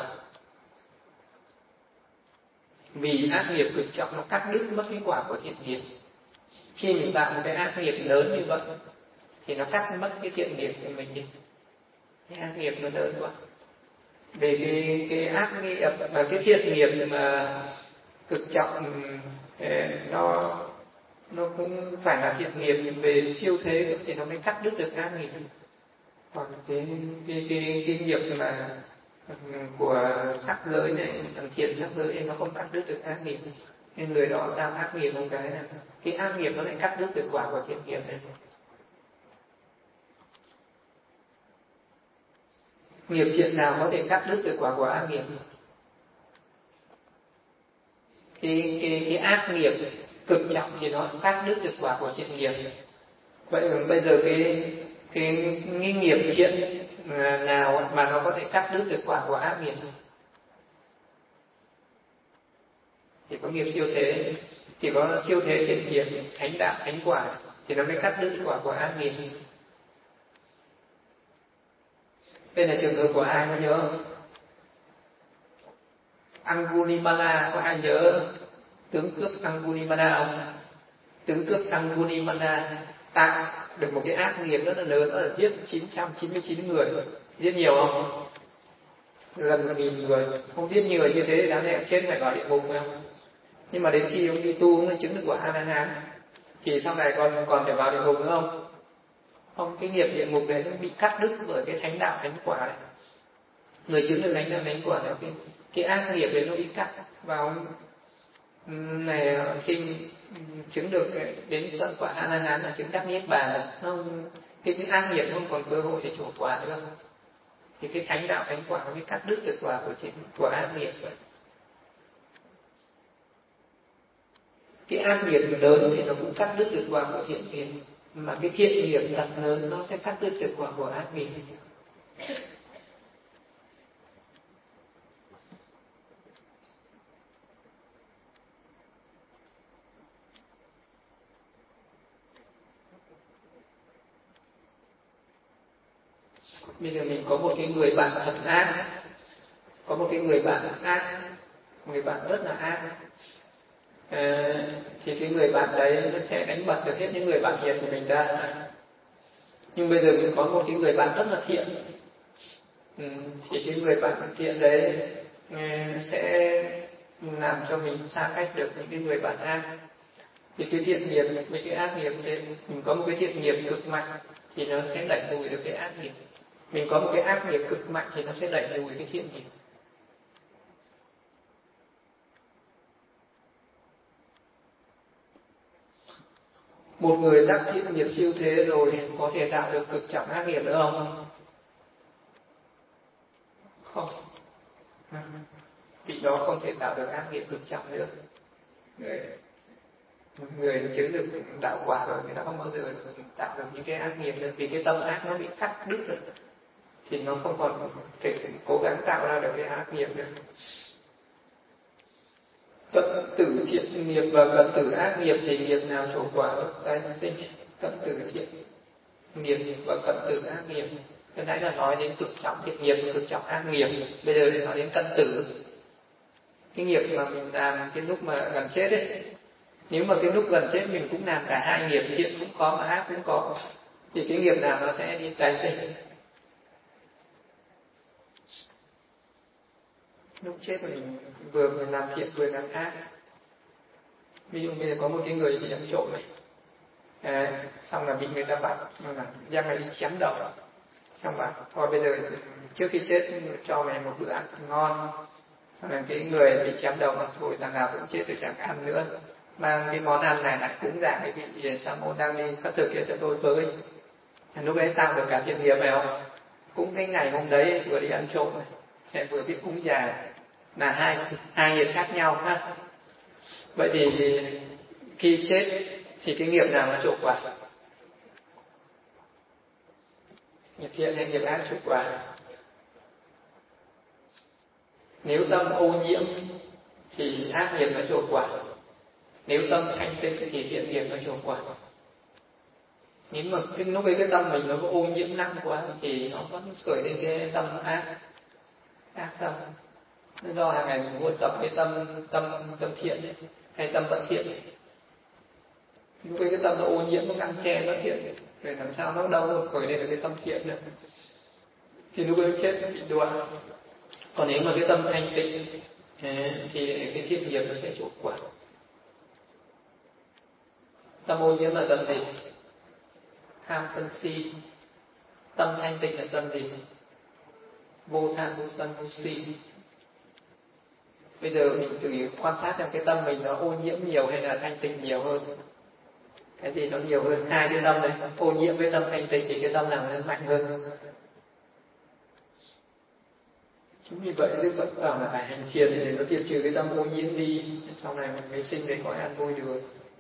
Vì ác nghiệp cực trọng nó cắt đứt mất cái quả của thiện nghiệp. Khi mình tạo một cái ác nghiệp lớn như vậy thì nó cắt mất cái thiện nghiệp của mình đi. Cái ác nghiệp nó lớn quá. Về cái, cái ác nghiệp và cái thiện nghiệp mà cực trọng nó nó cũng phải là thiện nghiệp về siêu thế thì nó mới cắt đứt được ác nghiệp. Còn cái cái cái, cái nghiệp mà của sắc giới này, thằng thiện sắc giới này nó không cắt đứt được ác nghiệp, nên người đó tạo ác nghiệp một cái là cái ác nghiệp nó lại cắt đứt được quả của thiện nghiệp này. Nghiệp thiện nào có thể cắt đứt được quả của ác nghiệp? Cái cái cái ác nghiệp cực trọng thì nó cắt đứt được quả của thiện nghiệp. Vậy bây giờ cái cái nghi nghiệp thiện nào mà nó có thể cắt đứt được quả của ác nghiệp? Chỉ có nghiệp siêu thế, chỉ có siêu thế thiện nghiệp, thánh đạo, thánh quả thì nó mới cắt đứt quả của ác nghiệp. Đây là trường hợp của ai có nhớ không? Angulimala, có ai nhớ tướng cướp Angulimala không? Tướng cướp Angulimala tạo được một cái ác nghiệp rất là lớn, đó là giết chín trăm chín mươi chín người. Giết nhiều không? Gần một nghìn người. Không giết nhiều như thế thì đáng lẽ chết phải vào địa ngục phải không? Nhưng mà đến khi ông đi tu, ông chứng được quả A-la-hán thì sau này còn còn phải vào địa ngục nữa không? Không, cái nghiệp địa ngục đấy nó bị cắt đứt bởi cái thánh đạo thánh quả này. Người chứng được thánh đạo thánh quả này, cái, cái ác nghiệp đấy nó bị cắt vào này. Khi chứng được đến tận quả A-la-hán là chứng đắc niết bàn, không cái, cái ác nghiệp không còn cơ hội để trổ quả nữa. Thì cái thánh đạo thánh quả nó mới cắt đứt được quả của thiện của ác nghiệp vậy. Cái ác nghiệp lớn thì nó cũng cắt đứt được quả của thiện nghiệp, mà cái thiện nghiệp thật lớn nó sẽ cắt đứt được quả của ác nghiệp. Bây giờ mình có một cái người bạn thật ác, có một cái người bạn ác, người bạn rất là ác, à, thì cái người bạn đấy nó sẽ đánh bật được hết những người bạn hiền của mình ra. Nhưng bây giờ mình có một cái người bạn rất là thiện, ừ, thì cái người bạn thiện đấy sẽ làm cho mình xa cách được những cái người bạn ác. Thì cái thiện nghiệp với cái ác nghiệp thì mình có một cái thiện nghiệp cực mạnh thì nó sẽ đẩy lùi được cái ác nghiệp. Mình có một cái ác nghiệp cực mạnh thì nó sẽ đẩy lùi cái thiện nghiệp. Một người đắc thiện nghiệp siêu thế rồi có thể tạo được cực trọng ác nghiệp nữa không? Không. Vị đó không thể tạo được ác nghiệp cực trọng nữa. Người, người chứng được đạo quả rồi người ta không bao giờ tạo được những cái ác nghiệp nữa, vì cái tâm ác nó bị cắt đứt rồi thì nó không còn thể cố gắng tạo ra được cái ác nghiệp nữa. Cận tử thiện nghiệp và cận tử ác nghiệp thì nghiệp nào trổ quả tái sinh? Cận tử thiện nghiệp và cận tử ác nghiệp. Cái nãy là nói đến cực trọng thiện nghiệp và cực trọng ác nghiệp. Bây giờ để nói đến cận tử. Cái nghiệp mà mình làm cái lúc mà gần chết ấy, nếu mà cái lúc gần chết mình cũng làm cả hai nghiệp, thiện cũng có mà ác cũng có, thì cái nghiệp nào nó sẽ đi tái sinh? Lúc chết mình vừa mình làm thiện vừa làm ác. Ví dụ bây giờ có một cái người đi ăn trộm này, à, xong là bị người ta bắt, mà đem mày đi chém đầu, xong bảo thôi bây giờ trước khi chết cho mày một bữa ăn thật ngon. Xong là cái người bị chém đầu mà thôi thằng nào cũng chết tôi chẳng ăn nữa, mang cái món ăn này lại cúng dường cái vị sa môn đang đi khất thực kia cho tôi với. Lúc ấy tạo được cả thiện nghiệp phải không? Cũng cái ngày hôm đấy vừa đi ăn trộm này, sẽ vừa biết cúng dường, là hai hai nghiệp khác nhau ha. Vậy thì khi chết thì cái nghiệp nào nó trổ quả? Nghiệp thiện hay nghiệp ác trổ quả? Nếu tâm ô nhiễm thì ác nghiệp nó trổ quả. Nếu tâm thanh tịnh thì thiện nghiệp nó trổ quả. Nếu mà cái lúc ấy cái tâm mình nó có ô nhiễm nặng quá thì nó vẫn khởi lên cái tâm ác, ác tâm. Nó do hàng ngày mình muốn tập cái tâm tâm tâm thiện ấy, hay tâm bất thiện ấy. Lúc ấy cái tâm nó ô nhiễm, nó ngăn che bất thiện, để làm sao nó đâu khởi lên được cái tâm thiện nữa. Thì lúc ấy chết nó bị đọa. Còn nếu mà cái tâm thanh tịnh thì cái thiện nghiệp nó sẽ trổ quả. Tâm ô nhiễm là tâm gì? Tham sân si. Tâm thanh tịnh là tâm gì? Vô tham vô sân vô si. Bây giờ mình thử quan sát xem cái tâm mình nó ô nhiễm nhiều hay là thanh tịnh nhiều hơn. Cái gì nó nhiều hơn? Hai cái tâm này, ô nhiễm với tâm thanh tịnh thì cái tâm nào nó mạnh hơn? Chính vì vậy Đức Phật bảo là phải hành thiền để nó tiêu trừ cái tâm ô nhiễm đi, sau này mình mới sinh đến cõi an vui được.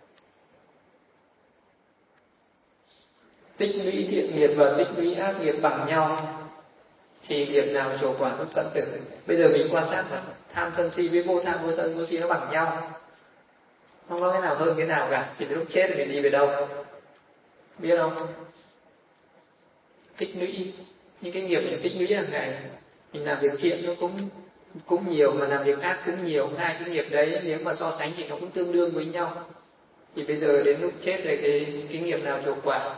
Tích lũy thiện nghiệp và tích lũy ác nghiệp bằng nhau thì nghiệp nào trổ quả bất cận tử? Bây giờ mình quan sát mà tham sân si với vô tham vô sân vô si nó bằng nhau, không có cái nào hơn cái nào cả. Thì lúc chết thì mình đi về đâu? Biết không? Tích lũy những cái nghiệp mình tích lũy hàng ngày, mình làm việc thiện nó cũng cũng nhiều, mà làm việc ác cũng nhiều. Hai cái nghiệp đấy nếu mà so sánh thì nó cũng tương đương với nhau. Thì bây giờ đến lúc chết thì cái cái nghiệp nào trổ quả?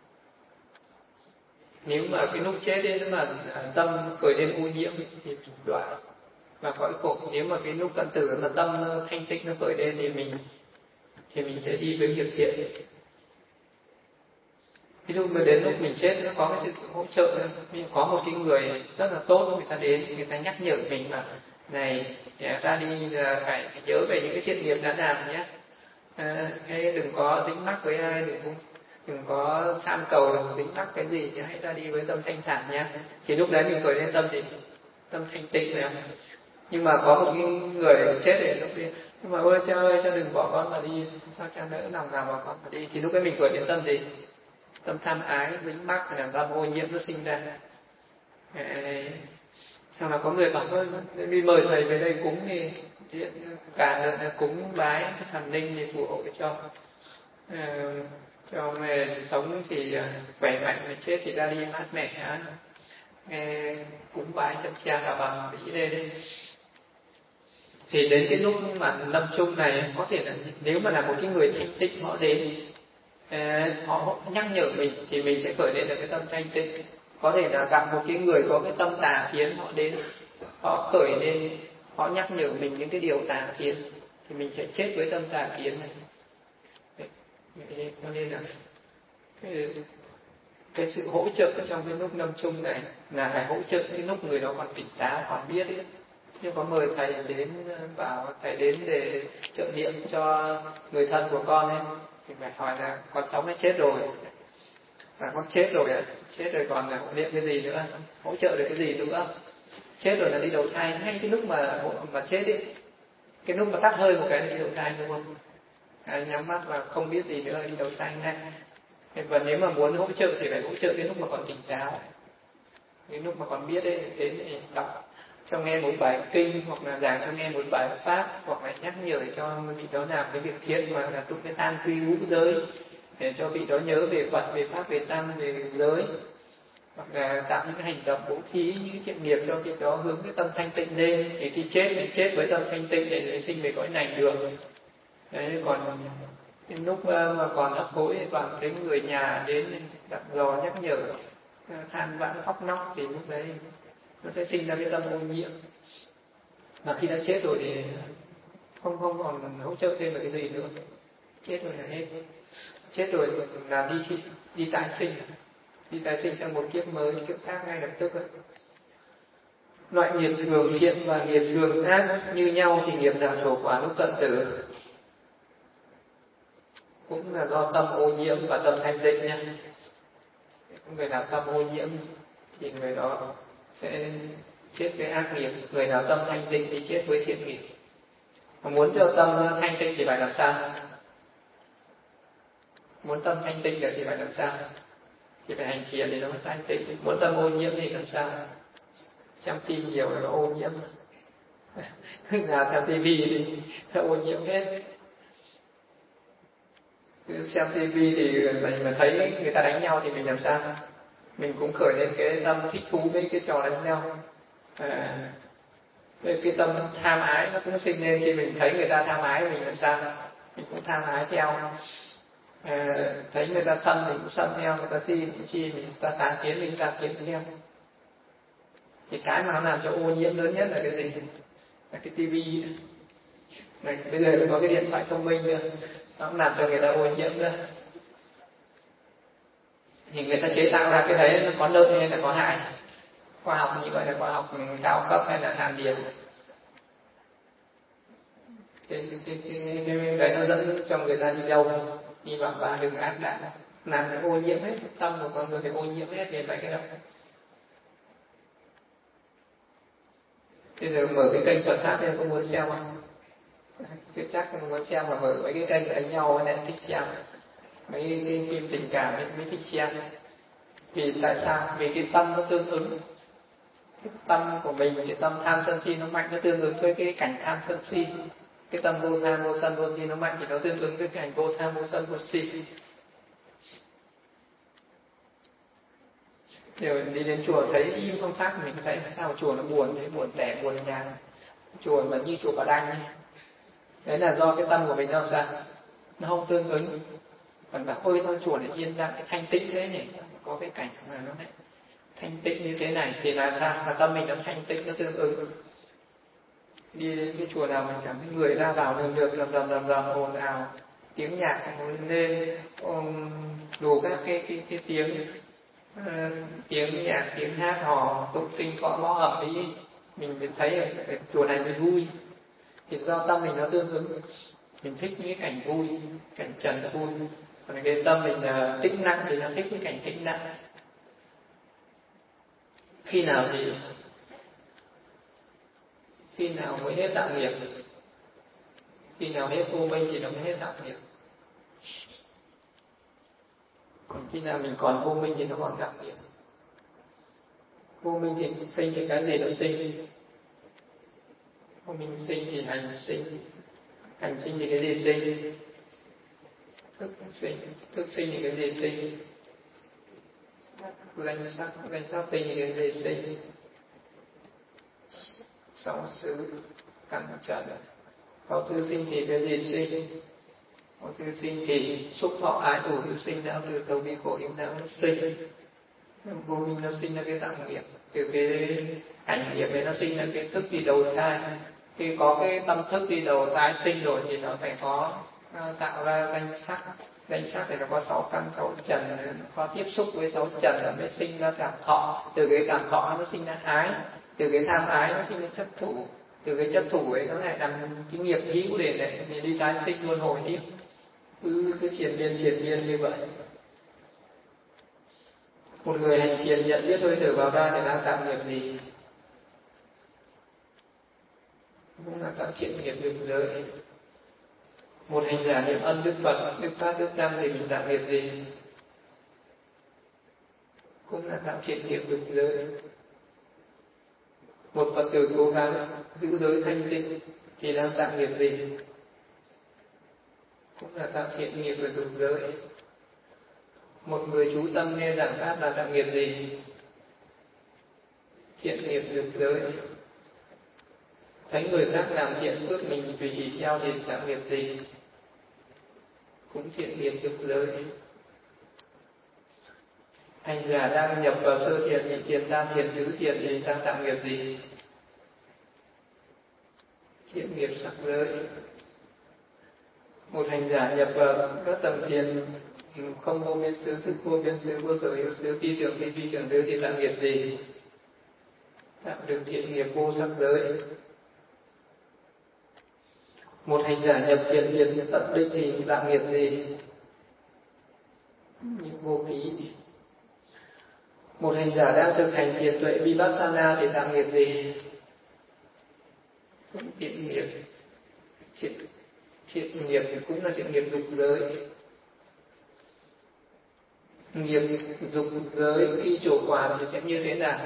Nếu mà cái lúc chết ấy mà tâm khởi lên ô nhiễm thì mình đọa và cõi khổ. Nếu mà cái lúc cận tử mà tâm thanh tịnh nó khởi lên thì mình thì mình sẽ đi với nghiệp thiện. Ví dụ mà đến lúc mình chết nó có cái sự hỗ trợ nữa. Mình có một cái người rất là tốt, người ta đến, người ta nhắc nhở mình mà này, để ta đi phải nhớ về những cái thiện nghiệp đã làm nhé. À, cái đừng có dính mắc với ai, đừng đừng có tham cầu là dính mắc cái gì, hãy ra đi với tâm thanh thản nhé. Thì lúc đấy mình khởi lên tâm gì? Tâm thanh tịnh này. Nhưng mà có một cái người chết thì lúc đi, nhưng mà ơi cha ơi, cha đừng bỏ con mà đi, sao cha nỡ lòng nào mà con mà đi. Thì lúc đấy mình khởi lên tâm gì? Tâm tham ái, dính mắc, là tâm ô nhiễm nó sinh ra. Xong là có người bảo thôi đi mời thầy về đây cúng đi, cả là cúng bái thần linh thì phù hộ cho uh, cho người sống thì uh, khỏe mạnh, người chết thì ra đi mát mẻ, nghe cúng bái chăm cha là bằng ý lên. Thì đến cái lúc mà lâm chung này, có thể là nếu mà là một cái người thanh tịnh họ đến, họ nhắc nhở mình thì mình sẽ khởi lên được cái tâm thanh tịnh. Có thể là gặp một cái người có cái tâm tà kiến họ đến, họ khởi lên, họ nhắc nhở mình những cái điều tà kiến thì mình sẽ chết với tâm tà kiến này. Cho nên là cái, cái sự hỗ trợ trong cái lúc lâm chung này là phải hỗ trợ cái lúc người đó còn tỉnh táo, còn biết ấy. Nhưng có mời thầy đến, bảo thầy đến để trợ niệm cho người thân của con ấy, thì phải hỏi là con cháu mới chết rồi, và con chết rồi ạ, chết rồi còn là niệm cái gì nữa, hỗ trợ được cái gì nữa, chết rồi là đi đầu thai. Ngay cái lúc mà mà chết ấy, cái lúc mà tắt hơi một cái là đi đầu thai đúng không? À, nhắm mắt và không biết gì nữa đi đầu thai ngay. Và nếu mà muốn hỗ trợ thì phải hỗ trợ cái lúc mà còn tỉnh táo, cái lúc mà còn biết ấy, đến để đọc cho nghe một bài kinh, hoặc là giảng cho nghe một bài pháp, hoặc là nhắc nhở cho vị đó làm cái việc thiện mà là tụng cái than quy ngũ giới, để cho vị đó nhớ về Phật, về pháp, về tăng, về giới, hoặc là tạo những cái hành động bố thí, những cái thiện nghiệp cho vị đó hướng cái tâm thanh tịnh lên, để khi chết thì chết với tâm thanh tịnh để sinh về cõi này được. Đấy, còn lúc mà còn ấp hối thì toàn cái người nhà đến dặn dò nhắc nhở, than vãn khóc nóc, thì lúc đấy nó sẽ sinh ra cái tâm ô nhiễm. Mà khi đã chết rồi thì không không còn hỗ trợ thêm được cái gì nữa, chết rồi là hết. Chết rồi là đi đi tái sinh, đi tái sinh sang một kiếp mới, kiếp khác ngay lập tức. Loại nghiệp thường thiện và nghiệp thường ác như nhau thì nghiệp nào trổ quả lúc cận tử? Cũng là do tâm ô nhiễm và tâm thanh tịnh nha. Người nào tâm ô nhiễm thì người đó sẽ chết với ác nghiệp, người nào tâm thanh tịnh thì chết với thiện nghiệp. Mà muốn cho tâm thanh tịnh thì phải làm sao? Muốn tâm thanh tịnh được thì phải làm sao? Thì phải hành thiện thì nó mới thanh tịnh. Muốn tâm ô nhiễm thì làm sao? Xem phim nhiều là nó ô nhiễm. Nào xem tivi thì nó ô nhiễm hết. Xem tivi thì mình mà thấy người ta đánh nhau thì mình làm sao? Mình cũng khởi lên cái tâm thích thú với cái trò đánh nhau. À, cái tâm tham ái nó cũng sinh lên khi mình thấy người ta tham ái, mình làm sao? Mình cũng tham ái theo. À, thấy người ta sân mình cũng sân theo, người ta si mình cũng si, mình ta tán kiến mình tán kiến theo. Thì cái mà nó làm cho ô nhiễm lớn nhất là cái gì? Là cái tivi. Này, bây giờ có cái điện thoại thông minh nữa, nó cũng làm cho người ta ô nhiễm nữa. Thì người ta chế tạo ra cái đấy nó có lợi hay là có hại? Khoa học như vậy là khoa học cao cấp hay là hàn điểm? Cái, cái, cái, cái, cái đấy nó dẫn cho người ta đi đâu? Đi vào ba đường ác đạo, làm cái ô nhiễm hết, tâm của con người thì ô nhiễm hết về mấy cái đó. Bây giờ mở cái kênh Phật pháp thì có muốn xem không? Chứ chắc không muốn xem, mà mở mấy cái kênh đánh nhau nên thích xem. Mấy cái phim tình cảm ấy mới thích xem. Vì tại sao? Vì cái tâm nó tương ứng. Cái tâm của mình, cái tâm tham sân si nó mạnh, nó tương ứng với cái cảnh tham sân si. Cái tâm vô tham vô sân vô si nó mạnh thì nó tương ứng với cái cảnh vô tham vô sân vô si. Rồi đi đến chùa thấy im không phát, mình thấy sao chùa nó buồn, thấy buồn tẻ, buồn nhàn. Chùa mà như chùa Bà Đanh ấy. Đấy là do cái tâm của mình nó sao? Nó không tương ứng. Còn bảo ôi sao chùa này yên lặng, cái thanh tĩnh thế nhỉ? Có cái cảnh mà nó lại thanh tĩnh như thế này thì là sao? Là tâm mình nó thanh tĩnh, nó tương ứng. Đi đến cái chùa nào mình cảm thấy người ra vào đường được rầm rầm rầm rầm ồn ào, tiếng nhạc lên, um, đủ các cái cái, cái tiếng uh, tiếng nhạc, tiếng hát hò, tụng kinh có mõ ẩm ý, mình mình thấy ở, ở chùa này mới vui. Thì do tâm mình nó tương ứng, mình thích những cái cảnh vui, cảnh trần vui. Còn cái tâm mình uh, tĩnh lặng thì nó thích những cảnh tĩnh lặng. Khi nào thì khi nào mới hết đạo nghiệp? Khi nào hết vô minh thì nó mới hết đạo nghiệp. Còn khi nào mình còn vô minh thì nó còn đạo nghiệp. Vô minh thì sinh thì cái gì nó sinh? Vô minh sinh thì hành sinh. Hành sinh thì cái gì sinh? Thức sinh. Thức sinh thì cái gì sinh? Danh sắc. Danh sắc sinh thì cái gì sinh? Song xứ. căn trần. Có thư sinh thì cái gì sinh? Có thư sinh thì xúc thọ ái ủ hữu sinh não từ dầu bi khổ yếu não nó sinh. Vô minh nó sinh ra cái tạo nghiệp, từ cái cảnh nghiệp đấy nó sinh ra cái thức đi đầu thai. Khi có cái tâm thức đi đầu thai sinh rồi thì nó phải có tạo ra danh sắc. Danh sắc thì nó có sáu căn sáu trần, nó có tiếp xúc với sáu trần nó mới sinh ra cảm thọ. Từ cái cảm thọ nó sinh ra ái, từ cái tham ái nó sinh ra chấp thủ, từ cái chấp thủ ấy nó lại làm cái nghiệp hữu để này thì đi tái sinh luân hồi tiếp, cứ cứ triền miên triền miên như vậy. Một người hành thiền nhận biết hơi thở vào ra thì đang tạo nghiệp gì? Cũng là tạo thiện nghiệp dục giới. Một hành giả niệm ân Đức Phật, Đức Pháp, Đức Tăng thì mình tạo nghiệp gì? Cũng là tạo thiện nghiệp dục giới. Một Phật tử cố gắng giữ giới thanh tịnh thì đang tạo nghiệp gì? Cũng là tạo thiện nghiệp về dục giới. Một người chú tâm nghe giảng pháp là tạo nghiệp gì? Thiện nghiệp dục giới. Thấy người khác làm thiện phước mình tùy ý theo thì tạo nghiệp gì? Cũng thiện nghiệp dục giới. Hành giả đang nhập vào sơ thiện, nhị thiện, tam thiện, tứ thiện thì đang tạo nghiệp gì? Thiện nghiệp sắc giới. Một hành giả nhập vào các tầng thiền không vô biên xứ, thức vô biên xứ, vô sở hữu xứ, phi tưởng phi phi tưởng xứ thì tạo nghiệp gì? Tạo được thiện nghiệp vô sắc giới. Một hành giả nhập thiền thiền tận định thì tạo nghiệp gì? Nghiệp vô ký. Một hành giả đang thực hành thiền tuệ vipassana thì tạo nghiệp gì? Cũng thiện nghiệp. Thiện, thiện nghiệp cũng là thiện nghiệp dục giới. Nghiệp dục giới khi trổ quả thì sẽ như thế nào?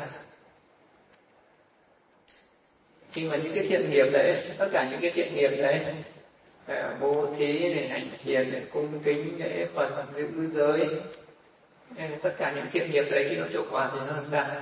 Khi mà những cái thiện nghiệp đấy, tất cả những cái thiện nghiệp đấy, bố thí để hành thiền, để cung kính, để Phật, giữ giới, tất cả những thiện nghiệp đấy khi nó trổ quả thì nó làm sao?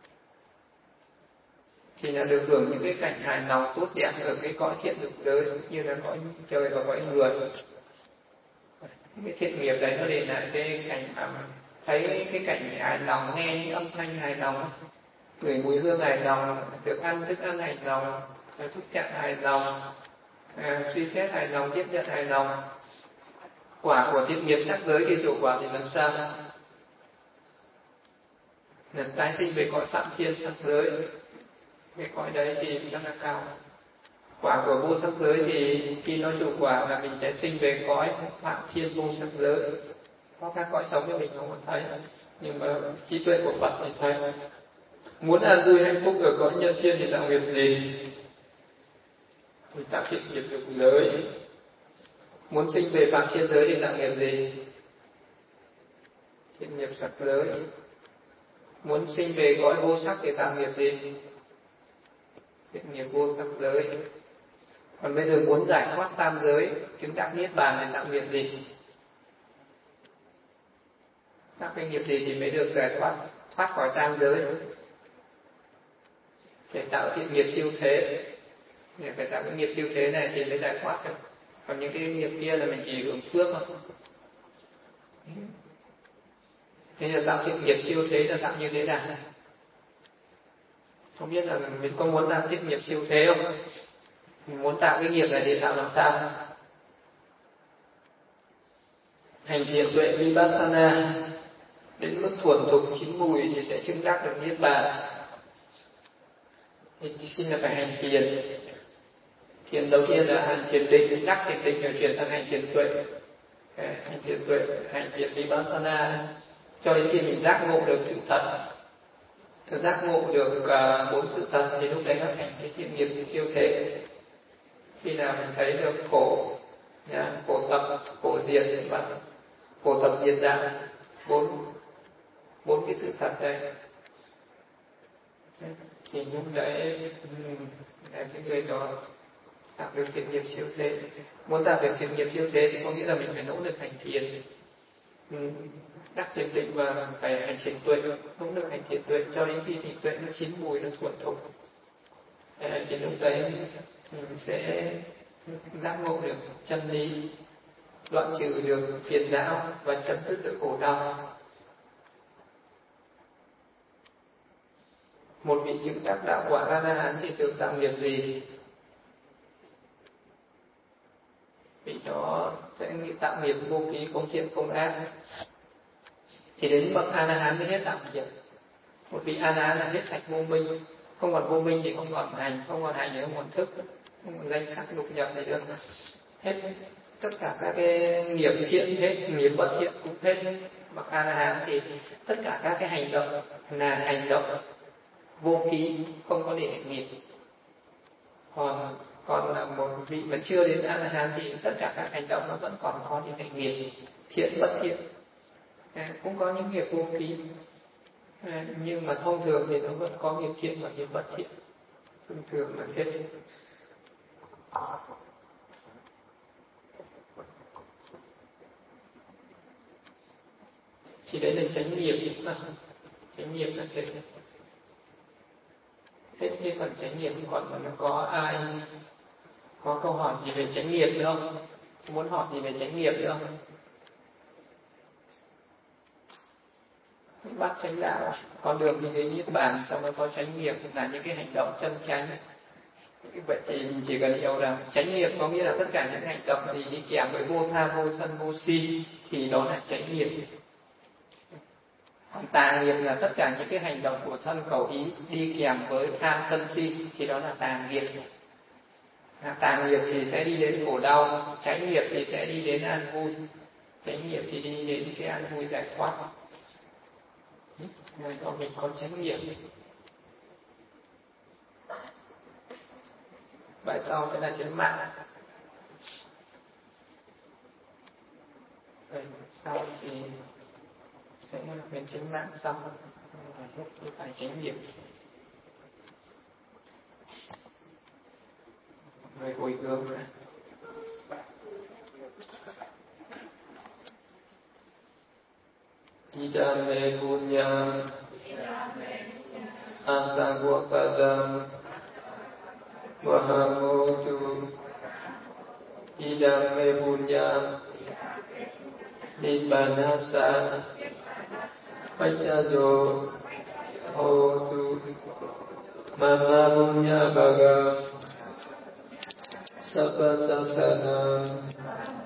Thì là được hưởng những cái cảnh hài lòng tốt đẹp ở cái cõi thiện dục giới, như là cõi trời và cõi người. Những cái thiện nghiệp đấy nó để lại cái cảnh mà thấy cái cảnh hài lòng, nghe những âm thanh hài lòng, ngửi mùi hương hài lòng, được ăn thức ăn hài lòng, xúc chạm hài lòng, à, suy xét hài lòng, tiếp nhận hài lòng. Quả của thiện nghiệp sắc giới khi trổ quả thì làm sao? Là tái sinh về cõi phạm thiên sắc giới. Cái cõi đấy thì rất là cao. Quả của vô sắc giới thì khi nó trổ quả là mình sẽ sinh về cõi phạm thiên vô sắc giới. Có các cõi sống thì mình không còn thấy, nhưng mà trí tuệ của Phật thì thấy. Muốn an vui hạnh phúc ở cõi nhân thiên thì tạo nghiệp gì? Thì tạo thiện nghiệp dục giới. Muốn sinh về phạm thiên giới thì tạo nghiệp gì? Thiện nghiệp sắc giới. Muốn sinh về cõi vô sắc thì tạo nghiệp gì? Thiện nghiệp vô sắc giới. Còn bây giờ muốn giải thoát tam giới, chứng đắc niết bàn thì tạo nghiệp gì? Tạo cái nghiệp gì thì mới được giải thoát, thoát khỏi tam giới? Phải tạo thiện nghiệp siêu thế. Phải tạo cái nghiệp siêu thế này thì mới giải thoát được. Còn những cái nghiệp kia là mình chỉ hưởng phước thôi. Thế là tạo thiện nghiệp siêu thế là tạo như thế nào? Không biết là mình có muốn tạo thiện nghiệp siêu thế không? Mình muốn tạo cái nghiệp này thì tạo làm sao? Hành thiền tuệ vipassana đến mức thuần thục chín mùi thì sẽ chứng đắc được niết bàn. Thì xin là phải hành thiền. Thiền đầu tiên là hành thiền định, đắc thiền định rồi chuyển sang hành thiền tuệ. Hành thiền tuệ, hành thiền vipassana cho đến khi mình giác ngộ được sự thật. Thực giác ngộ được uh, bốn sự thật thì lúc đấy nó thành cái thiện nghiệp siêu thế. Khi nào mình thấy được khổ, nhá, khổ tập, khổ diệt và khổ tập diệt đạo, bốn bốn cái sự thật đây, thì lúc đấy em cái người đó tạo được thiện nghiệp siêu thế. Muốn tạo được thiện nghiệp siêu thế thì có nghĩa là mình phải nỗ lực hành thiền, đắc thiền định và phải hành thiền tuệ, nỗ lực hành thiền tuệ cho đến khi thiền tuệ nó chín mùi, nó thuần thục. Thì lúc đấy sẽ giác ngộ được chân lý, đoạn trừ được phiền não và chấm dứt được khổ đau. Một vị chứng đắc đạo quả A La Hán thì thường tạo nghiệp gì? Vị đó sẽ tạo nghiệp vô ký, không thiện không ác. Chỉ đến bậc A La Hán mới hết tạo nghiệp. Một vị A La Hán là hết sạch vô minh, không còn vô minh thì không còn hành, không còn hành thì không còn thức, không còn danh sắc lục nhập gì nữa. Hết tất cả các cái nghiệp thiện hết, nghiệp bất thiện cũng hết. Bậc A La Hán thì tất cả các cái hành động là hành động vô ký, không có để nghiệp. Còn còn là một vị mà chưa đến A La Hán thì tất cả các hành động nó vẫn còn có những cái nghiệp thiện bất thiện. À, cũng có những nghiệp vô ký. À, nhưng mà thông thường thì nó vẫn có nghiệp thiện và nghiệp bất thiện. Thông thường là thế. Thì đấy là chánh nghiệp. Chánh nghiệp là thế. Hết cái phần chánh nghiệp, còn nó có ai có câu hỏi gì về chánh nghiệp nữa không? Muốn hỏi gì về chánh nghiệp nữa không? Bắt chánh đạo, con đường đi đến niết bàn, xong rồi có chánh nghiệp là những cái hành động chân chánh. Vậy thì mình chỉ cần hiểu là chánh nghiệp có nghĩa là tất cả những hành động gì đi kèm với vô tham, vô sân, vô si thì đó là chánh nghiệp. Còn tà nghiệp là tất cả những cái hành động của thân khẩu ý đi kèm với tham sân si thì đó là tà nghiệp. Tà nghiệp thì sẽ đi đến khổ đau, chánh nghiệp thì sẽ đi đến an vui. Chánh nghiệp thì đi đến cái an vui giải thoát. Nên do mình có chánh nghiệp. Bài sau sẽ là chánh mạng. Bài sau thì sẽ là bên chánh mạng xong hết cái bài chánh nghiệp. Người hồi hướng nữa. Idame punyam asagwakadam vahamotu. Idame punyam nibbanasa pachado hotu. Mama punya baga sabba sattana